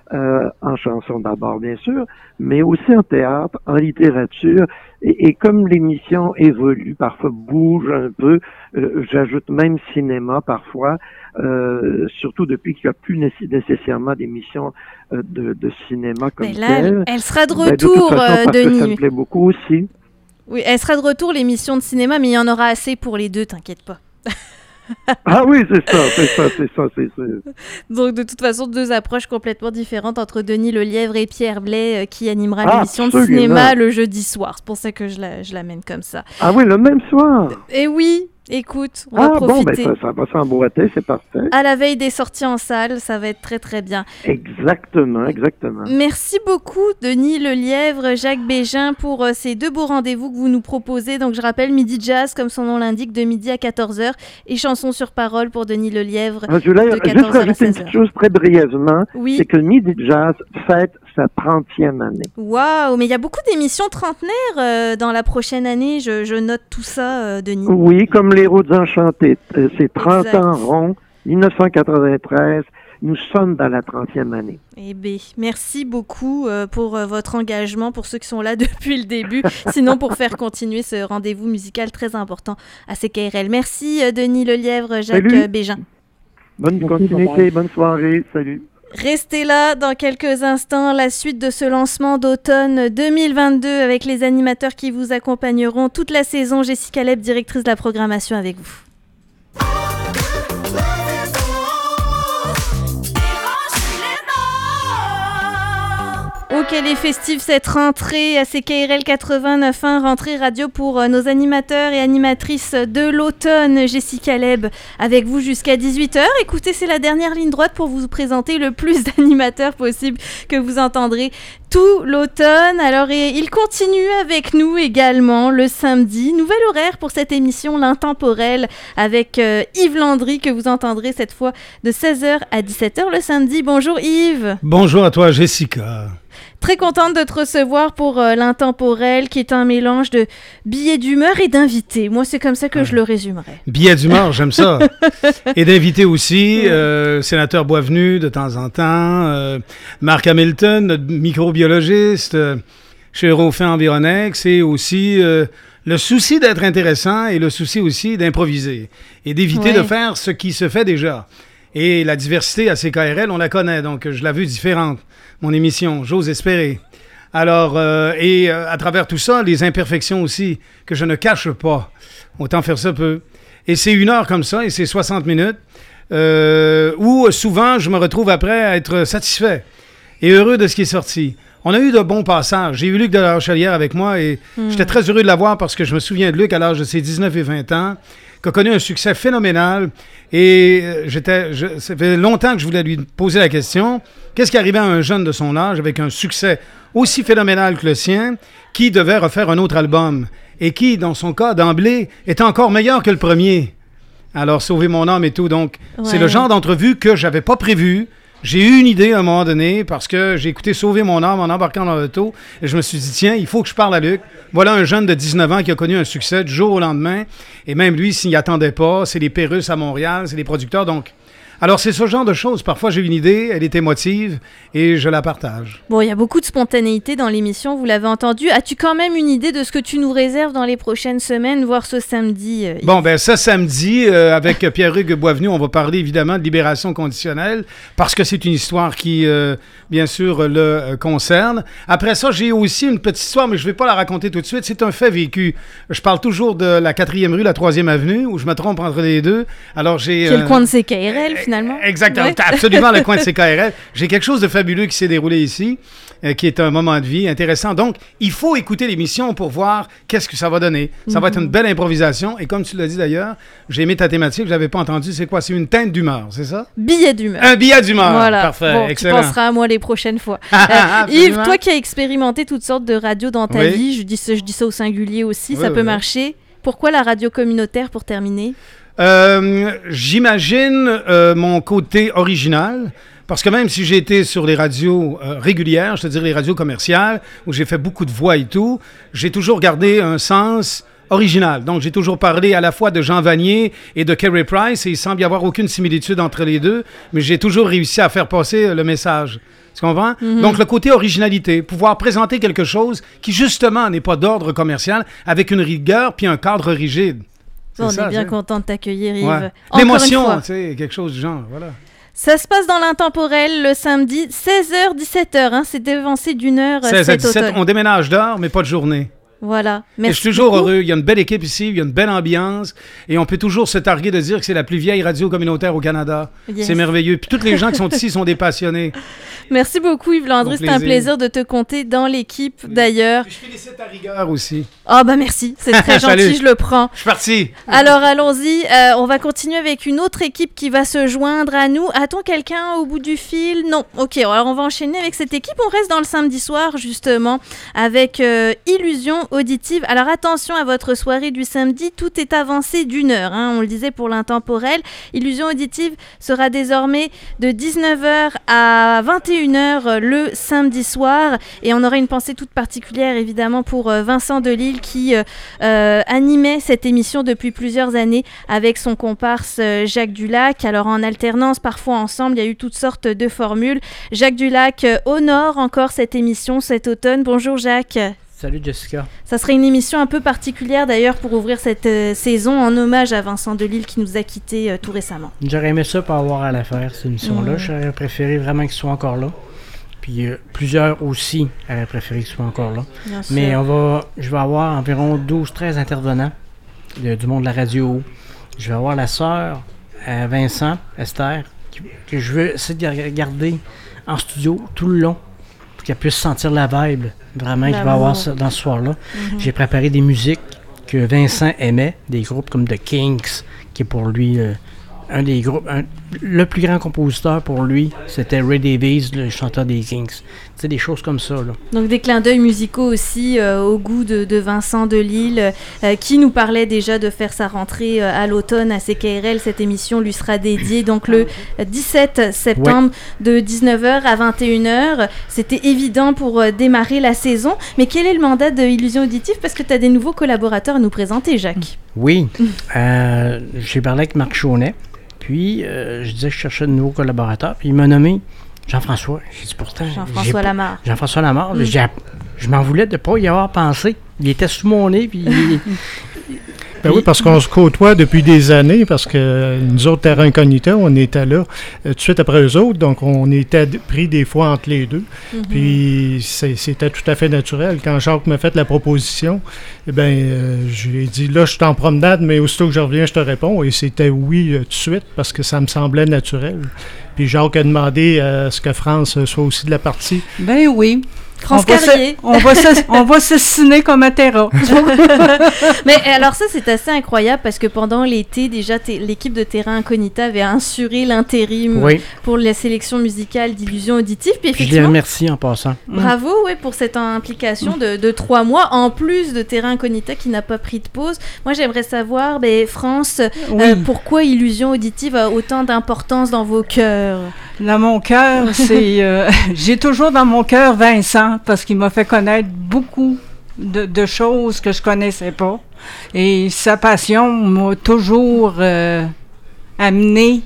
en chanson d'abord, bien sûr, mais aussi en théâtre, en littérature. Et comme l'émission évolue, parfois bouge un peu, j'ajoute même cinéma parfois, surtout depuis qu'il n'y a plus nécessairement d'émissions de cinéma comme telle. Elle sera de retour, de toute façon, Denis. Ça me plaît beaucoup aussi. Oui, elle sera de retour, l'émission de cinéma, mais il y en aura assez pour les deux, t'inquiète pas. Ah oui, c'est ça. Donc de toute façon, deux approches complètement différentes entre Denis Lelièvre et Pierre Blais qui animera l'émission de cinéma le jeudi soir. C'est pour ça que je l'amène comme ça. Ah oui, le même soir. Et oui, écoute, on va profiter. Bon, ça va s'emboîter, c'est parfait. À la veille des sorties en salle, ça va être très très bien. Exactement. Merci beaucoup Denis Lelièvre, Jacques Bégin pour ces deux beaux rendez-vous que vous nous proposez. Donc je rappelle, Midi Jazz, comme son nom l'indique, de midi à 14h et chansons sur parole pour Denis Lelièvre je voulais juste rajouter une petite chose très brièvement, c'est que Midi Jazz fête sa 30e année. Waouh, mais il y a beaucoup d'émissions trentenaires dans la prochaine année, je note tout ça, Denis. Oui, comme les Routes Enchantées, c'est 30 ans rond, 1993, nous sommes dans la 30e année. Eh bien, merci beaucoup pour votre engagement, pour ceux qui sont là depuis le début, sinon pour faire continuer ce rendez-vous musical très important à CKRL. Merci Denis Lelièvre, Jacques Bégin. Bonne continuité, bonne soirée, salut. Restez là dans quelques instants, la suite de ce lancement d'automne 2022 avec les animateurs qui vous accompagneront toute la saison. Jessica Leb, directrice de la programmation avec vous. Au qu'elle est festive cette rentrée à CKRL 89.1, rentrée radio pour nos animateurs et animatrices de l'automne. Jessica Leb avec vous jusqu'à 18h. Écoutez, c'est la dernière ligne droite pour vous présenter le plus d'animateurs possible que vous entendrez tout l'automne. Alors, il continue avec nous également le samedi. Nouvel horaire pour cette émission L'Intemporel avec Yves Landry que vous entendrez cette fois de 16h à 17h le samedi. Bonjour Yves. Bonjour à toi Jessica. Très contente de te recevoir pour l'Intemporel qui est un mélange de billets d'humeur et d'invités. Moi, c'est comme ça que je le résumerais. Billets d'humeur, j'aime ça. Et d'invités aussi, sénateur Boisvenu de temps en temps, Marc Hamilton, notre microbiologiste, chez Eurofin Environex, et aussi le souci d'être intéressant et le souci aussi d'improviser et d'éviter de faire ce qui se fait déjà. Et la diversité à CKRL, on la connaît, donc je l'ai vue différente. Mon émission, j'ose espérer. Alors, et à travers tout ça, les imperfections aussi, que je ne cache pas. Autant faire ça peu. Et c'est 1 heure comme ça, et c'est 60 minutes, où souvent, je me retrouve après à être satisfait et heureux de ce qui est sorti. On a eu de bons passages. J'ai eu Luc de la Rochelière avec moi, et j'étais très heureux de l'avoir parce que je me souviens de Luc à l'âge de ses 19 et 20 ans, qui a connu un succès phénoménal. Et ça fait longtemps que je voulais lui poser la question, qu'est-ce qui arrivait à un jeune de son âge avec un succès aussi phénoménal que le sien, qui devait refaire un autre album et qui, dans son cas, d'emblée, était encore meilleur que le premier. Alors, sauver mon âme et tout. Donc, c'est le genre d'entrevue que j'avais pas prévu. J'ai eu une idée à un moment donné parce que j'ai écouté Sauver mon âme en embarquant dans l'auto et je me suis dit, tiens, il faut que je parle à Luc. Voilà un jeune de 19 ans qui a connu un succès du jour au lendemain. Et même lui, s'il n'y attendait pas, c'est les Pérusse à Montréal, c'est les producteurs. Donc, alors c'est ce genre de choses. Parfois, j'ai une idée, elle est émotive et je la partage. Bon, il y a beaucoup de spontanéité dans l'émission, vous l'avez entendu. As-tu quand même une idée de ce que tu nous réserves dans les prochaines semaines, voire ce samedi Bon, ben ce samedi, avec Pierre-Hugues Boisvenu, on va parler évidemment de libération conditionnelle parce que c'est une histoire qui, bien sûr, le concerne. Après ça, j'ai aussi une petite histoire, mais je ne vais pas la raconter tout de suite. C'est un fait vécu. Je parle toujours de la 4e rue, la 3e avenue, où je me trompe entre les deux. Alors, j'ai... C'est le coin de CKRL, finalement. Exactement, absolument le coin de CKRL. J'ai quelque chose de fabuleux qui s'est déroulé ici, qui est un moment de vie intéressant. Donc, il faut écouter l'émission pour voir qu'est-ce que ça va donner. Ça va être une belle improvisation. Et comme tu l'as dit d'ailleurs, j'ai aimé ta thématique, je l'avais pas entendu. C'est quoi? C'est une teinte d'humeur, c'est ça? Billet d'humeur. Un billet d'humeur. Voilà. Parfait, bon, excellent. Tu penseras à moi les prochaines fois. Yves, toi qui as expérimenté toutes sortes de radios dans ta vie, je dis ça au singulier aussi, ça peut marcher. Pourquoi la radio communautaire pour terminer? J'imagine mon côté original, parce que même si j'ai été sur les radios régulières, je te dire les radios commerciales, où j'ai fait beaucoup de voix et tout, j'ai toujours gardé un sens original. Donc, j'ai toujours parlé à la fois de Jean Vanier et de Carey Price, et il semble y avoir aucune similitude entre les deux, mais j'ai toujours réussi à faire passer le message. Tu comprends? Donc, le côté originalité, pouvoir présenter quelque chose qui, justement, n'est pas d'ordre commercial, avec une rigueur puis un cadre rigide. On est bien content de t'accueillir, Yves. Ouais. L'émotion, tu sais, quelque chose du genre, voilà. Ça se passe dans l'Intemporel le samedi, 16h-17h, hein, c'est dévancé d'1 heure cet automne. On déménage d'heure, mais pas de journée. Voilà. Merci. Et je suis toujours heureux. Il y a une belle équipe ici, il y a une belle ambiance. Et on peut toujours se targuer de dire que c'est la plus vieille radio communautaire au Canada. Yes. C'est merveilleux. Puis tous les gens qui sont ici sont des passionnés. Merci beaucoup, Yves Landry. C'est un plaisir de te compter dans l'équipe, d'ailleurs. Puis je félicite ta rigueur aussi. Ah, bah merci. C'est très gentil, je le prends. Je suis parti. Alors, allons-y. On va continuer avec une autre équipe qui va se joindre à nous. A-t-on quelqu'un au bout du fil? Non. OK, alors on va enchaîner avec cette équipe. On reste dans le samedi soir, justement, avec Illusion auditive. Alors attention à votre soirée du samedi, tout est avancé d'1 heure, hein, on le disait pour l'Intemporel. Illusion auditive sera désormais de 19h à 21h le samedi soir, et on aura une pensée toute particulière évidemment pour Vincent Delisle qui animait cette émission depuis plusieurs années avec son comparse Jacques Dulac. Alors en alternance, parfois ensemble, il y a eu toutes sortes de formules. Jacques Dulac honore encore cette émission cet automne. Bonjour Jacques. Salut Jessica. Ça serait une émission un peu particulière d'ailleurs pour ouvrir cette saison en hommage à Vincent Delisle qui nous a quittés tout récemment. J'aurais aimé ça pour avoir à la faire, cette émission-là. J'aurais préféré vraiment qu'il soit encore là. Puis plusieurs aussi auraient préféré qu'il soit encore là. Bien sûr. Mais je vais avoir environ 12-13 intervenants du monde de la radio. Je vais avoir la sœur Vincent, Esther, que je veux essayer de garder en studio tout le long. qu'elle puisse sentir la vibe, vraiment, qu'il va avoir ça dans ce soir-là. J'ai préparé des musiques que Vincent aimait, des groupes comme The Kinks, qui est pour lui un des groupes, le plus grand compositeur pour lui, c'était Ray Davies, le chanteur des Kinks. C'est des choses comme ça, là. Donc des clins d'œil musicaux aussi au goût de Vincent Delisle, qui nous parlait déjà de faire sa rentrée à l'automne à CKRL. Cette émission lui sera dédiée donc le 17 septembre de 19h à 21h. C'était évident pour démarrer la saison. Mais quel est le mandat de Illusion Auditive? Parce que tu as des nouveaux collaborateurs à nous présenter, Jacques. Oui. J'ai parlé avec Marc Chaunet. Puis, je disais que je cherchais de nouveaux collaborateurs. Puis, il m'a nommé Jean-François. J'ai dit pourtant... Jean-François Lamarre. Jean-François Lamarre. Je m'en voulais de ne pas y avoir pensé. Il était sous mon nez. Puis, ben oui, parce qu'on se côtoie depuis des années, parce que nous autres, Terra Incognita, on était là tout de suite après eux autres, donc on était pris des fois entre les deux. Puis c'était tout à fait naturel. Quand Jacques m'a fait la proposition, eh bien, j'ai dit, là, je suis en promenade, mais aussitôt que je reviens, je te réponds. Et c'était oui tout de suite, parce que ça me semblait naturel. Puis Jacques a demandé à ce que France soit aussi de la partie. Ben oui. France Carrier. On va s'assiner comme à Terra. Mais alors ça, c'est assez incroyable parce que pendant l'été, déjà, l'équipe de Terra Incognita avait assuré l'intérim pour la sélection musicale d'Illusion Auditive. Puis effectivement, je les remercie en passant. Bravo pour cette implication de 3 mois, en plus de Terra Incognita qui n'a pas pris de pause. Moi, j'aimerais savoir, France, pourquoi Illusion Auditive a autant d'importance dans vos cœurs? Dans mon cœur, c'est... j'ai toujours dans mon cœur Vincent, parce qu'il m'a fait connaître beaucoup de choses que je connaissais pas. Et sa passion m'a toujours amené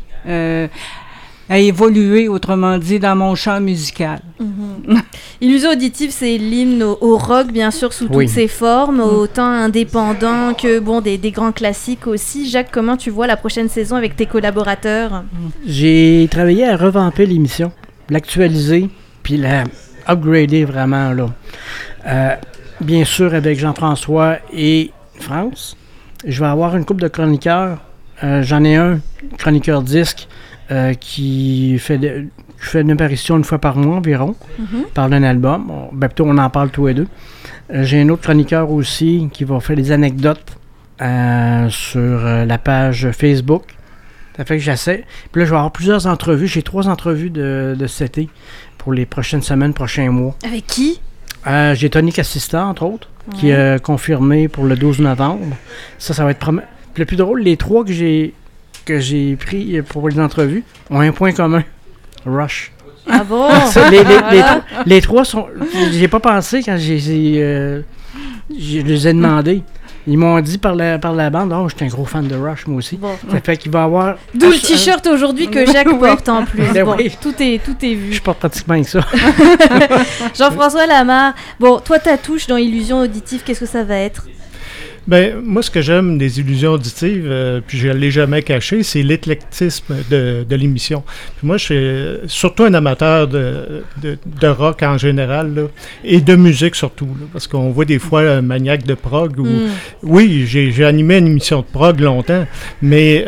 à évoluer, autrement dit, dans mon champ musical. Illusion Auditive, c'est l'hymne au rock, bien sûr, sous toutes ses formes, autant indépendant que des grands classiques aussi. Jacques, comment tu vois la prochaine saison avec tes collaborateurs? J'ai travaillé à revamper l'émission, l'actualiser, puis la upgrader vraiment, là. Bien sûr, avec Jean-François et France, je vais avoir une couple de chroniqueurs. J'en ai un, chroniqueur disque, qui fait une apparition une fois par mois environ, parle d'un album. Plutôt, on en parle tous les deux. J'ai un autre chroniqueur aussi qui va faire des anecdotes sur la page Facebook. Ça fait que j'essaie. Puis là, je vais avoir plusieurs entrevues. J'ai 3 entrevues de cet été pour les prochaines semaines, prochains mois. Avec qui? J'ai Tony Cassista, entre autres, qui est confirmé pour le 12 novembre. Ça va être... Le plus drôle, les 3 que j'ai pris pour les entrevues ont un point commun. Rush. Ah bon? Les 3 sont... J'ai pas pensé quand je les ai demandé. Ils m'ont dit par la bande, j'étais un gros fan de Rush, moi aussi. Ça fait qu'il va avoir... D'où le t-shirt aujourd'hui que Jacques porte en plus. Tout est vu. Je porte pratiquement avec ça. Jean-François Lamarre, toi, ta touche dans Illusion Auditive, qu'est-ce que ça va être? Ben, moi, ce que j'aime des illusions auditives, puis je ne l'ai jamais caché, c'est l'éclectisme de l'émission. Puis moi, je suis surtout un amateur de rock en général, là, et de musique surtout, là, parce qu'on voit des fois un maniaque de prog. Oui, j'ai animé une émission de prog longtemps, mais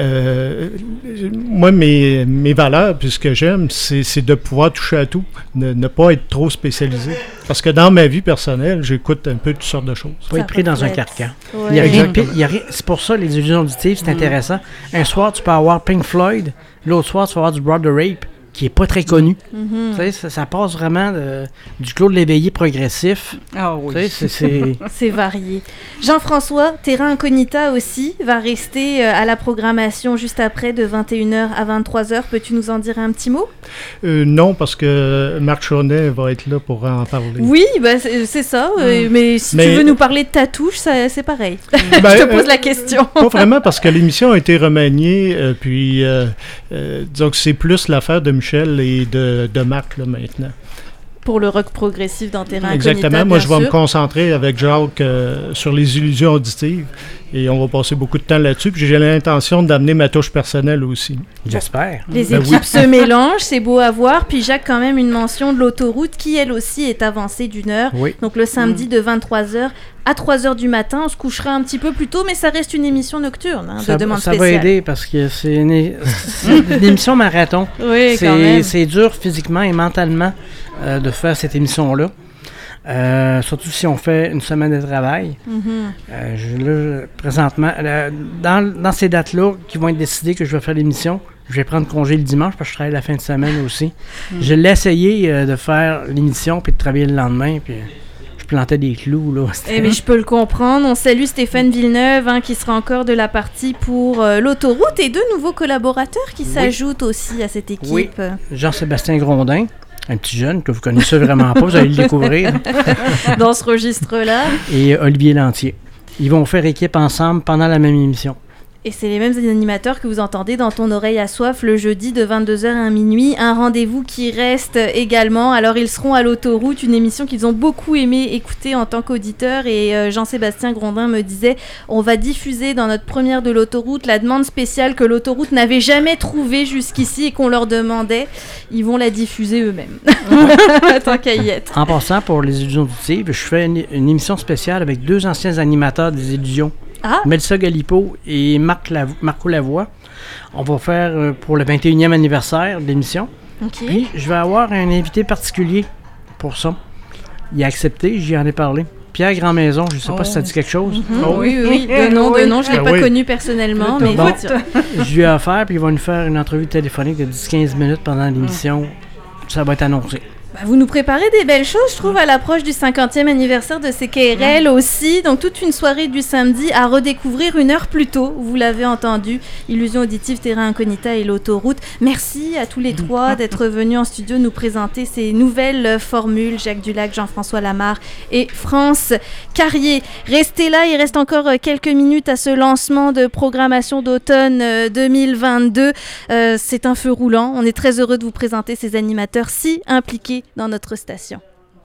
moi, mes valeurs, puis ce que j'aime, c'est de pouvoir toucher à tout, ne pas être trop spécialisé. Parce que dans ma vie personnelle, j'écoute un peu toutes sortes de choses. Faut être pris dans un carcan. C'est pour ça, les illusions auditives, c'est intéressant. Un soir, tu peux avoir Pink Floyd. L'autre soir, tu vas avoir du Brother Rape, qui est pas très connu. Tu sais, ça passe vraiment du Claude Léveillé progressif. Ah oui. C'est varié. Jean-François, Terra Incognita aussi va rester à la programmation juste après, de 21h à 23h. Peux-tu nous en dire un petit mot? Non, parce que Marc Chaunet va être là pour en parler. Oui, c'est ça. Mais si tu veux nous parler de ta touche, c'est pareil. Je te pose la question. Pas vraiment, parce que l'émission a été remaniée, puis disons que c'est plus l'affaire de Michel et de Marc là, maintenant. Pour le rock progressif dans Terra Incognita. Exactement. Moi, je vais me concentrer avec Jacques sur les illusions auditives et on va passer beaucoup de temps là-dessus. Puis j'ai l'intention d'amener ma touche personnelle aussi. J'espère. Les équipes se mélangent, c'est beau à voir. Puis Jacques, quand même, une mention de l'autoroute qui, elle aussi, est avancée d'1 heure. Oui. Donc le samedi de 23h à 3h du matin. On se couchera un petit peu plus tôt, mais ça reste une émission nocturne de demande spéciale. Ça va aider parce que c'est une émission marathon. Oui, quand même. C'est dur physiquement et mentalement de faire cette émission-là. Surtout si on fait une semaine de travail. Présentement, dans ces dates-là qui vont être décidées que je vais faire l'émission, je vais prendre congé le dimanche parce que je travaille la fin de semaine aussi. Je l'ai essayé de faire l'émission puis de travailler le lendemain, puis je plantais des clous, là. Mais je peux le comprendre. On salue Stéphane Villeneuve, qui sera encore de la partie pour l'autoroute, et 2 nouveaux collaborateurs qui s'ajoutent aussi à cette équipe. Oui. Jean-Sébastien Grondin, un petit jeune que vous connaissez vraiment pas, vous allez le découvrir. Dans ce registre-là. Et Olivier Lantier. Ils vont faire équipe ensemble pendant la même émission. Et c'est les mêmes animateurs que vous entendez dans Ton oreille à soif le jeudi de 22h à minuit. Un rendez-vous qui reste également. Alors, ils seront à l'autoroute, une émission qu'ils ont beaucoup aimé écouter en tant qu'auditeurs. Et Jean-Sébastien Grondin me disait, on va diffuser dans notre première de l'autoroute la demande spéciale que l'autoroute n'avait jamais trouvée jusqu'ici et qu'on leur demandait. Ils vont la diffuser eux-mêmes. Tant qu'à y être. En passant, pour les illusions auditives, je fais une émission spéciale avec 2 anciens animateurs des illusions. Mélissa Galipo et Marco Lavoie. On va faire pour le 21e anniversaire de l'émission. Puis, je vais avoir un invité particulier pour ça. Il a accepté, j'y en ai parlé. Pierre Grandmaison, je ne sais pas si ça dit quelque chose. Oui. De nom, je ne l'ai pas connu personnellement, mais écoute. Je lui ai offert, puis il va nous faire une entrevue téléphonique de 10-15 minutes pendant l'émission. Ça va être annoncé. Vous nous préparez des belles choses, je trouve, à l'approche du 50e anniversaire de CKRL aussi. Donc, toute une soirée du samedi à redécouvrir 1 heure plus tôt. Vous l'avez entendu, Illusion auditive, Terra Incognita et l'autoroute. Merci à tous les 3 d'être venus en studio nous présenter ces nouvelles formules. Jacques Dulac, Jean-François Lamarre et France Carrier. Restez là, il reste encore quelques minutes à ce lancement de programmation d'automne 2022. C'est un feu roulant. On est très heureux de vous présenter ces animateurs si impliqués dans notre station.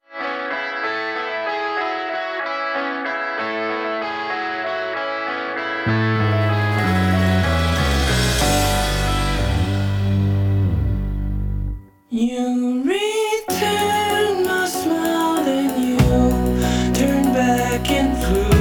You return my smile, then you turn back and flew.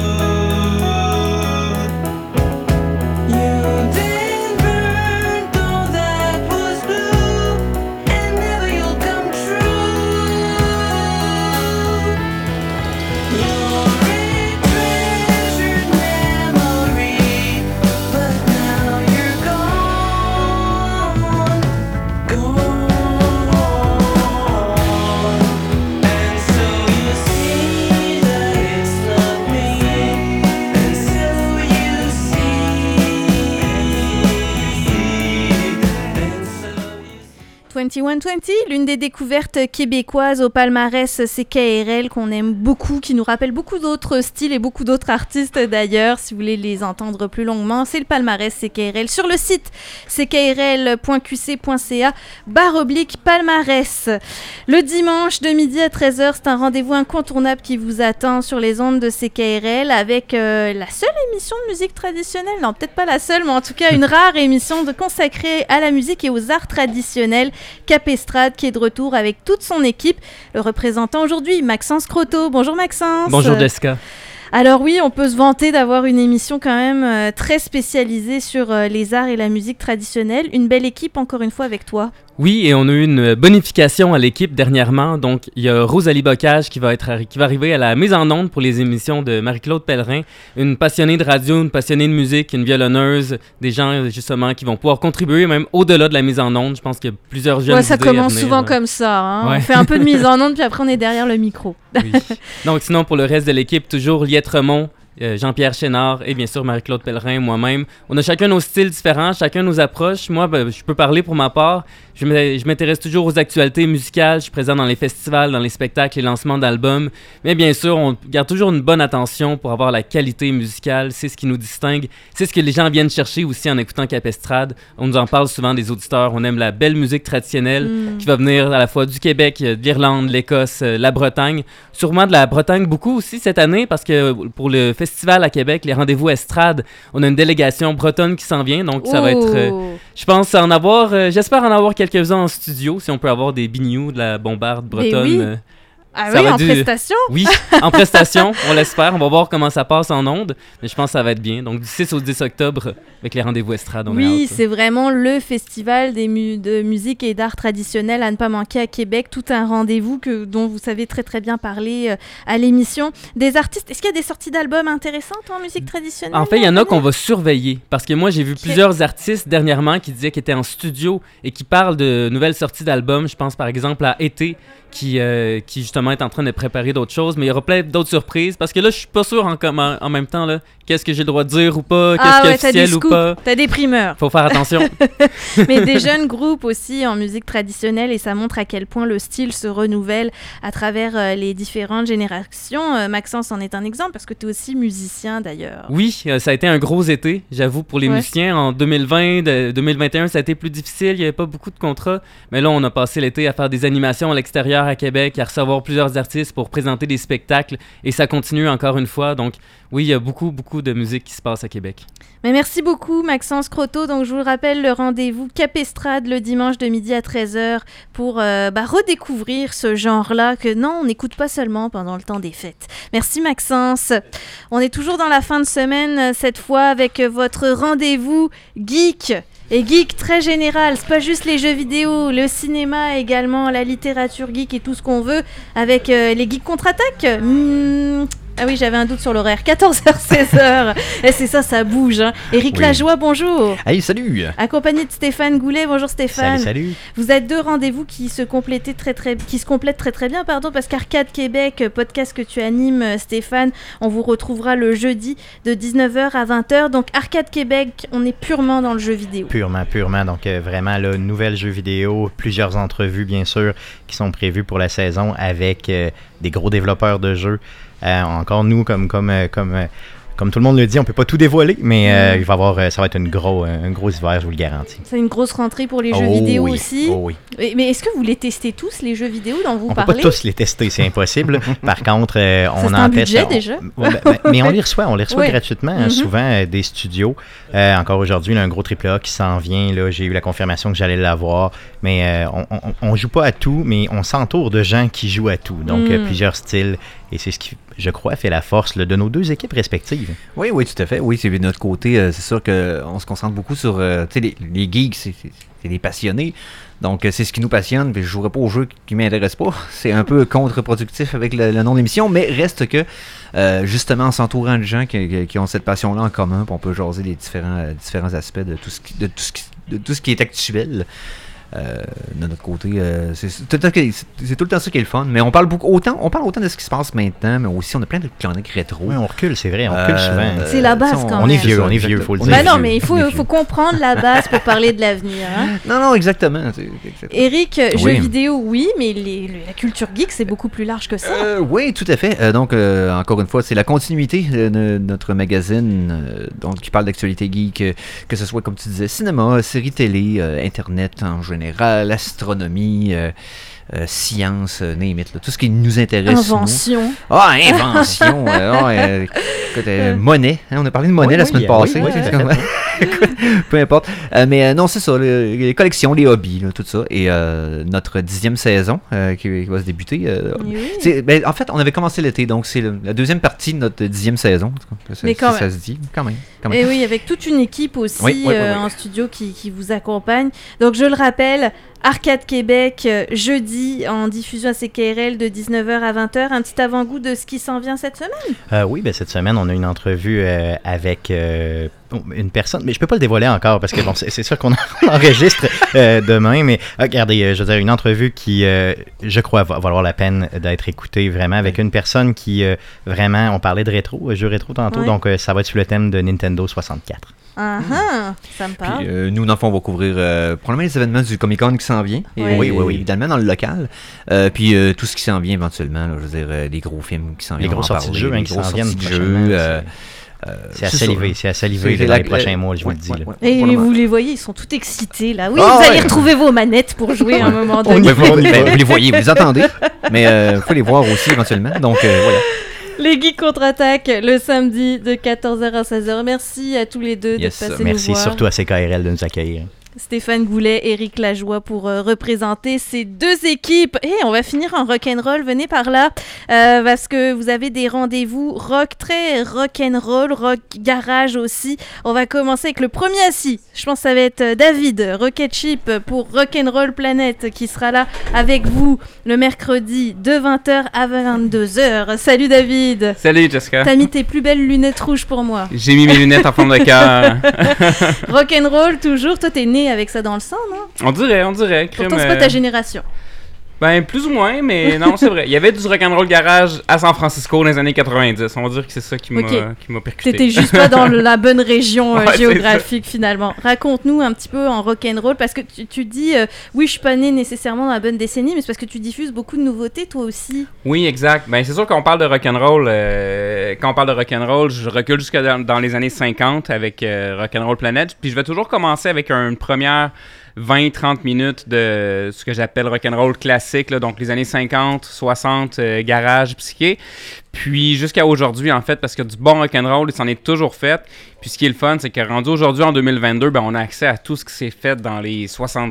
L'une des découvertes québécoises au palmarès CKRL qu'on aime beaucoup, qui nous rappelle beaucoup d'autres styles et beaucoup d'autres artistes d'ailleurs. Si vous voulez les entendre plus longuement, c'est le palmarès CKRL sur le site ckrl.qc.ca/palmarès. Le dimanche de midi à 13h, c'est un rendez-vous incontournable qui vous attend sur les ondes de CKRL avec la seule émission de musique traditionnelle, non peut-être pas la seule, mais en tout cas une rare émission consacrée à la musique et aux arts traditionnels. Cap Estrade qui est de retour avec toute son équipe. Le représentant aujourd'hui, Maxence Croteau. Bonjour Maxence. Bonjour Jessica. Alors oui, on peut se vanter d'avoir une émission quand même très spécialisée sur les arts et la musique traditionnelle. Une belle équipe encore une fois avec toi. Oui, et on a eu une bonification à l'équipe dernièrement. Donc, il y a Rosalie Bocage qui va arriver à la mise en onde pour les émissions de Marie-Claude Pellerin. Une passionnée de radio, une passionnée de musique, une violonneuse, des gens justement qui vont pouvoir contribuer même au-delà de la mise en onde. Je pense qu'il y a plusieurs jeunes idées ça commence à venir, souvent comme ça. On fait un peu de mise en onde, puis après on est derrière le micro. Oui. Donc, sinon, pour le reste de l'équipe, toujours Liette Remont, Jean-Pierre Chénard et bien sûr Marie-Claude Pellerin, moi-même. On a chacun nos styles différents, chacun nos approches. Moi, je peux parler pour ma part. Je m'intéresse toujours aux actualités musicales. Je suis présent dans les festivals, dans les spectacles, les lancements d'albums. Mais bien sûr, on garde toujours une bonne attention pour avoir la qualité musicale. C'est ce qui nous distingue. C'est ce que les gens viennent chercher aussi en écoutant Cap Estrade. On nous en parle souvent des auditeurs. On aime la belle musique traditionnelle qui va venir à la fois du Québec, de l'Irlande, l'Écosse, la Bretagne. Sûrement de la Bretagne beaucoup aussi cette année parce que pour le festival à Québec, les rendez-vous Estrade, on a une délégation bretonne qui s'en vient. Donc ça va être... je pense j'espère en avoir quelques-uns en studio, si on peut avoir des bignoux de la bombarde bretonne Ah oui, en prestation? Oui, en prestation, on l'espère. On va voir comment ça passe en ondes, mais je pense que ça va être bien. Donc, du 6 au 10 octobre, avec les rendez-vous estrade, on Oui, est c'est vraiment le festival de musique et d'art traditionnel à ne pas manquer à Québec. Tout un rendez-vous dont vous savez très très bien parler à l'émission. Des artistes, est-ce qu'il y a des sorties d'albums intéressantes en musique traditionnelle? En fait, il y en a qu'on va surveiller, parce que moi, j'ai vu plusieurs artistes dernièrement qui disaient qu'ils étaient en studio et qui parlent de nouvelles sorties d'albums. Je pense par exemple à Été, qui justement est en train de préparer d'autres choses, mais il y aura plein d'autres surprises, parce que là, je suis pas sûr en même temps, là, qu'est-ce que j'ai le droit de dire ou pas, qu'est-ce qui est officiel ou pas. T'as des primeurs. Faut faire attention. Mais des jeunes groupes aussi en musique traditionnelle, et ça montre à quel point le style se renouvelle à travers les différentes générations. Maxence en est un exemple, parce que tu es aussi musicien d'ailleurs. Oui, ça a été un gros été, j'avoue, pour les musiciens. En 2020, 2021, ça a été plus difficile, il n'y avait pas beaucoup de contrats, mais là, on a passé l'été à faire des animations à l'extérieur à Québec, à recevoir plusieurs artistes pour présenter des spectacles, et ça continue encore une fois. Donc oui, il y a beaucoup de musique qui se passe à Québec. Mais merci beaucoup Maxence Croteau. Donc je vous le rappelle, le rendez-vous Cap Estrade le dimanche de midi à 13h pour redécouvrir ce genre-là que non, on n'écoute pas seulement pendant le temps des fêtes. Merci Maxence. On est toujours dans la fin de semaine, cette fois avec votre rendez-vous geek. Et geek très général, c'est pas juste les jeux vidéo, le cinéma également, la littérature geek et tout ce qu'on veut, avec les geeks contre-attaque. Ah oui, j'avais un doute sur l'horaire. 14h, 16h. Et c'est ça, ça bouge. Hein. Éric Lajoie, bonjour. Hey, salut. Accompagné de Stéphane Goulet. Bonjour Stéphane. Salut. Vous êtes deux rendez-vous qui se complètent très bien, parce qu'Arcade Québec, podcast que tu animes, Stéphane, on vous retrouvera le jeudi de 19h à 20h. Donc Arcade Québec, on est purement dans le jeu vidéo. Purement. Donc vraiment, là, nouvel jeu vidéo, plusieurs entrevues, bien sûr, qui sont prévues pour la saison avec des gros développeurs de jeux. Encore nous, comme tout le monde le dit, on peut pas tout dévoiler, mais il va avoir, ça va être un gros hiver, je vous le garantis. C'est une grosse rentrée pour les jeux vidéo oui. aussi. Oh oui. Mais est-ce que vous les testez tous, les jeux vidéo dont vous on parlez? On peut pas tous les tester, c'est impossible. Par contre, on en teste. C'est un budget déjà. Mais on les reçoit oui. Gratuitement, souvent des studios. Encore aujourd'hui, un gros AAA qui s'en vient. Là, j'ai eu la confirmation que j'allais l'avoir. Mais on joue pas à tout, mais on s'entoure de gens qui jouent à tout. Donc plusieurs styles. Et c'est ce qui, je crois, fait la force de nos deux équipes respectives. Oui, tout à fait. Oui, c'est de notre côté. C'est sûr qu'on se concentre beaucoup sur les geeks, c'est des passionnés. Donc, c'est ce qui nous passionne. Puis je ne jouerai pas aux jeux qui ne m'intéressent pas. C'est un peu contre-productif avec le nom de l'émission. Mais reste que, justement, en s'entourant de gens qui ont cette passion-là en commun, on peut jaser les différents aspects de tout ce qui est actuel. De notre côté, c'est tout le temps ça qui est le fun. Mais on parle autant de ce qui se passe maintenant, mais aussi on a plein de chroniques rétro. Oui, on recule, c'est vrai, on recule souvent. C'est la base quand même. On est vieux, faut le dire. Bah non, mais il faut comprendre la base pour parler de l'avenir. Hein. Non, exactement. Éric, jeux vidéo, oui, mais la culture geek, c'est beaucoup plus large que ça. Oui, tout à fait. Donc, encore une fois, c'est la continuité de notre magazine qui parle d'actualité geek, que ce soit, comme tu disais, cinéma, séries télé, Internet en général, astronomie, science, name it, là, tout ce qui nous intéresse. Invention. Invention. Monnaie. Hein, on a parlé de monnaie la semaine passée. Peu importe. Mais non, c'est ça. Les collections, les hobbies, là, tout ça. Et notre 10e saison qui va se débuter. En fait, on avait commencé l'été, donc c'est la deuxième partie de notre 10e saison. Mais quand même. Ça se dit, quand même. Et oui, avec toute une équipe aussi en studio qui vous accompagne. Donc, je le rappelle, Arcade Québec, jeudi, en diffusion à CKRL de 19h à 20h. Un petit avant-goût de ce qui s'en vient cette semaine? Oui, cette semaine, on a une entrevue avec une personne, mais je peux pas le dévoiler encore parce que bon, c'est sûr qu'on enregistre demain, mais regardez, je veux dire, une entrevue qui, je crois, va valoir la peine d'être écoutée vraiment avec une personne qui, vraiment, on parlait de rétro, jeux rétro tantôt, donc ça va être sur le thème de Nintendo 64. Ça me parle. Puis, nous, dans le fond, on va couvrir probablement les événements du Comic-Con qui s'en vient. Oui, évidemment, dans le local. Puis tout ce qui s'en vient éventuellement, là, je veux dire, les gros films qui s'en viennent. Les grosses sorties de jeux qui s'en viennent. C'est à saliver dans les prochains mois, je vous le dis. Et vous les voyez, ils sont tout excités là. Oui, vous allez retrouver vos manettes pour jouer à un moment donné. Vous les voyez, vous les entendez, mais il faut les voir aussi éventuellement. Donc voilà. Les Geeks contre-attaque le samedi de 14h à 16h. Merci à tous les deux de passer nous voir. Merci surtout à CKRL de nous accueillir. Stéphane Goulet, Éric Lajoie pour représenter ces deux équipes. Et on va finir en rock'n'roll, venez par là, parce que vous avez des rendez-vous rock, très rock'n'roll, rock garage aussi. On va commencer avec le premier assis. Je pense que ça va être David, Rocket Chip pour Rock'n'Roll Planet, qui sera là avec vous le mercredi de 20h à 22h. Salut David. Salut Jessica. T'as mis tes plus belles lunettes rouges pour moi. J'ai mis mes lunettes en forme de cœur. Rock'n'roll toujours, toi t'es né avec ça dans le sang, non? On dirait. Pourtant c'est pas ta génération. Ben, plus ou moins, mais non, c'est vrai. Il y avait du rock'n'roll garage à San Francisco dans les années 90. On va dire que c'est ça qui m'a percuté. T'étais juste pas dans la bonne région géographique, finalement. Raconte-nous un petit peu en rock'n'roll, parce que tu dis, oui, je suis pas né nécessairement dans la bonne décennie, mais c'est parce que tu diffuses beaucoup de nouveautés, toi aussi. Oui, exact. Ben, c'est sûr qu'on parle de rock'n'roll. Quand on parle de rock'n'roll, je recule jusqu'à dans les années 50 avec Rock'n'Roll Planet. Puis je vais toujours commencer avec une première 20-30 minutes de ce que j'appelle rock'n'roll classique, là, donc les années 50, 60, garage, psyché. Puis jusqu'à aujourd'hui, en fait, parce que du bon rock'n'roll, il s'en est toujours fait. Puis ce qui est le fun, c'est que rendu aujourd'hui, en 2022, ben, on a accès à tout ce qui s'est fait dans les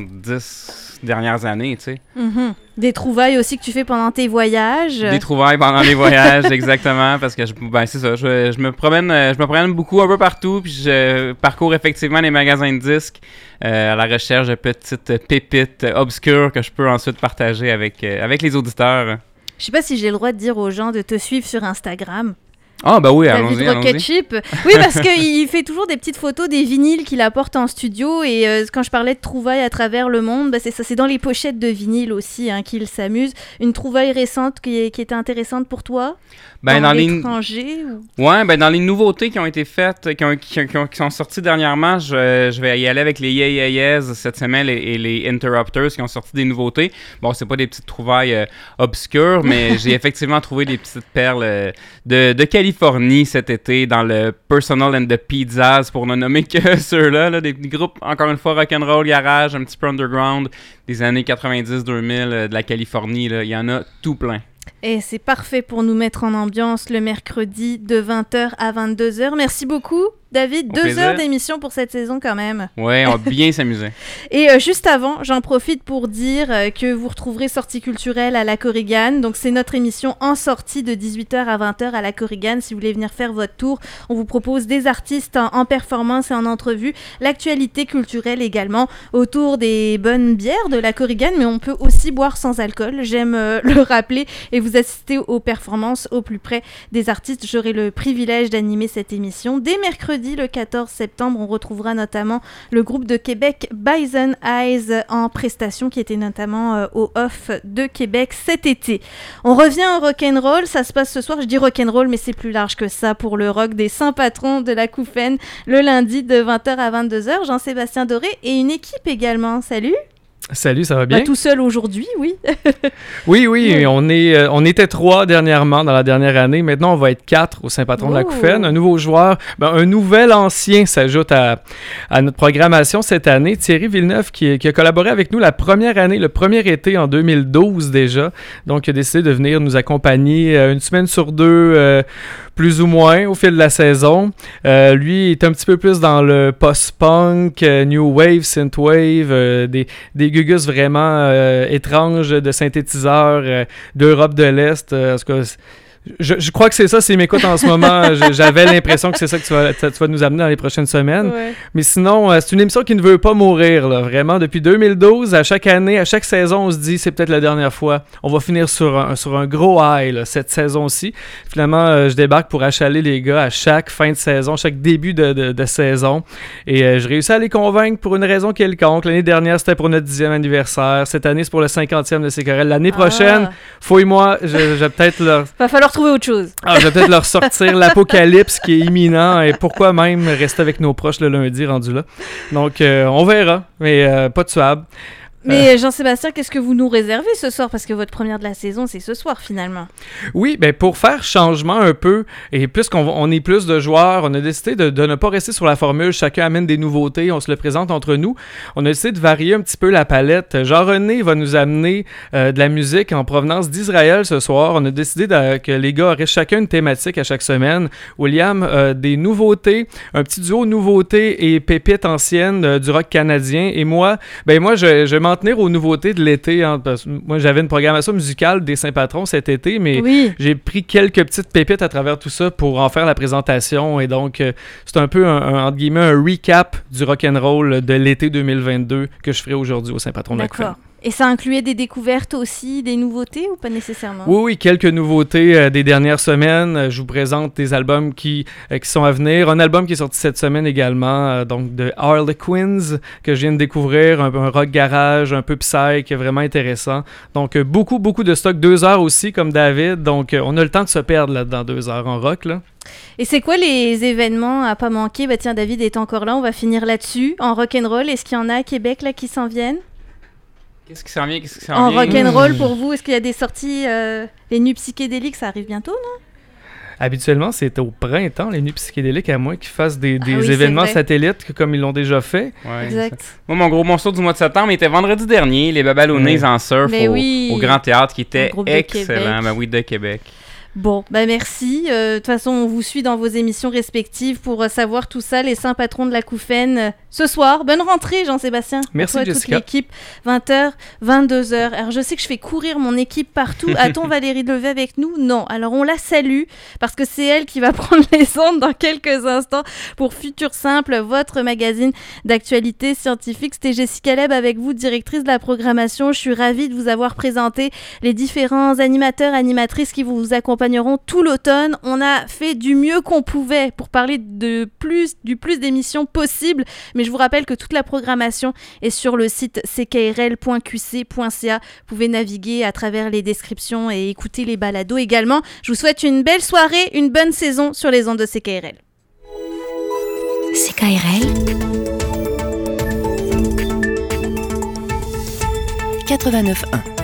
70 dernières années, tu sais. Mm-hmm. Des trouvailles aussi que tu fais pendant tes voyages. Des trouvailles pendant les voyages, exactement, parce que c'est ça, je me promène beaucoup un peu partout, puis je parcours effectivement les magasins de disques à la recherche de petites pépites obscures que je peux ensuite partager avec les auditeurs. Je sais pas si j'ai le droit de dire aux gens de te suivre sur Instagram. Ah, bah oui, allons-y. Rocket Chip. Oui, parce qu'il fait toujours des petites photos des vinyles qu'il apporte en studio. Et quand je parlais de trouvailles à travers le monde, bah, c'est ça, c'est dans les pochettes de vinyle aussi qu'il s'amuse. Une trouvaille récente qui était intéressante pour toi? Dans l'étranger? Ouais, ben dans les nouveautés qui ont été faites, qui sont sorties dernièrement, je vais y aller avec les Yeah Yeah Yeahs cette semaine et les Interrupters qui ont sorti des nouveautés. Bon, c'est pas des petites trouvailles obscures, mais j'ai effectivement trouvé des petites perles de Californie cet été dans le Personal and the Pizzas, pour ne nommer que ceux-là, des groupes, encore une fois, rock'n'roll, garage, un petit peu underground, des années 90-2000 de la Californie. Il y en a tout plein. Et c'est parfait pour nous mettre en ambiance le mercredi de 20h à 22h. Merci beaucoup, David. 2 heures d'émission pour cette saison quand même. Ouais, on va bien s'amuser. Et juste avant, j'en profite pour dire que vous retrouverez Sortie culturelle à la Korigane. Donc c'est notre émission en sortie de 18h à 20h à la Korigane. Si vous voulez venir faire votre tour, on vous propose des artistes en performance et en entrevue. L'actualité culturelle également autour des bonnes bières de la Korigane, mais on peut aussi boire sans alcool. J'aime le rappeler. Et vous assistez aux performances au plus près des artistes. J'aurai le privilège d'animer cette émission. Dès mercredi, le 14 septembre, on retrouvera notamment le groupe de Québec Bison Eyes en prestation, qui était notamment au Off de Québec cet été. On revient au rock'n'roll. Ça se passe ce soir. Je dis rock'n'roll, mais c'est plus large que ça pour le rock des saints patrons de la Couffaine, le lundi de 20h à 22h. Jean-Sébastien Doré et une équipe également. Salut! Salut, ça va bien? Tout seul aujourd'hui, oui. oui, on était 3 dernièrement dans la dernière année. Maintenant, on va être 4 au Saint-Patron de la Couffaine. Un nouveau joueur, un nouvel ancien s'ajoute à notre programmation cette année. Thierry Villeneuve qui a collaboré avec nous la première année, le premier été en 2012 déjà. Donc, il a décidé de venir nous accompagner une semaine sur 2 plus ou moins au fil de la saison. Lui est un petit peu plus dans le post-punk, new wave, synthwave, des gugus vraiment étranges de synthétiseurs d'Europe de l'Est. En tout cas, je crois que c'est ça, c'est m'écoute en ce moment. J'avais l'impression que c'est ça que tu vas nous amener dans les prochaines semaines. Ouais. Mais sinon, c'est une émission qui ne veut pas mourir, là, vraiment. Depuis 2012, à chaque année, à chaque saison, on se dit c'est peut-être la dernière fois. On va finir sur un gros high là, cette saison-ci. Finalement, je débarque pour achaler les gars à chaque fin de saison, chaque début de saison. Et je réussis à les convaincre pour une raison quelconque. L'année dernière, c'était pour notre 10e anniversaire. Cette année, c'est pour le 50e de C'est Correct. L'année prochaine, fouille-moi, je vais peut-être leur... Va falloir trouver autre chose. Je vais peut-être leur sortir l'apocalypse qui est imminent et pourquoi même rester avec nos proches le lundi rendu là. Donc, on verra, mais pas de suave. Mais Jean-Sébastien, qu'est-ce que vous nous réservez ce soir? Parce que votre première de la saison, c'est ce soir finalement. Oui, ben pour faire changement un peu, et puisqu'on est plus de joueurs, on a décidé de ne pas rester sur la formule, chacun amène des nouveautés, on se le présente entre nous. On a décidé de varier un petit peu la palette. Jean-René va nous amener de la musique en provenance d'Israël ce soir. On a décidé que les gars auraient chacun une thématique à chaque semaine. William, des nouveautés, un petit duo nouveautés et pépites anciennes du rock canadien. Et moi, je vais m'en tenir aux nouveautés de l'été. Hein, parce que moi, j'avais une programmation musicale des Saint-Patrons cet été, mais j'ai pris quelques petites pépites à travers tout ça pour en faire la présentation. Et donc, c'est un peu entre guillemets, un recap du rock'n'roll de l'été 2022 que je ferai aujourd'hui au Saint-Patron de la Couffaine. Et ça incluait des découvertes aussi, des nouveautés ou pas nécessairement? Oui, quelques nouveautés des dernières semaines. Je vous présente des albums qui sont à venir. Un album qui est sorti cette semaine également, donc de Harlequins, que je viens de découvrir, un rock garage, un peu psy, qui est vraiment intéressant. Donc, beaucoup de stock. 2 heures aussi, comme David. Donc, on a le temps de se perdre là-dedans, 2 heures en rock, là. Et c'est quoi les événements à pas manquer? Bah tiens, David est encore là, on va finir là-dessus. En rock'n'roll, est-ce qu'il y en a à Québec là qui s'en viennent? Qu'est-ce qui s'en vient? En rock'n'roll, pour vous, est-ce qu'il y a des sorties, les nuits psychédéliques, ça arrive bientôt, non? Habituellement, c'est au printemps, les nuits psychédéliques, à moins qu'ils fassent des événements satellites comme ils l'ont déjà fait. Ouais, exact. Moi, mon gros morceau du mois de septembre était vendredi dernier, les Babalounais en surf au Grand Théâtre, qui était excellent. De Québec. Bon, merci. De toute façon, on vous suit dans vos émissions respectives pour savoir tout ça. Les saints patrons de la Couffaine ce soir. Bonne rentrée, Jean-Sébastien. Merci, toi, Jessica. Toute l'équipe, 20h, 22h. Alors, je sais que je fais courir mon équipe partout. A-t-on Valérie Levet avec nous? Non. Alors, on la salue parce que c'est elle qui va prendre les ondes dans quelques instants pour Futur Simple, votre magazine d'actualité scientifique. C'était Jessica Leb avec vous, directrice de la programmation. Je suis ravie de vous avoir présenté les différents animateurs, animatrices qui vous accompagneront tout l'automne. On a fait du mieux qu'on pouvait pour parler du plus d'émissions possible, mais je vous rappelle que toute la programmation est sur le site ckrl.qc.ca. Vous pouvez naviguer à travers les descriptions et écouter les balados également. Je vous souhaite une belle soirée, une bonne saison sur les ondes de CKRL. CKRL 89.1